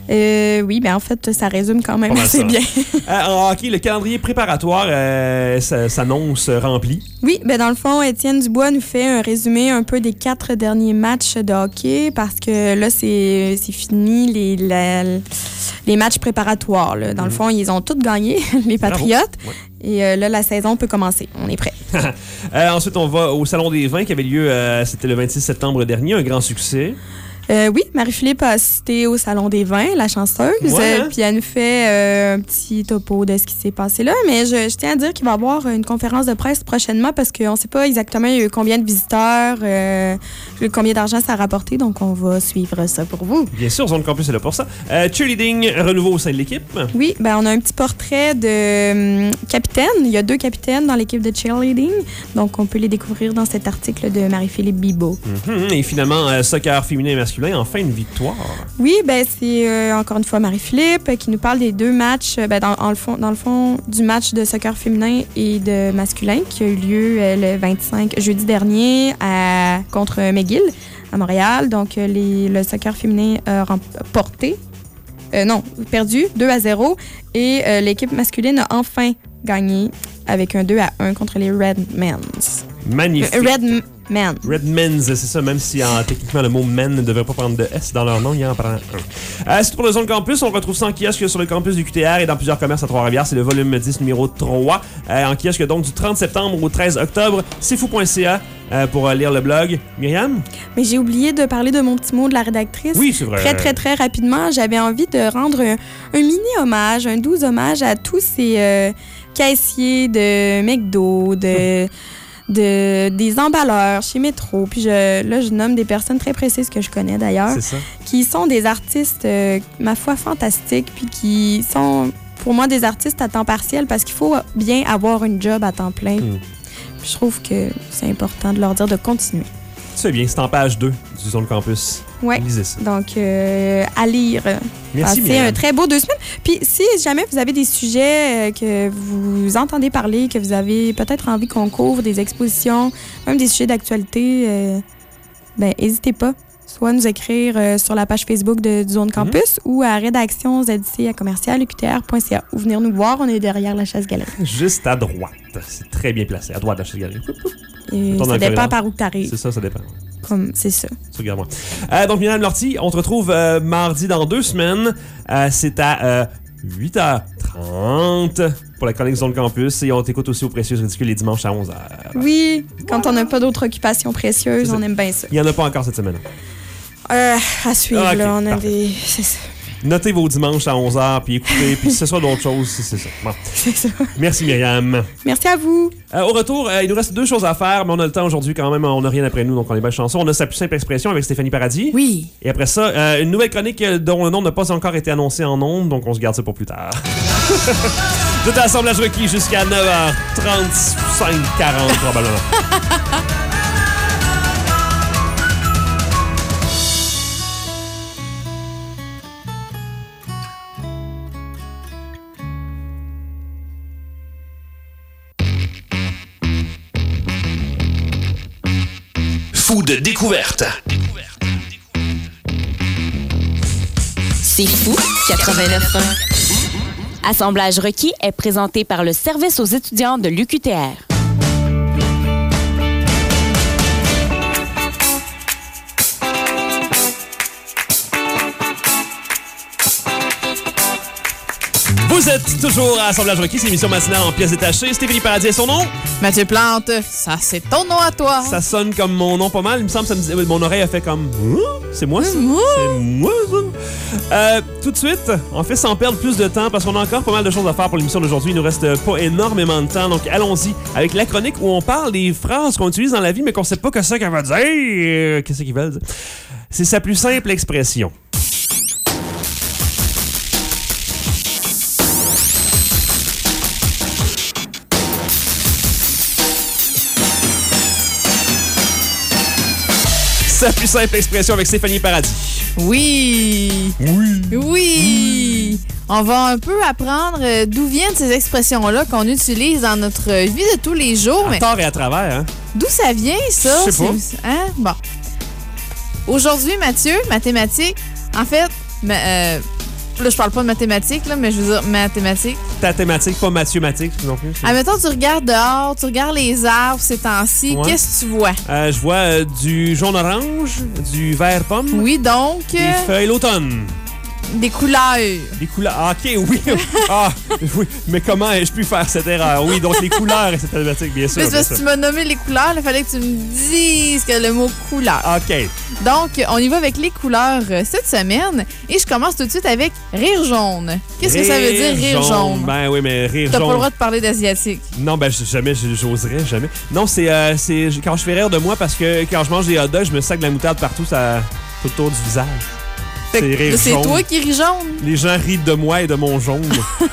Euh, oui, ben en fait, ça résume quand même assez ça. bien. euh, en hockey, le calendrier préparatoire euh, s'annonce rempli. Oui, ben dans le fond, Étienne Dubois nous fait un résumé un peu des quatre derniers matchs de hockey parce que là, c'est fini les, la, les matchs préparatoires. Là. Dans mmh. le fond, ils ont tous gagné, les Patriotes. Ouais. Et euh, là, la saison peut commencer. On est prêt. euh, ensuite, on va au Salon des vins qui avait lieu, euh, c'était le vingt-six septembre dernier, un grand succès. Euh, oui, Marie-Philippe a assisté au Salon des vins, la chanceuse. Ouais, hein? Puis elle nous fait euh, un petit topo de ce qui s'est passé là. Mais je, je tiens à dire qu'il va y avoir une conférence de presse prochainement parce qu'on ne sait pas exactement il y a eu combien de visiteurs, euh, combien d'argent ça a rapporté. Donc, on va suivre ça pour vous. Bien sûr, Zone Campus est là pour ça. Euh, cheerleading, renouveau au sein de l'équipe. Oui, ben on a un petit portrait de euh, capitaine. Il y a deux capitaines dans l'équipe de cheerleading. Donc, on peut les découvrir dans cet article de Marie-Philippe Bibeau. Mm-hmm. Et finalement, euh, soccer féminin et masculin. Enfin, une victoire. Oui, ben c'est euh, encore une fois Marie-Philippe euh, qui nous parle des deux matchs, ben, dans, en le fond, dans le fond, du match de soccer féminin et de masculin qui a eu lieu euh, le vingt-cinq jeudi dernier à, contre McGill à Montréal. Donc, euh, les, le soccer féminin a remporté, euh, non, perdu deux à zéro et euh, l'équipe masculine a enfin gagné avec un deux à un contre les Redmans. Magnifique. Euh, Red Man. Redmans, c'est ça, même si en, techniquement le mot man ne devrait pas prendre de S dans leur nom, il en prend un. Euh, c'est tout pour le Zone Campus. On retrouve ça en kiosque sur le campus du Q T R et dans plusieurs commerces à Trois-Rivières. C'est le volume dix, numéro trois. Euh, en kiosque donc du trente septembre au treize octobre. c'est fou point c a euh, pour euh, lire le blog. Myriam? Mais j'ai oublié de parler de mon petit mot de la rédactrice. Oui, c'est vrai. Très, très, très rapidement, j'avais envie de rendre un, un mini-hommage, un doux hommage à tous ces euh, caissiers de McDo, de... De, des emballeurs chez Métro. Puis je, là, je nomme des personnes très précises que je connais d'ailleurs. C'est ça. Qui sont des artistes, euh, ma foi, fantastiques, puis qui sont, pour moi, des artistes à temps partiel parce qu'il faut bien avoir une job à temps plein. Mm. Puis je trouve que c'est important de leur dire de continuer. C'est bien, c'est en page deux du Zone Campus. Oui. Lisez ça. Donc, euh, à lire. Merci, C'est un très beau deux semaines. Puis, si jamais vous avez des sujets euh, que vous entendez parler, que vous avez peut-être envie qu'on couvre, des expositions, même des sujets d'actualité, euh, ben, n'hésitez pas. Soit nous écrire euh, sur la page Facebook de, du Zone Campus mm-hmm. ou à rédaction Z C à commercial U Q T R point C A ou venir nous voir. On est derrière la chaise galerie. Juste à droite. C'est très bien placé. À droite de la chaise galerie. Et ça dépend par où tu arrives. C'est ça, ça dépend. Comme, c'est ça. Regarde-moi. Euh, donc, Myriam Lortie, on te retrouve euh, mardi dans deux semaines. Euh, c'est à euh, huit heures trente pour la chronique Zone Campus. Et on t'écoute aussi au Précieuses Ridicules les dimanches à onze heures. Oui, quand on n'a pas d'autres occupations précieuses, on aime bien ça. Il n'y en a pas encore cette semaine. Euh, à suivre, ah, okay, là, on a parfait. des... C'est ça. Notez vos dimanches à onze heures, puis écoutez, puis si ce soit d'autres choses, c'est ça. Bon. C'est ça. Merci Myriam. Merci à vous. Euh, au retour, euh, il nous reste deux choses à faire, mais on a le temps aujourd'hui quand même, on n'a rien après nous, donc on est bien chanceux. On a sa plus simple expression avec Stéphanie Paradis. Oui. Et après ça, euh, une nouvelle chronique dont le nom n'a pas encore été annoncé en ondes, donc on se garde ça pour plus tard. Tout assemblage requis jusqu'à neuf heures trente-cinq quarante probablement. Fou de découverte. C'est fou, quatre-vingt-neuf un. Assemblage requis est présenté par le service aux étudiants de l'U Q T R. Vous êtes toujours à Assemblage requis, c'est l'émission matinale en pièces détachées. Stéphanie Paradis est son nom. Mathieu Plante, ça c'est ton nom à toi. Ça sonne comme mon nom pas mal. Il me semble que ça me disait, mon oreille a fait comme hein? C'est moi ça. C'est moi ça. Euh, tout de suite, on fait sans perdre plus de temps parce qu'on a encore pas mal de choses à faire pour l'émission d'aujourd'hui. Il nous reste pas énormément de temps, donc allons-y avec la chronique où on parle des phrases qu'on utilise dans la vie mais qu'on sait pas que ça qu'elle va dire. Qu'est-ce qu'ils veulent dire? C'est sa plus simple expression. Sa plus simple expression avec Stéphanie Paradis. Oui. Oui. Oui. On va un peu apprendre d'où viennent ces expressions-là qu'on utilise dans notre vie de tous les jours. À mais tort et à travers, hein? D'où ça vient, ça? Je sais pas. Hein? Bon. Aujourd'hui, Mathieu, mathématiques, en fait, euh, Là, je parle pas de mathématiques, là, mais je veux dire mathématiques. Ta thématique, pas mathématique non plus. c'est- Admettons, tu regardes dehors, tu regardes les arbres ces temps-ci. Ouais. Qu'est-ce que tu vois? Euh, je vois euh, du jaune-orange, du vert-pomme, Oui, donc, des euh, feuilles l'automne. des couleurs. Les couleurs. Ah, OK, oui. Ah, oui. Mais comment ai-je pu faire cette erreur? Oui, donc les couleurs et cette thématique, bien sûr. Mais c'est bien parce que sûr. tu m'as nommé les couleurs, il fallait que tu me dises que le mot couleur. OK. Donc, on y va avec les couleurs euh, cette semaine. Et je commence tout de suite avec rire jaune. Qu'est-ce que ça veut dire, rire jaune? Ben oui, mais rire T'as jaune. pas le droit de parler d'asiatique. Non, ben j- jamais, j- j'oserais, jamais. Non, c'est euh, c'est quand je fais rire de moi parce que quand je mange des hot dogs, je me sac de la moutarde partout, ça, tout autour du visage. Fait C'est que rire c'est jaune. toi qui ris jaune. Les gens rient de moi et de mon jaune.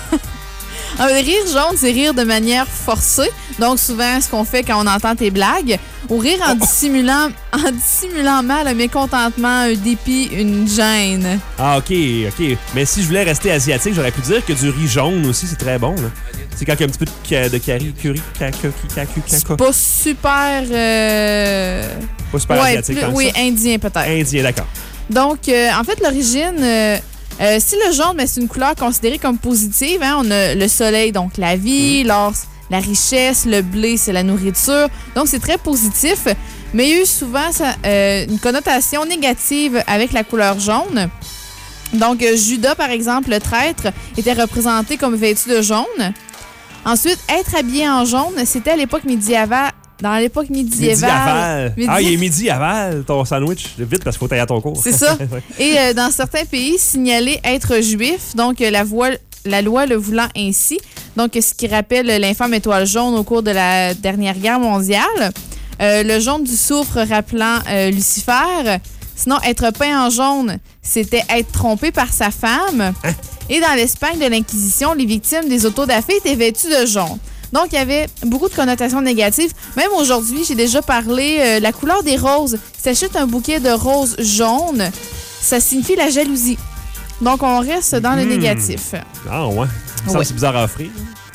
Ah, mais rire jaune, c'est rire de manière forcée. Donc, souvent, ce qu'on fait quand on entend tes blagues. Ou rire en dissimulant, en dissimulant mal un mécontentement, un dépit, une gêne. Ah, OK, OK. Mais si je voulais rester asiatique, j'aurais pu dire que du riz jaune aussi, c'est très bon. là. C'est quand il y a un petit peu de, ca- de curry, curry, ca- curry, ca- cu- ca- ca- Pas super... euh, Pas super ouais, asiatique plus- tant que oui, ça. indien peut-être. Indien, d'accord. Donc, euh, en fait, l'origine, euh, euh, si le jaune, ben, c'est une couleur considérée comme positive. Hein, on a le soleil, donc la vie, l'or, la richesse, le blé, c'est la nourriture. Donc, c'est très positif. Mais il y a eu souvent ça, euh, une connotation négative avec la couleur jaune. Donc, euh, Judas, par exemple, le traître, était représenté comme vêtu de jaune. Ensuite, être habillé en jaune, c'était à l'époque médiévale. Dans l'époque médiévale. Midi-aval. Midi- Ah, il est midi-aval, ton sandwich. Vite, parce qu'il faut tailler à ton cours. C'est ça. Et euh, dans certains pays, signaler être juif, donc euh, la, voie- la loi le voulant ainsi. Donc, ce qui rappelle l'infâme étoile jaune au cours de la dernière guerre mondiale. Euh, le jaune du soufre rappelant euh, Lucifer. Sinon, être peint en jaune, c'était être trompé par sa femme. Hein? Et dans l'Espagne de l'Inquisition, les victimes des autodafés étaient vêtues de jaune. Donc, il y avait beaucoup de connotations négatives. Même aujourd'hui, j'ai déjà parlé euh, la couleur des roses. Si tu achètes un bouquet de roses jaunes, ça signifie la jalousie. Donc, on reste dans le Hmm. négatif. Ah, ouais. Ça me semble Ouais. que c'est bizarre à offrir.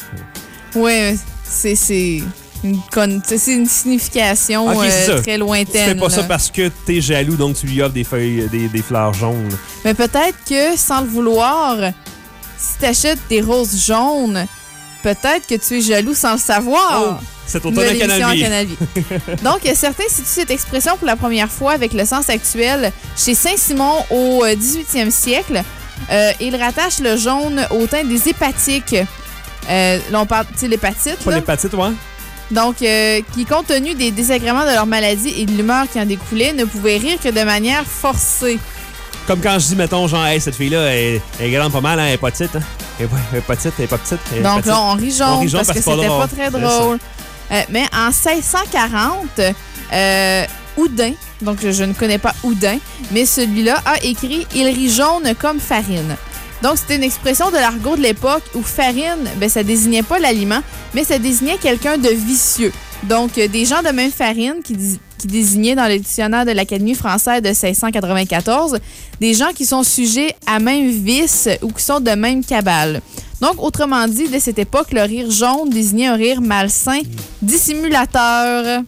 Oui, c'est c'est une, con- c'est une signification Ok, c'est euh, ça. très Tu lointaine. fais pas ça là. parce que t'es jaloux, donc tu lui offres des feuilles, des, des fleurs jaunes. Mais peut-être que, sans le vouloir, si tu achètes des roses jaunes, peut-être que tu es jaloux sans le savoir. Oh, c'est automne à Nouvelle émission Canal à Vie. Canal Vie. Donc, euh, certains situent cette expression pour la première fois avec le sens actuel chez Saint-Simon au euh, dix-huitième siècle. Euh, il rattache le jaune au teint des hépatiques. Euh, là, on parle, tu sais, l'hépatite. Pas là. l'hépatite, ouais? Donc, euh, qui, compte tenu des désagréments de leur maladie et de l'humeur qui en découlait, ne pouvaient rire que de manière forcée. Comme quand je dis, mettons, genre, hey, cette fille-là, elle, elle est grande pas mal, hein, elle est pas petite. Hein? Elle, est pas- elle est pas petite, elle est pas petite. elle est Donc petite. là, on rit jaune, On rit jaune parce, parce que que c'est c'était pas pas drôle. très C'est ça. drôle. Euh, mais en seize cent quarante, euh, Houdin, donc je ne connais pas Houdin, mais celui-là a écrit « Il rit jaune comme farine ». Donc, c'était une expression de l'argot de l'époque où farine, ben, ça désignait pas l'aliment, mais ça désignait quelqu'un de vicieux. Donc, euh, des gens de même farine qui, dis- qui désignaient dans le dictionnaire de l'Académie française de seize cent quatre-vingt-quatorze des gens qui sont sujets à même vice ou qui sont de même cabale. Donc, autrement dit, dès cette époque, le rire jaune désignait un rire malsain, dissimulateur.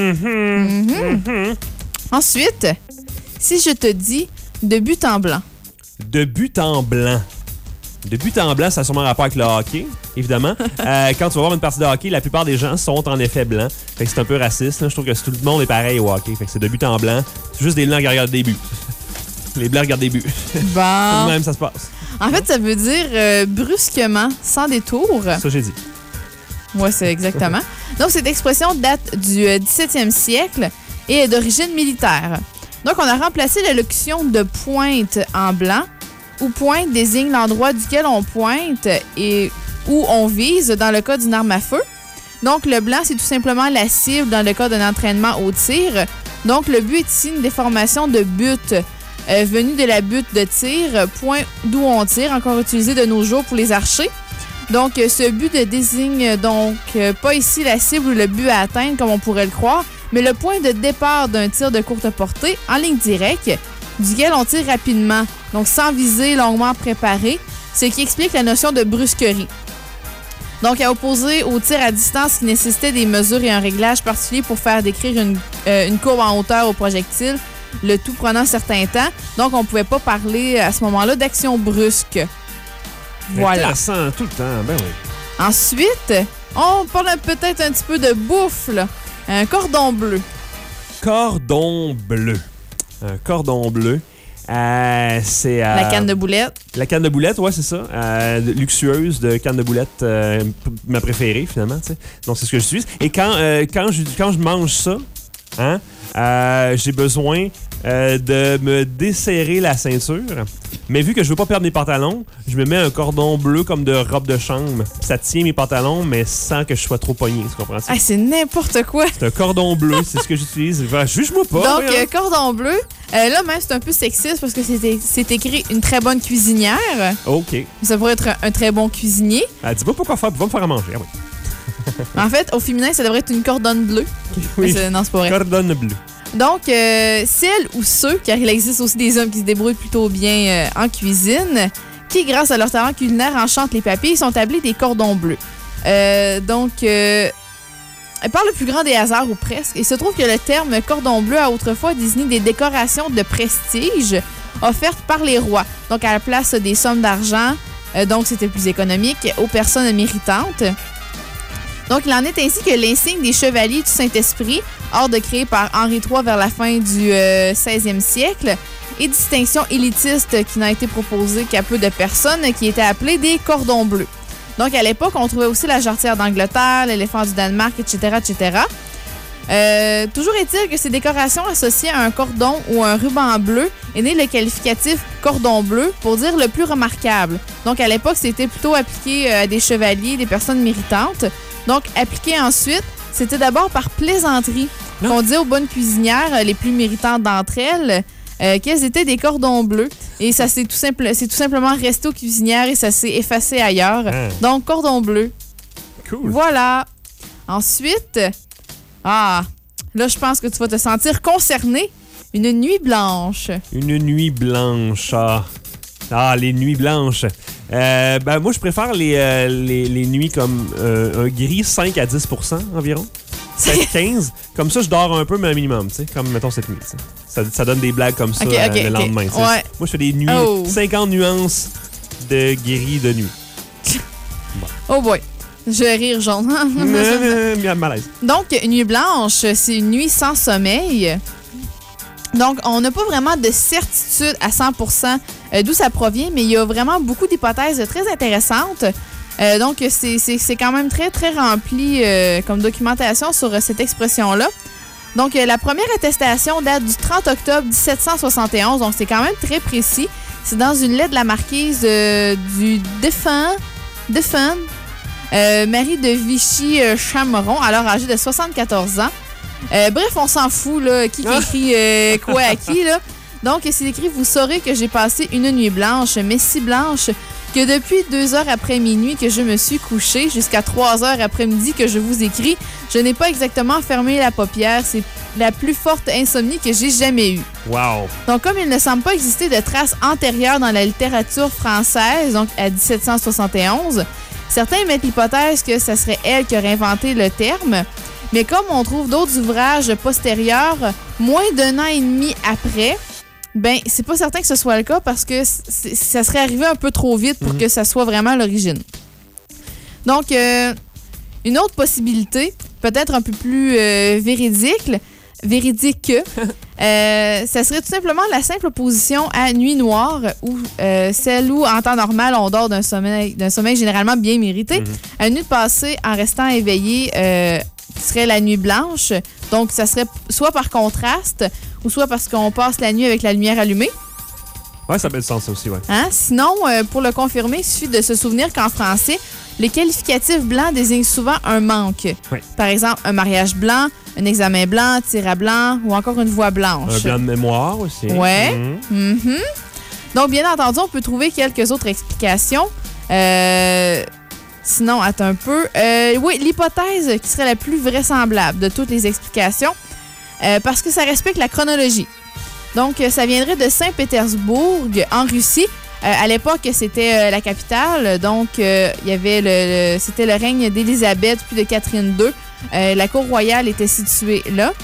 Mhm. Ensuite, si je te dis de but en blanc. De but en blanc. De but en blanc, ça a sûrement rapport avec le hockey, évidemment. Euh, quand tu vas voir une partie de hockey, la plupart des gens sont en effet blancs. Fait que c'est un peu raciste. Là. Je trouve que tout le monde est pareil au hockey. Fait que c'est de but en blanc. C'est juste des blancs qui regardent des buts. Les blancs regardent des buts. Bon. Même ça se passe. En fait, ça veut dire euh, brusquement, sans détour. Ça, j'ai dit. Oui, c'est exactement. Donc, cette expression date du euh, dix-septième siècle et est d'origine militaire. Donc, on a remplacé la locution de pointe en blanc, où pointe désigne l'endroit duquel on pointe et où on vise dans le cas d'une arme à feu. Donc, le blanc, c'est tout simplement la cible dans le cas d'un entraînement au tir. Donc, le but est ici une déformation de but euh, venue de la butte de tir, point d'où on tire, encore utilisé de nos jours pour les archers. Donc, euh, ce but ne désigne donc euh, pas ici la cible ou le but à atteindre comme on pourrait le croire, mais le point de départ d'un tir de courte portée en ligne directe, duquel on tire rapidement, donc sans viser longuement préparé, ce qui explique la notion de brusquerie. Donc, à opposer au tir à distance qui nécessitait des mesures et un réglage particulier pour faire décrire une, euh, une courbe en hauteur au projectile, le tout prenant un certain temps. Donc, on ne pouvait pas parler à ce moment-là d'action brusque. Voilà. Intéressant, tout le temps, ben oui. Ensuite, on parle peut-être un petit peu de bouffe, là. Un cordon bleu. Cordon bleu. Un cordon bleu. Euh, c'est euh, La canne de boulettes. La canne de boulettes, ouais, c'est ça. Euh, luxueuse de canne de boulettes, euh, p- ma préférée, finalement, tu sais. Donc, c'est ce que je suis. Et quand, euh, quand, je, quand je mange ça, hein, euh, j'ai besoin euh, de me desserrer la ceinture. Mais vu que je veux pas perdre mes pantalons, je me mets un cordon bleu comme de robe de chambre. Ça tient mes pantalons, mais sans que je sois trop pogné, tu comprends? Ah, c'est n'importe quoi. C'est un cordon bleu, c'est ce que j'utilise. Enfin, juge-moi pas. Donc, ouais, hein. euh, cordon bleu. Euh, là, même, c'est un peu sexiste parce que c'est, c'est écrit une très bonne cuisinière. OK. Ça pourrait être un, un très bon cuisinier. Ah, dis-moi pas quoi faire, puis va me faire à manger. Ah, oui. En fait, au féminin, ça devrait être une cordonne bleue. Oui. C'est- non, c'est pas vrai. Cordon bleu. Donc, euh, celles ou ceux, car il existe aussi des hommes qui se débrouillent plutôt bien euh, en cuisine, qui, grâce à leur talent culinaire, enchantent les papilles, sont appelés des cordons bleus. Euh, donc, euh, par le plus grand des hasards, ou presque, il se trouve que le terme cordon bleu a autrefois désigné des décorations de prestige offertes par les rois. Donc, à la place des sommes d'argent, euh, donc c'était plus économique, aux personnes méritantes. Donc, il en est ainsi que l'insigne des chevaliers du Saint-Esprit, ordre créé par Henri trois vers la fin du euh, seizième siècle, et distinction élitiste qui n'a été proposée qu'à peu de personnes, qui étaient appelées des cordons bleus. Donc, à l'époque, on trouvait aussi la jarretière d'Angleterre, l'éléphant du Danemark, et cetera, et cetera. Euh, toujours est-il que ces décorations associées à un cordon ou un ruban bleu est né le qualificatif cordon bleu pour dire le plus remarquable. Donc, à l'époque, c'était plutôt appliqué à des chevaliers, des personnes méritantes. Donc, appliqué ensuite, c'était d'abord par plaisanterie qu'on disait aux bonnes cuisinières, les plus méritantes d'entre elles, euh, qu'elles étaient des cordons bleus. Et ça s'est tout, simple, c'est tout simplement resté aux cuisinières et ça s'est effacé ailleurs. Ah. Donc, cordon bleu. Cool. Voilà. Ensuite, ah, là, je pense que tu vas te sentir concerné. Une nuit blanche. Une nuit blanche. Ah, ah les nuits blanches. Euh, ben, moi, je préfère les, euh, les, les nuits comme euh, un gris cinq à dix pour cent environ. sept à quinze. Comme ça, je dors un peu, mais un minimum, tu sais. Comme, mettons, cette nuit. T'sais. Ça, ça donne des blagues comme ça Ok, euh, ok, le ok. lendemain. t'sais. Ouais. Moi, je fais des nuits, Oh. cinquante nuances de gris de nuit. Oh boy. Je vais rire jaune. Mais malaise. Donc, une nuit blanche, c'est une nuit sans sommeil. Donc, on n'a pas vraiment de certitude à cent pour cent euh, d'où ça provient, mais il y a vraiment beaucoup d'hypothèses très intéressantes. Euh, donc, c'est, c'est, c'est quand même très, très rempli euh, comme documentation sur euh, cette expression-là. Donc, euh, la première attestation date du trente octobre dix-sept cent soixante et onze, donc c'est quand même très précis. C'est dans une lettre de la marquise euh, du défunt, défunt euh, Marie de Vichy-Chameron, alors âgée de soixante-quatorze ans. Euh, bref, on s'en fout, là, qui, qui écrit euh, quoi à qui, là. Donc, c'est écrit « Vous saurez que j'ai passé une nuit blanche, mais si blanche que depuis deux heures après minuit que je me suis couchée, jusqu'à trois heures après-midi que je vous écris, je n'ai pas exactement fermé la paupière. C'est la plus forte insomnie que j'ai jamais eue. » Wow. Donc, comme il ne semble pas exister de traces antérieures dans la littérature française, donc à dix-sept cent soixante et onze, certains mettent l'hypothèse que ce serait elle qui aurait inventé le terme. Mais comme on trouve d'autres ouvrages postérieurs, moins d'un an et demi après, ben c'est pas certain que ce soit le cas parce que c- ça serait arrivé un peu trop vite pour Mhm. que ça soit vraiment l'origine. Donc, euh, une autre possibilité, peut-être un peu plus euh, véridique, véridique, euh, ça serait tout simplement la simple opposition à nuit noire, ou euh, celle où, en temps normal, on dort d'un sommeil, d'un sommeil généralement bien mérité, Mhm. à une nuit passée en restant éveillé, euh, qui serait la nuit blanche. Donc, ça serait soit par contraste ou soit parce qu'on passe la nuit avec la lumière allumée. Ouais, ça fait du sens, ça aussi, ouais. Hein? Sinon, euh, pour le confirmer, il suffit de se souvenir qu'en français, les qualificatifs blancs désignent souvent un manque. Oui. Par exemple, un mariage blanc, un examen blanc, tir à blanc ou encore une voix blanche. Un blanc de mémoire aussi. Ouais. Mhm. Mhm. Donc, bien entendu, on peut trouver quelques autres explications. Euh, sinon, attends un peu. Euh, oui, l'hypothèse qui serait la plus vraisemblable de toutes les explications, euh, parce que ça respecte la chronologie. Donc, euh, ça viendrait de Saint-Pétersbourg, en Russie. Euh, à l'époque, c'était euh, la capitale. Donc, euh, il y avait le, le- c'était le règne d'Élisabeth puis de Catherine deux. Euh, la cour royale était située là.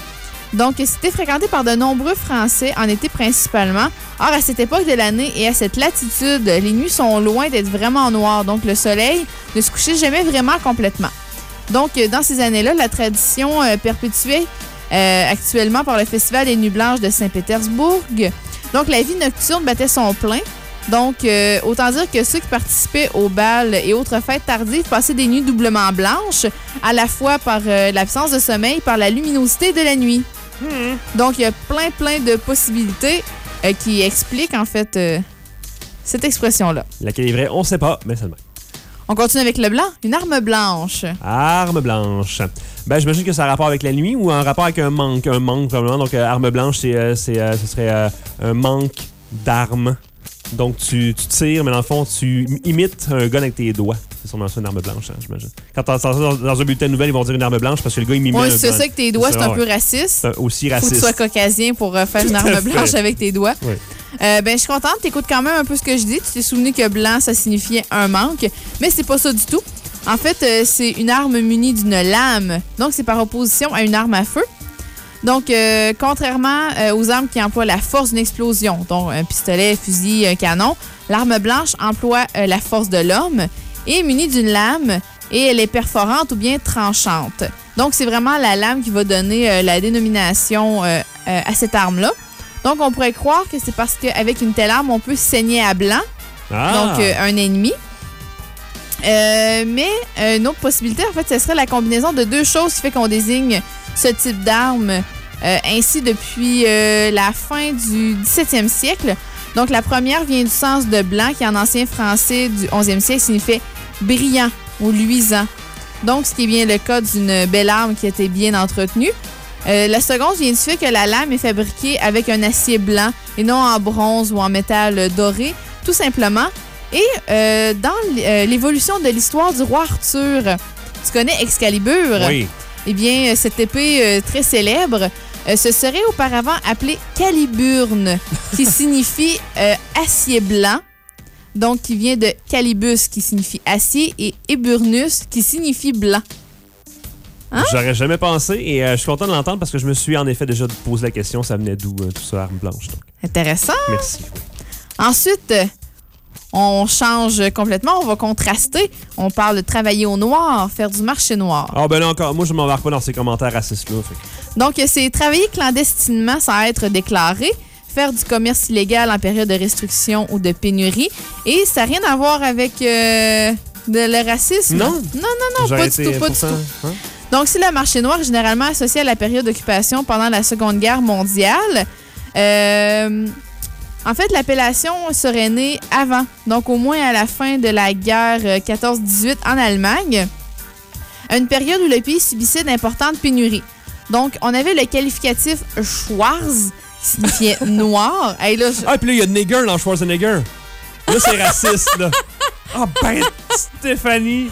Donc, c'était fréquenté par de nombreux Français, en été principalement. Or, à cette époque de l'année et à cette latitude, les nuits sont loin d'être vraiment noires. Donc, le soleil ne se couchait jamais vraiment complètement. Donc, dans ces années-là, la tradition euh, perpétuée euh, actuellement par le Festival des Nuits Blanches de Saint-Pétersbourg. Donc, la vie nocturne battait son plein. Donc, euh, autant dire que ceux qui participaient au bal et autres fêtes tardives passaient des nuits doublement blanches, à la fois par euh, l'absence de sommeil, par la luminosité de la nuit. Mmh. Donc, il y a plein, plein de possibilités euh, qui expliquent, en fait, euh, cette expression-là. Laquelle est vraie, on ne sait pas, mais c'est le même. On continue avec le blanc. Une arme blanche. Arme blanche. Ben, j'imagine que ça a rapport avec la nuit ou un rapport avec un manque. Un manque, probablement. Donc, euh, arme blanche, c'est, euh, c'est, euh, ce serait euh, un manque d'armes. Donc, tu, tu tires, mais dans le fond, tu imites un gun avec tes doigts. C'est sûrement ça, une arme blanche, hein, j'imagine. Quand tu entends ça dans, dans un bulletin de nouvelles, ils vont dire une arme blanche parce que le gars, il mimite ouais, un gun. Oui, c'est ça que tes doigts, c'est, c'est un ouais. peu raciste. C'est aussi raciste. Faut que tu sois caucasien pour euh, faire une arme blanche avec tes doigts. Oui. Euh, ben, je suis contente. T'écoutes quand même un peu ce que je dis. Tu t'es souvenu que blanc, ça signifiait un manque. Mais c'est pas ça du tout. En fait, euh, c'est une arme munie d'une lame. Donc, c'est par opposition à une arme à feu. Donc, euh, contrairement euh, aux armes qui emploient la force d'une explosion, donc un pistolet, un fusil, un canon, l'arme blanche emploie euh, la force de l'homme et est munie d'une lame et elle est perforante ou bien tranchante. Donc, c'est vraiment la lame qui va donner euh, la dénomination euh, euh, à cette arme-là. Donc, on pourrait croire que c'est parce qu'avec une telle arme, on peut saigner à blanc, ah. donc euh, un ennemi. Euh, mais euh, une autre possibilité, en fait, ce serait la combinaison de deux choses qui fait qu'on désigne ce type d'arme euh, ainsi depuis euh, la fin du dix-septième siècle. Donc, la première vient du sens de blanc qui, en ancien français du onzième siècle, signifiait brillant ou luisant. Donc, ce qui est bien le cas d'une belle arme qui était bien entretenue. Euh, la seconde vient du fait que la lame est fabriquée avec un acier blanc et non en bronze ou en métal doré, tout simplement. Et euh, dans l'évolution de l'histoire du roi Arthur, tu connais Excalibur? Oui. Eh bien, cette épée euh, très célèbre euh, se serait auparavant appelée Caliburne, qui signifie euh, acier blanc, donc qui vient de Calibus, qui signifie acier, et Eburnus, qui signifie blanc. Hein? J'aurais jamais pensé et euh, je suis content de l'entendre parce que je me suis en effet déjà posé la question, ça venait d'où euh, tout ça, arme blanche. Donc. Intéressant. Merci. Ensuite, on change complètement, on va contraster. On parle de travailler au noir, faire du marché noir. Ah ben là encore, moi je m'embarque pas dans ces commentaires racistes-là. Fait. Donc, c'est travailler clandestinement sans être déclaré, faire du commerce illégal en période de restriction ou de pénurie. Et ça n'a rien à voir avec euh, de, le racisme. Non. Non, non, non, pas du tout, pas du tout. Hein? Donc, c'est le marché noir généralement associé à la période d'occupation pendant la Seconde Guerre mondiale. Euh... En fait, l'appellation serait née avant, donc au moins à la fin de la guerre quatorze dix-huit en Allemagne, à une période où le pays subissait d'importantes pénuries. Donc, on avait le qualificatif Schwarz, qui signifiait noir. Hey, là, je... Ah, puis là, il y a Nigger dans Schwarzenegger. Là, c'est raciste, là. Ah, oh, ben, Stéphanie!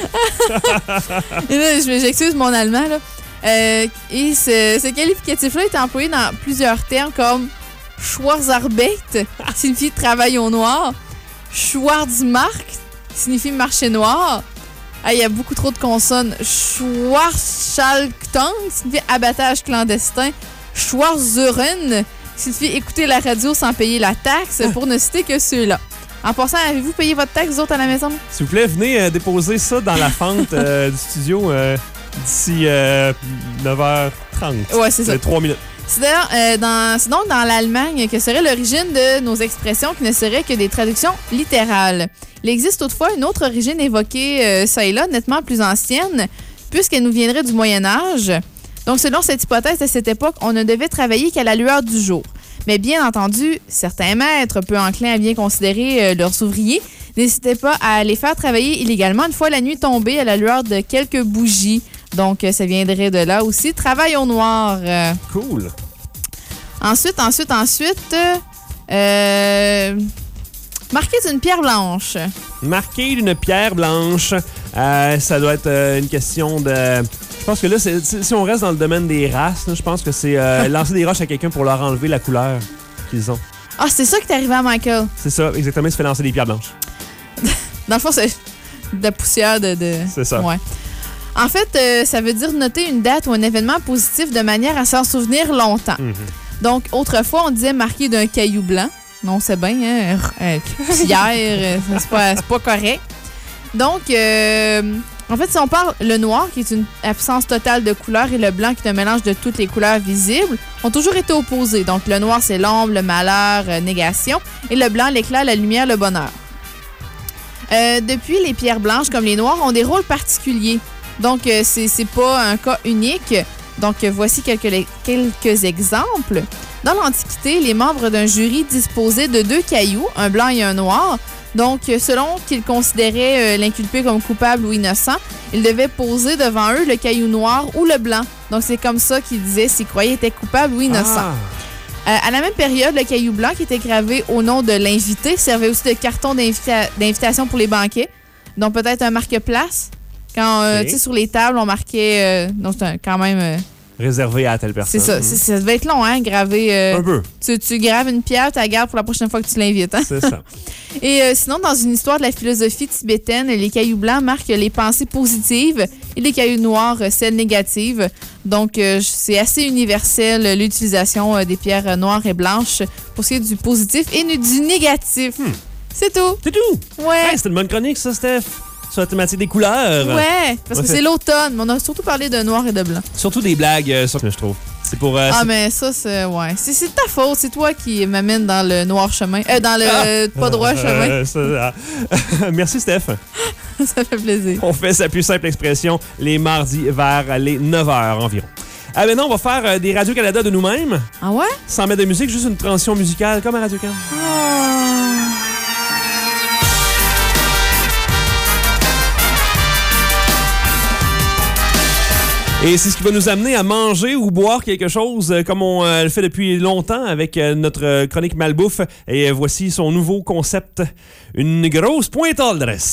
Et là, j'excuse mon allemand, là. Euh, et ce, ce qualificatif-là est employé dans plusieurs termes comme Schwarzarbeit, qui signifie travail au noir. Schwarzmarkt, qui signifie marché noir. Il ah, y a beaucoup trop de consonnes. Schwarzschaltung, qui signifie abattage clandestin. Schwarzuren, qui signifie écouter la radio sans payer la taxe, pour ne citer que ceux-là. En passant, avez-vous payé votre taxe, vous autres, à la maison? S'il vous plaît, venez euh, déposer ça dans la fente euh, du studio euh, d'ici euh, neuf heures trente. Ouais, c'est ça. C'est trois minutes. C'est, euh, dans, c'est donc dans l'Allemagne que serait l'origine de nos expressions qui ne seraient que des traductions littérales. Il existe toutefois une autre origine évoquée, euh, ça et là, nettement plus ancienne, puisqu'elle nous viendrait du Moyen-Âge. Donc, selon cette hypothèse, à cette époque, on ne devait travailler qu'à la lueur du jour. Mais bien entendu, certains maîtres, peu enclins à bien considérer euh, leurs ouvriers, n'hésitaient pas à les faire travailler illégalement une fois la nuit tombée à la lueur de quelques bougies. Donc, ça viendrait de là aussi. Travail au noir. Euh. Cool. Ensuite, ensuite, ensuite, euh, marquer d'une pierre blanche. Marquer d'une pierre blanche, euh, ça doit être euh, une question de... Je pense que là, c'est, si on reste dans le domaine des races, là, je pense que c'est euh, lancer des roches à quelqu'un pour leur enlever la couleur qu'ils ont. Ah, c'est ça qui t'est arrivé à Michael? C'est ça, exactement, il se fait lancer des pierres blanches. Dans le fond, c'est de la poussière de... de... C'est ça. Ouais. En fait, euh, ça veut dire noter une date ou un événement positif de manière à s'en souvenir longtemps. Mm-hmm. Donc, autrefois, on disait marqué d'un caillou blanc. Non, c'est bien, hein? Euh, pierre, euh, c'est pas, c'est pas correct. Donc, euh, en fait, si on parle le noir, qui est une absence totale de couleurs, et le blanc, qui est un mélange de toutes les couleurs visibles, ont toujours été opposés. Donc, le noir, c'est l'ombre, le malheur, euh, négation, et le blanc, l'éclat, la lumière, le bonheur. Euh, depuis, les pierres blanches, comme les noirs, ont des rôles particuliers. Donc, euh, c'est, c'est pas un cas unique. Donc, euh, voici quelques, quelques exemples. Dans l'Antiquité, les membres d'un jury disposaient de deux cailloux, un blanc et un noir. Donc, selon qu'ils considéraient euh, l'inculpé comme coupable ou innocent, ils devaient poser devant eux le caillou noir ou le blanc. Donc, c'est comme ça qu'ils disaient s'ils croyaient être coupable ou innocent. Ah. Euh, à la même période, le caillou blanc qui était gravé au nom de l'invité servait aussi de carton d'invita- d'invitation pour les banquets. Donc, peut-être un marque-place. Quand, euh, Ok. tu sais, sur les tables, on marquait... Euh, donc, c'est un- quand même... Euh, Réservé à telle personne. c'est ça. C'est- ça devait être long, hein, graver... euh, Un peu. tu, tu graves une pierre, tu la gardes pour la prochaine fois que tu l'invites. Hein? C'est ça. Et euh, sinon, dans une histoire de la philosophie tibétaine, les cailloux blancs marquent les pensées positives et les cailloux noirs, euh, celles négatives. Donc, euh, c'est assez universel euh, l'utilisation euh, des pierres euh, noires et blanches pour ce qui est du positif et du négatif. Hmm. C'est tout. C'est tout. Ouais. Hey, c'était une bonne chronique, ça, Steph. Sur la thématique des couleurs. Ouais, parce que Ouais, c'est l'automne. Mais on a surtout parlé de noir et de blanc. Surtout des blagues, euh, ça, je trouve. C'est pour. euh, Ah, c'est- mais ça, c'est. Ouais. C'est, c'est de ta faute. C'est toi qui m'amène dans le noir chemin. Euh, dans le Ah! pas droit chemin. Euh, ça, ah. Merci, Steph. Ça fait plaisir. On fait sa plus simple expression les mardis vers les neuf heures environ. Ah, maintenant, on va faire euh, des Radio-Canada de nous-mêmes. Ah ouais? Sans mettre de musique, juste une transition musicale comme à Radio-Can. Et c'est ce qui va nous amener à manger ou boire quelque chose euh, comme on euh, le fait depuis longtemps avec euh, notre euh, chronique Malbouffe. Et euh, voici son nouveau concept, une grosse pointe all dress.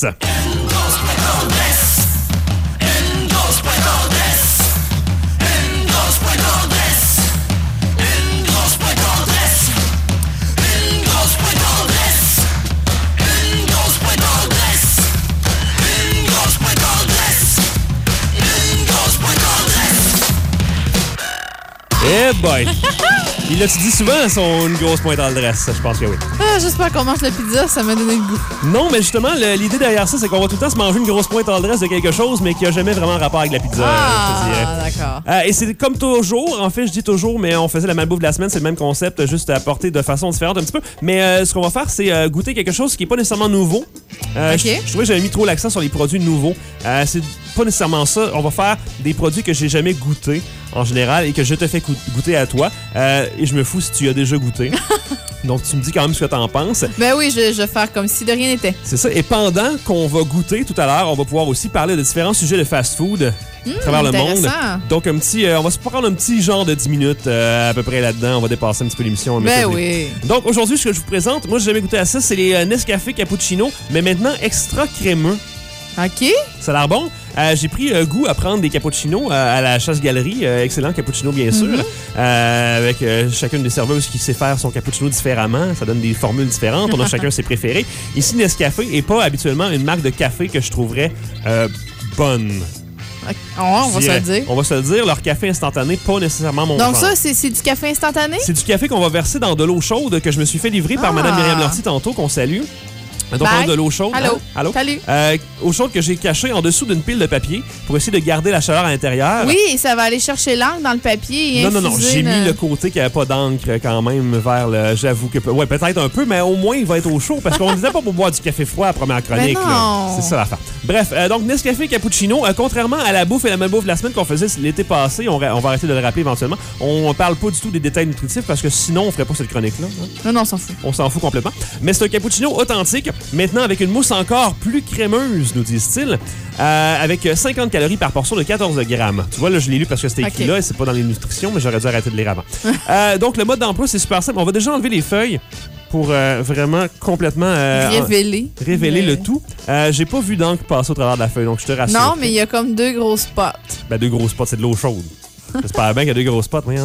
Eh boy! Il l'a-tu dit souvent, son une grosse pointe all dress? Je pense que oui. Ah, j'espère qu'on mange la pizza, ça m'a donné le goût. Non, mais justement, le- l'idée derrière ça, c'est qu'on va tout le temps se manger une grosse pointe all dress de quelque chose, mais qui n'a jamais vraiment rapport avec la pizza, je te dirais. Ah, d'accord. Euh, et c'est comme toujours, en fait, je dis toujours, mais on faisait la malbouffe de la semaine, c'est le même concept, juste apporté de façon différente un petit peu. Mais euh, ce qu'on va faire, c'est euh, goûter quelque chose qui n'est pas nécessairement nouveau. Euh, Ok. je, je trouvais que j'avais mis trop l'accent sur les produits nouveaux. Euh, c'est pas nécessairement ça. On va faire des produits que j'ai jamais goûtés en général et que je te fais go- goûter à toi. Euh, et je me fous si tu y as déjà goûté. Donc, tu me dis quand même ce que t'en penses. Ben oui, je, je vais faire comme si de rien n'était. C'est ça. Et pendant qu'on va goûter tout à l'heure, on va pouvoir aussi parler de différents sujets de fast-food à travers le monde. intéressant. Donc, un petit, euh, on va se prendre un petit genre de dix minutes euh, à peu près là-dedans. On va dépasser un petit peu l'émission. mais Ben ça, oui. Donc, aujourd'hui, ce que je vous présente, moi, j'ai jamais goûté à ça, c'est les euh, Nescafé Cappuccino, mais maintenant extra crémeux. OK. Ça a l'air bon. Euh, j'ai pris euh, goût à prendre des cappuccinos euh, à la chasse-galerie. Euh, excellent cappuccino, bien sûr. Mm-hmm. Euh, avec euh, chacune des serveuses qui sait faire son cappuccino différemment. Ça donne des formules différentes. On a chacun ses préférés. Ici, Nescafé n'est pas habituellement une marque de café que je trouverais euh, bonne. Ok. Oh, on va se le dire. On va se le dire. Leur café instantané, pas nécessairement mon Donc genre. ça, c'est, c'est du café instantané? C'est du café qu'on va verser dans de l'eau chaude que je me suis fait livrer par Ah. Mme Myriam Lortie tantôt, qu'on salue. Donc, Bye. on a de l'eau chaude. Allô? Hein? Allô? Salut. Euh, eau chaude que j'ai cachée en dessous d'une pile de papier pour essayer de garder la chaleur à l'intérieur. Oui, ça va aller chercher l'encre dans le papier et Non, non, non. infuser J'ai le- mis le côté qui n'avait pas d'encre quand même vers le. J'avoue que. Ouais, peut-être un peu, mais au moins, il va être au chaud parce qu'on ne disait pas pour boire du café froid à première chronique. Mais là. non. C'est ça l'affaire. Bref, euh, donc Nescafé Cappuccino, euh, contrairement à la bouffe et la malbouffe de la semaine qu'on faisait l'été passé, on, ra- on va arrêter de le rappeler éventuellement, on parle pas du tout des détails nutritifs parce que sinon, on ferait pas cette chronique-là. hein. Non, non, on s'en fout. On s'en fout complètement. Mais c'est un cappuccino authentique, maintenant avec une mousse encore plus crémeuse, nous disent-ils, euh, avec cinquante calories par portion de quatorze grammes. Tu vois, là, je l'ai lu parce que c'était écrit Ok. là et c'est pas dans les nutritions, mais j'aurais dû arrêter de lire avant. Euh, donc, le mode d'emploi, c'est super simple. On va déjà enlever les feuilles pour euh, vraiment complètement euh, Révélé. révéler Mais- le tout. Euh, J'ai pas vu d'encre passer au travers de la feuille, donc je te rassure. Non, mais il y a comme deux grosses potes. Ben, deux grosses potes, c'est de l'eau chaude. J'espère bien qu'il y a deux grosses potes, voyons. non.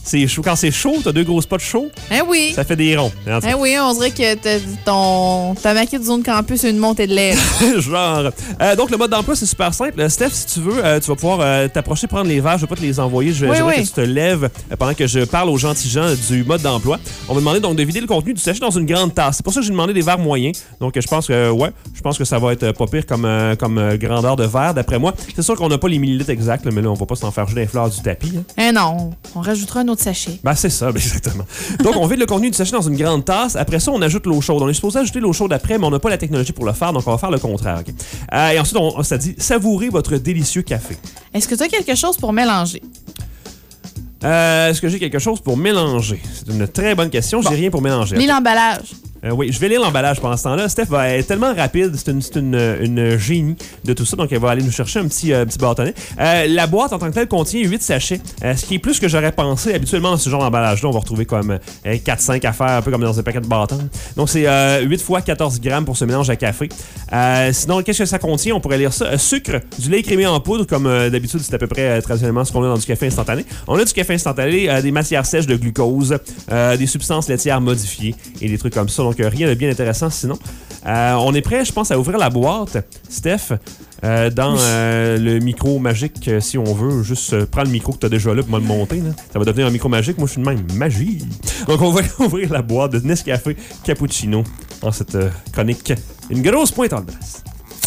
C'est chaud. Quand c'est chaud, t'as deux gros spots chauds, Eh oui. ça fait des ronds. En tout Eh oui, on dirait que t'as- ton, ta maquette zone campus a une montée de lait. cas, genre. Euh, donc, le mode d'emploi, c'est super simple. Euh, Steph, si tu veux, euh, tu vas pouvoir euh, t'approcher, prendre les verres. Je vais pas te les envoyer. Je vais Oui, j'aimerais oui. que tu te lèves euh, pendant que je parle aux gentils gens du mode d'emploi. On va demander donc de vider le contenu du sachet dans une grande tasse. C'est pour ça que j'ai demandé des verres moyens. Donc, euh, je pense que, euh, ouais, je pense que ça va être euh, pas pire comme, euh, comme euh, grandeur de verre, d'après moi. C'est sûr qu'on n'a pas les millilitres exacts, là, mais là, on va pas s'en faire jouer les fleurs du tapis. Hein. Eh non, on rajoutera un autre sachet. Ben, c'est ça, ben, exactement. Donc, on vide le contenu du sachet dans une grande tasse. Après ça, on ajoute l'eau chaude. On est supposé ajouter l'eau chaude après, mais on n'a pas la technologie pour le faire, donc on va faire le contraire. OK? Euh, et ensuite, on, ça dit savourez votre délicieux café. Est-ce que tu as quelque chose pour mélanger? Euh, Est-ce que j'ai quelque chose pour mélanger? C'est une très bonne question. J'ai Bon. rien pour mélanger. Lis l'emballage. Euh, oui, je vais lire l'emballage pendant ce temps-là. Steph va être tellement rapide, c'est une, c'est une, une génie de tout ça, donc elle va aller nous chercher un petit, euh, petit bâtonnet. Euh, la boîte en tant que telle contient huit sachets, euh, ce qui est plus que j'aurais pensé. Habituellement, dans ce genre d'emballage-là, on va retrouver comme euh, quatre cinq affaires, un peu comme dans un paquet de bâtons. Donc, c'est euh, huit fois quatorze grammes pour ce mélange à café. Euh, sinon, qu'est-ce que ça contient? On pourrait lire ça. Euh, sucre, du lait écrémé en poudre, comme euh, d'habitude, c'est à peu près euh, traditionnellement ce qu'on a dans du café instantané. On a du café instantané, euh, des matières sèches de glucose, euh, des substances laitières modifiées et des trucs comme ça. Donc, euh, rien de bien intéressant sinon. Euh, on est prêt, je pense, à ouvrir la boîte, Steph, euh, dans euh, le micro magique, euh, si on veut. Juste euh, prends le micro que tu as déjà là pour me le monter. Là. Ça va devenir un micro magique. Moi, je suis de même. Magie! Donc, on va ouvrir la boîte de Nescafé Cappuccino dans cette euh, chronique. Une grosse pointe en brasse.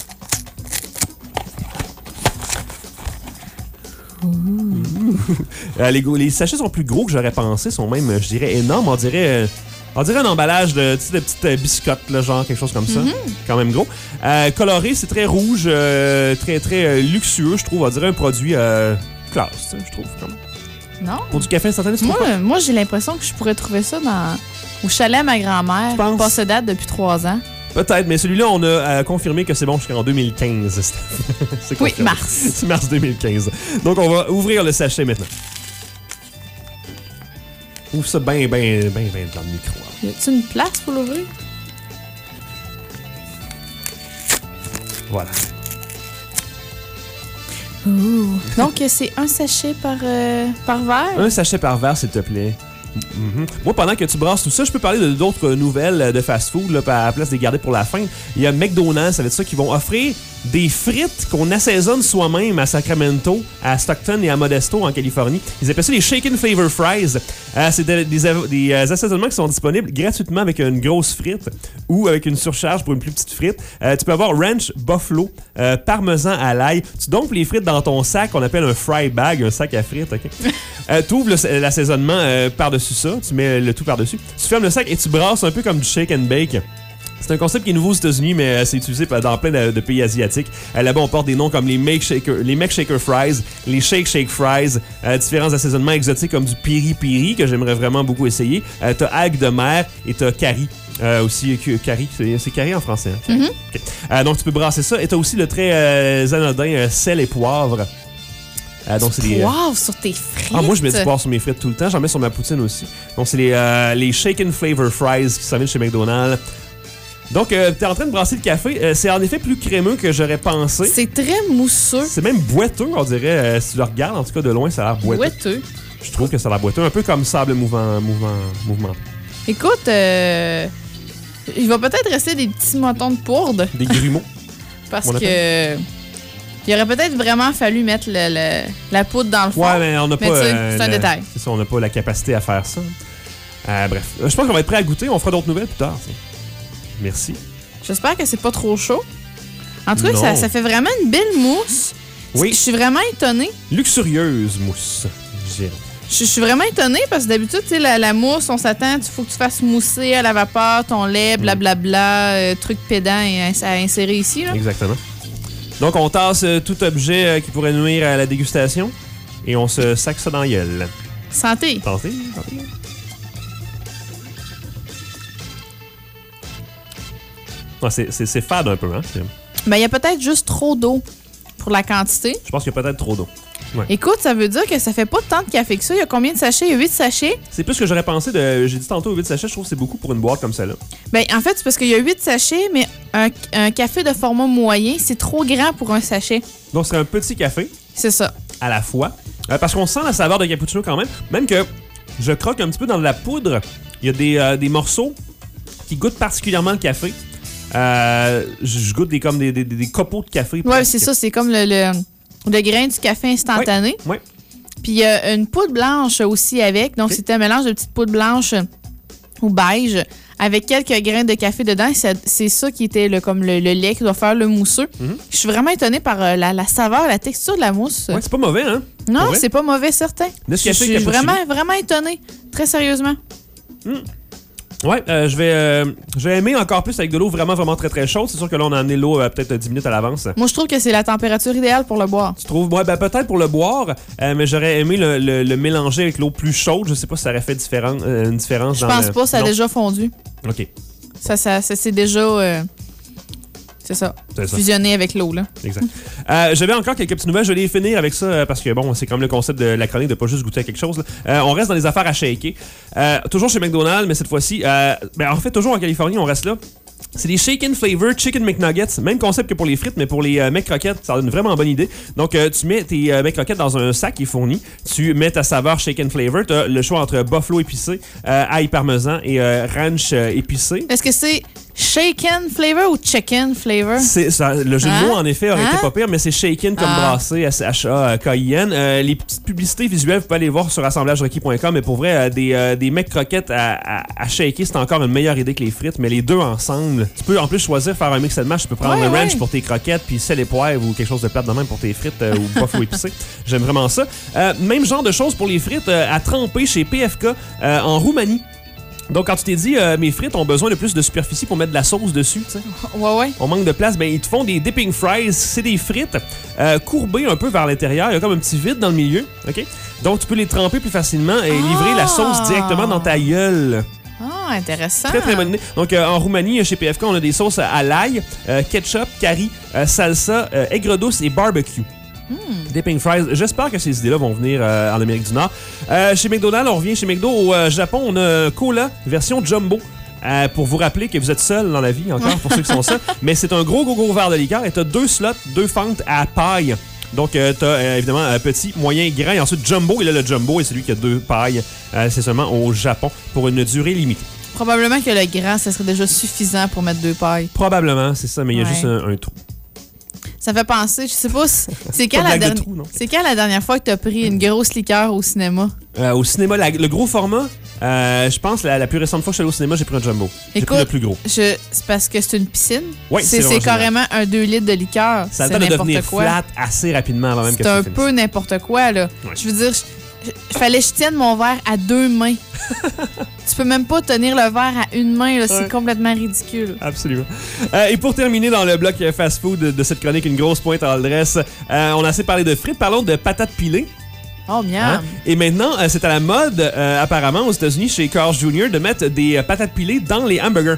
Euh, les, les sachets sont plus gros que j'aurais pensé, sont même, je dirais, énormes. On dirait, euh, on dirait un emballage de, tu sais, de petites euh, biscottes, là, genre quelque chose comme ça. Quand même gros. Euh, coloré, c'est très rouge, euh, très, très euh, luxueux, je trouve. On dirait un produit euh, classe, tu sais, je trouve. Comme... Non. Pour du café instantané, tu trouves Moi, pas? moi j'ai l'impression que je pourrais trouver ça dans, au chalet à ma grand-mère. Tu penses? Passe date depuis trois ans. Peut-être, mais celui-là, on a euh, confirmé que c'est bon jusqu'en deux mille quinze. C'est Oui, confirmé. mars. C'est mars deux mille quinze. Donc, on va ouvrir le sachet maintenant. Ouvre ça bien, bien, bien, bien dans le micro. hein. Y a-tu une place pour l'ouvrir? Voilà. Donc, c'est un sachet par, euh, par verre? Un sachet par verre, s'il te plaît. Mhm. Moi, pendant que tu brasses tout ça, je peux parler de d'autres nouvelles de fast-food là, à la place de les garder pour la fin. Il y a McDonald's, ça va être ça, qui vont offrir des frites qu'on assaisonne soi-même à Sacramento, à Stockton et à Modesto en Californie. Ils appellent ça les Shaken Flavor Fries. Euh, c'est des, des, des euh, assaisonnements qui sont disponibles gratuitement avec une grosse frite ou avec une surcharge pour une plus petite frite. Euh, tu peux avoir ranch, buffalo, euh, parmesan à l'ail. Tu dompes les frites dans ton sac qu'on appelle un fry bag, un sac à frites. Okay? euh, tu ouvres le, l'assaisonnement euh, par-dessus ça, tu mets le tout par-dessus. Tu fermes le sac et tu brasses un peu comme du shake and bake. C'est un concept qui est nouveau aux États-Unis, mais euh, c'est utilisé dans plein de, de pays asiatiques. Euh, là-bas, on porte des noms comme les Make Shaker, les Make Shaker Fries, les Shake Shake Fries, euh, différents assaisonnements exotiques comme du Piri Piri, que j'aimerais vraiment beaucoup essayer. Euh, t'as algues de mer et t'as curry. Euh, aussi, euh, curry, c'est, c'est curry en français. Hein? Mm-hmm. Okay. Euh, donc, tu peux brasser ça. Et t'as aussi le très euh, anodin euh, sel et poivre. Euh, donc, c'est des, euh, Wow, sur tes frites! Ah, moi, je mets du poivre sur mes frites tout le temps. J'en mets sur ma poutine aussi. Donc, c'est les, euh, les Shaken Flavor Fries qui s'en viennent chez McDonald's. Donc, euh, t'es en train de brasser le café. Euh, c'est en effet plus crémeux que j'aurais pensé. C'est très mousseux. C'est même boiteux, on dirait. Euh, si tu le regardes, en tout cas, de loin, ça a l'air boiteux. Boiteux. Je trouve que ça a l'air boiteux. Un peu comme sable mouvant, mouvant, mouvement. Écoute, euh, il va peut-être rester des petits motons de poudre Des grumeaux. parce On que il aurait peut-être vraiment fallu mettre le, le- la poudre dans le fond. Ouais, mais on n'a Mais pas. tu sais, euh, c'est un la- détail. C'est ça, on n'a pas la capacité à faire ça. Euh, bref. Euh, Je pense qu'on va être prêt à goûter. On fera d'autres nouvelles plus tard. ça. Merci. J'espère que c'est pas trop chaud. En tout cas, Non. ça, ça fait vraiment une belle mousse. Oui. Je suis vraiment étonnée. Luxurieuse mousse, je dirais. Je je suis vraiment étonnée parce que d'habitude, tu sais, la, la mousse, on s'attend, il faut que tu fasses mousser à la vapeur ton lait, blablabla, euh, truc pédant et ins- à insérer ici. Là. Exactement. Donc, on tasse euh, tout objet euh, qui pourrait nuire à la dégustation et on se sac ça dans la gueule. Santé. Tentez, tentez. Ah, c'est, c'est, c'est fade un peu, hein? C'est- Ben, il y a peut-être juste trop d'eau pour la quantité. Je pense qu'il y a peut-être trop d'eau. Écoute, ça veut dire que ça fait pas tant de café que ça. Il y a combien de sachets? Il y a huit sachets. C'est plus ce que j'aurais pensé de. J'ai dit tantôt huit sachets, je trouve que c'est beaucoup pour une boîte comme celle-là. Ben, en fait, c'est parce qu'il y a huit sachets, mais un, un café de format moyen, c'est trop grand pour un sachet. Donc, c'est un petit café C'est ça. à la fois. Euh, parce qu'on sent la saveur de cappuccino quand même. Même que je croque un petit peu dans de la poudre. Il y a des, euh, des morceaux qui goûtent particulièrement le café. Euh, je je goûte des, comme des, des, des copeaux de café. Ouais, presque. c'est ça, c'est comme le, le, le grain du café instantané. Oui. Puis il y a une poudre blanche aussi avec. Donc, Ok. c'était un mélange de petites poudres blanches ou beige avec quelques grains de café dedans. C'est, c'est ça qui était le, comme le, le lait qui doit faire le mousseux. Mhm. Je suis vraiment étonnée par euh, la, la saveur, la texture de la mousse. Ouais, c'est pas mauvais, hein? non, Pour vrai? c'est pas mauvais, certain. Je Nescafé suis cappuccino. vraiment, vraiment étonnée. Très sérieusement. Ouais, euh, je vais euh, je vais aimer encore plus avec de l'eau vraiment, vraiment très, très chaude. C'est sûr que là, on a amené l'eau euh, peut-être dix minutes à l'avance. Moi, je trouve que c'est la température idéale pour le boire. Tu trouves? Ouais, ben peut-être pour le boire, euh, mais j'aurais aimé le, le- le mélanger avec l'eau plus chaude. Je sais pas si ça aurait fait différen- euh, une différence Je dans pense le... pas, ça a Non? déjà fondu. OK, Ça, ça, ça c'est déjà... euh, c'est ça. c'est ça. Fusionné avec l'eau, là. Exact. Euh, J'avais encore quelques petites nouvelles. Je vais les finir avec ça euh, parce que, bon, c'est comme le concept de la chronique de pas juste goûter à quelque chose. là. Euh, on reste dans les affaires à shaker. Euh, toujours chez McDonald's, mais cette fois-ci, euh, ben, en fait, toujours en Californie, on reste là. C'est des Shaken Flavor Chicken McNuggets. Même concept que pour les frites, mais pour les euh, McCroquettes, ça donne une vraiment bonne idée. Donc, euh, tu mets tes euh, McCroquettes dans un sac qui est fourni. Tu mets ta saveur Shaken Flavor. Tu as le choix entre buffalo épicé, euh, ail parmesan et euh, ranch euh, épicé. Est-ce que c'est shaken flavor ou chicken flavor? C'est, ça, le jeu Hein? de mots, en effet, aurait Hein? été pas pire, mais c'est shaken comme Ah. brassé, S H A K I N. Euh, les petites publicités visuelles, vous pouvez aller voir sur assemblage requis point com, mais pour vrai, euh, des, euh, des mecs croquettes à, à, à shaker, c'est encore une meilleure idée que les frites, mais les deux ensemble. Tu peux en plus choisir faire un mix and match. Tu peux prendre Ouais, le ranch ouais. pour tes croquettes, puis sel et poivre ou quelque chose de plate de même pour tes frites euh, ou buffalo épicé. J'aime vraiment ça. Euh, même genre de choses pour les frites euh, à tremper chez P F K euh, en Roumanie. Donc, quand tu t'es dit, euh, mes frites ont besoin de plus de superficie pour mettre de la sauce dessus, tu sais. Ouais, ouais. On manque de place, ben ils te font des dipping fries. C'est des frites euh, courbées un peu vers l'intérieur. Il y a comme un petit vide dans le milieu. OK? Donc, tu peux les tremper plus facilement et Ah! livrer la sauce directement dans ta gueule. Ah, intéressant. Très, très bonne idée. Donc, euh, en Roumanie, chez P F K, on a des sauces à l'ail, euh, ketchup, curry, euh, salsa, euh, aigre douce et barbecue. Dipping fries. J'espère que ces idées-là vont venir euh, en Amérique du Nord. Euh, chez McDonald's, on revient chez McDo. Au euh, Japon, on a Cola version jumbo. Euh, pour vous rappeler que vous êtes seul dans la vie, encore, pour ceux qui sont seuls. Mais c'est un gros, gros, gros verre de liqueur et t'as deux slots, deux fentes à paille. Donc, euh, t'as euh, évidemment euh, petit, moyen, grand et ensuite jumbo. Et là, le jumbo est celui qui a deux pailles. Euh, c'est seulement au Japon pour une durée limitée. Probablement que le grand, ça serait déjà suffisant pour mettre deux pailles. Probablement, c'est ça, mais il y a Ouais. juste un, un trou. Ça fait penser, je sais pas, c'est c'est quand, Pas de la blague de derni- trou, non? c'est quand la dernière fois que t'as pris une grosse liqueur au cinéma? Euh, au cinéma, la- le gros format, euh, je pense la, la plus récente fois que je suis allé au cinéma, j'ai pris un jumbo. J'ai pris Écoute, le plus gros. Je, c'est parce que c'est une piscine. Oui, c'est c'est c'est vraiment carrément un deux litres de liqueur. Ça a C'est le temps de n'importe devenir quoi. flat assez rapidement avant même que C'est ça un finisse. peu n'importe quoi, là. Ouais. Je veux dire, je- je- fallait que je tienne mon verre à deux mains. Tu peux même pas tenir le verre à une main, là. C'est Ouais. complètement ridicule. Absolument. Euh, et pour terminer dans le bloc fast-food de, de cette chronique, une grosse pointe en dresse, euh, on a assez parlé de frites, parlons de patates pilées. Oh, miam. Hein? Et maintenant, euh, c'est à la mode, euh, apparemment, aux États-Unis, chez Carl's junior, de mettre des euh, patates pilées dans les hamburgers.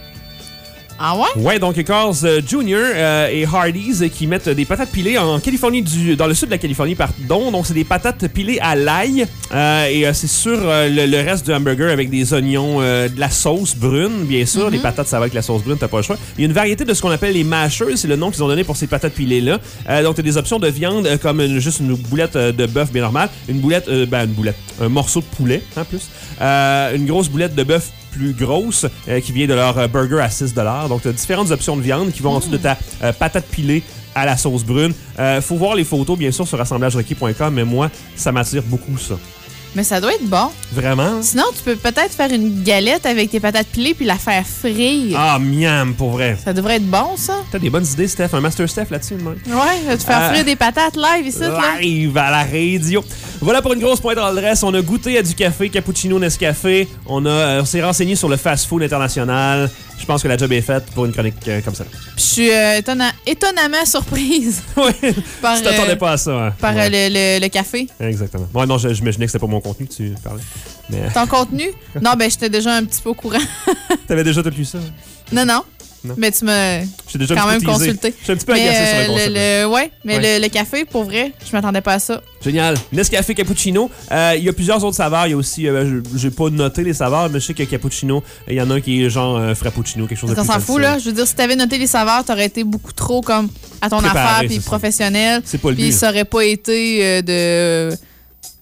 Ah ouais? Ouais, donc Carl's euh, junior euh, et Hardee's euh, qui mettent des patates pilées en Californie, du, dans le sud de la Californie, pardon. Donc, c'est des patates pilées à l'ail. Euh, et euh, c'est sur euh, le, le reste du hamburger avec des oignons, euh, de la sauce brune, bien sûr. Les patates, ça va avec la sauce brune, t'as pas le choix. Il y a une variété de ce qu'on appelle les mashers, c'est le nom qu'ils ont donné pour ces patates pilées-là. Euh, donc, t'as des options de viande euh, comme une- juste une boulette euh, de bœuf bien normale, une boulette, euh, ben, une boulette, un morceau de poulet en plus, euh, une grosse boulette de bœuf plus grosse euh, qui vient de leur euh, burger à six dollars. Donc, tu as différentes options de viande qui vont en dessous de ta euh, patate pilée à la sauce brune. Euh, faut voir les photos, bien sûr, sur assemblage requis point com, mais moi, ça m'attire beaucoup, ça. Mais ça doit être bon. Vraiment? Sinon, tu peux peut-être faire une galette avec tes patates pilées puis la faire frire. Ah, miam, pour vrai. Ça devrait être bon, ça. T'as des bonnes idées, Steph. Un Master Steph là-dessus, moi. Ouais, tu faire Euh, frire des patates live ici, là. Live à la radio. Voilà pour une grosse pointe dans le reste. On a goûté à du café, cappuccino, Nescafé. On, a, euh, on s'est renseigné sur le fast-food international. Je pense que la job est faite pour une chronique euh, comme ça. Puis je suis euh, étonna- étonnamment surprise Ouais, par, tu t'attendais euh, pas à ça. Hein? par Ouais. euh, le, le- le café. Exactement. Ouais, non, je- j'imaginais que c'était pas mon contenu que tu parlais. Mais euh, Ton contenu? Non, ben j'étais déjà un petit peu au courant. t'avais déjà tout lu ça. Non, non. Non. Mais tu m'as J'étais déjà quand un même petit peu teasé. consulté. Je suis un petit peu Mais, agacé sur le euh, concept. le, le- ouais, mais Ouais. Le, le café, pour vrai, je m'attendais pas à ça. Génial. Nescafé cappuccino. Euh, Il y a plusieurs autres saveurs. Il y a aussi, euh, je- j'ai pas noté les saveurs, mais je sais que cappuccino, il y en a un qui est genre euh, frappuccino, quelque chose Parce de qu'on plus s'en fout, traditionnel. là. Je veux dire, si t'avais noté les saveurs, t'aurais été beaucoup trop comme à ton Préparé, affaire c'est puis ça. professionnel. C'est pas le Puis but. ça aurait pas été euh, de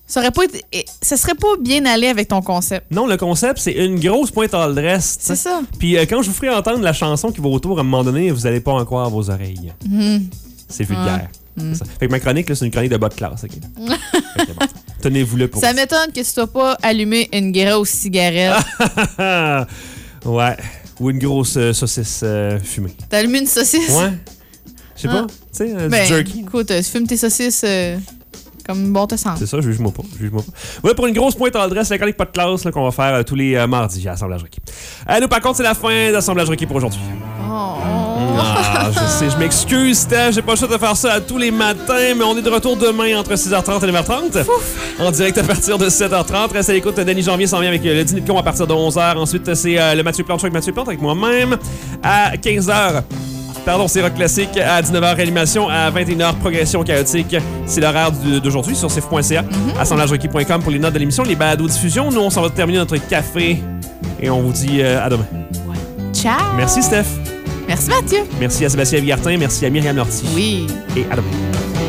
Ça aurait pas été, eh, ça serait pas bien allé avec ton concept. Non, le concept, c'est une grosse pointe all dress. C'est ça. Puis euh, quand je vous ferai entendre la chanson qui va autour, à un moment donné, vous allez pas en croire vos oreilles. Mm. C'est vulgaire. Mm. C'est ça. Fait que ma chronique, là, c'est une chronique de bas de classe. Okay? Fait que bon, tenez-vous-le pour Ça m'étonne que tu sois pas allumé une grosse cigarette. Ouais. Ou une grosse euh, saucisse euh, fumée. T'as allumé une saucisse? Ouais. Je sais Ah. pas. Tu sais, euh, Ben, du jerky. écoute, euh, tu fumes tes saucisses euh, comme bon te semble. C'est ça, juge-moi pas. Juge-moi pas. Ouais, pour une grosse pointe all dress, la chronique pas de classe là, qu'on va faire euh, tous les euh, mardis à Assemblage Requis. Euh, nous, par contre, c'est la fin d'Assemblage Requis pour aujourd'hui. Oh. Ah, je sais, je m'excuse, Steph, j'ai pas le choix de faire ça à tous les matins, mais on est de retour demain entre six heures trente et neuf heures trente. En direct à partir de sept heures trente. Restez à l'écoute, Denis Janvier s'en vient avec euh, le dîner de con à partir de onze heures. Ensuite, c'est euh, le Mathieu Plante Show avec Mathieu Plante avec moi-même à quinze heures. Pardon, c'est Rock Classique. À dix-neuf heures, Réanimation. À vingt et une heures, Progression Chaotique. C'est l'horaire du- d'aujourd'hui sur sif point c a. Mm-hmm. Assemblage requis point com pour les notes de l'émission, les balados-diffusions. Nous, on s'en va terminer notre café et on vous dit euh, à demain. Ciao! Merci, Steph. Merci, Mathieu. Merci à Sébastien Vigartin. Merci à Myriam Lortie. Oui. Et à demain.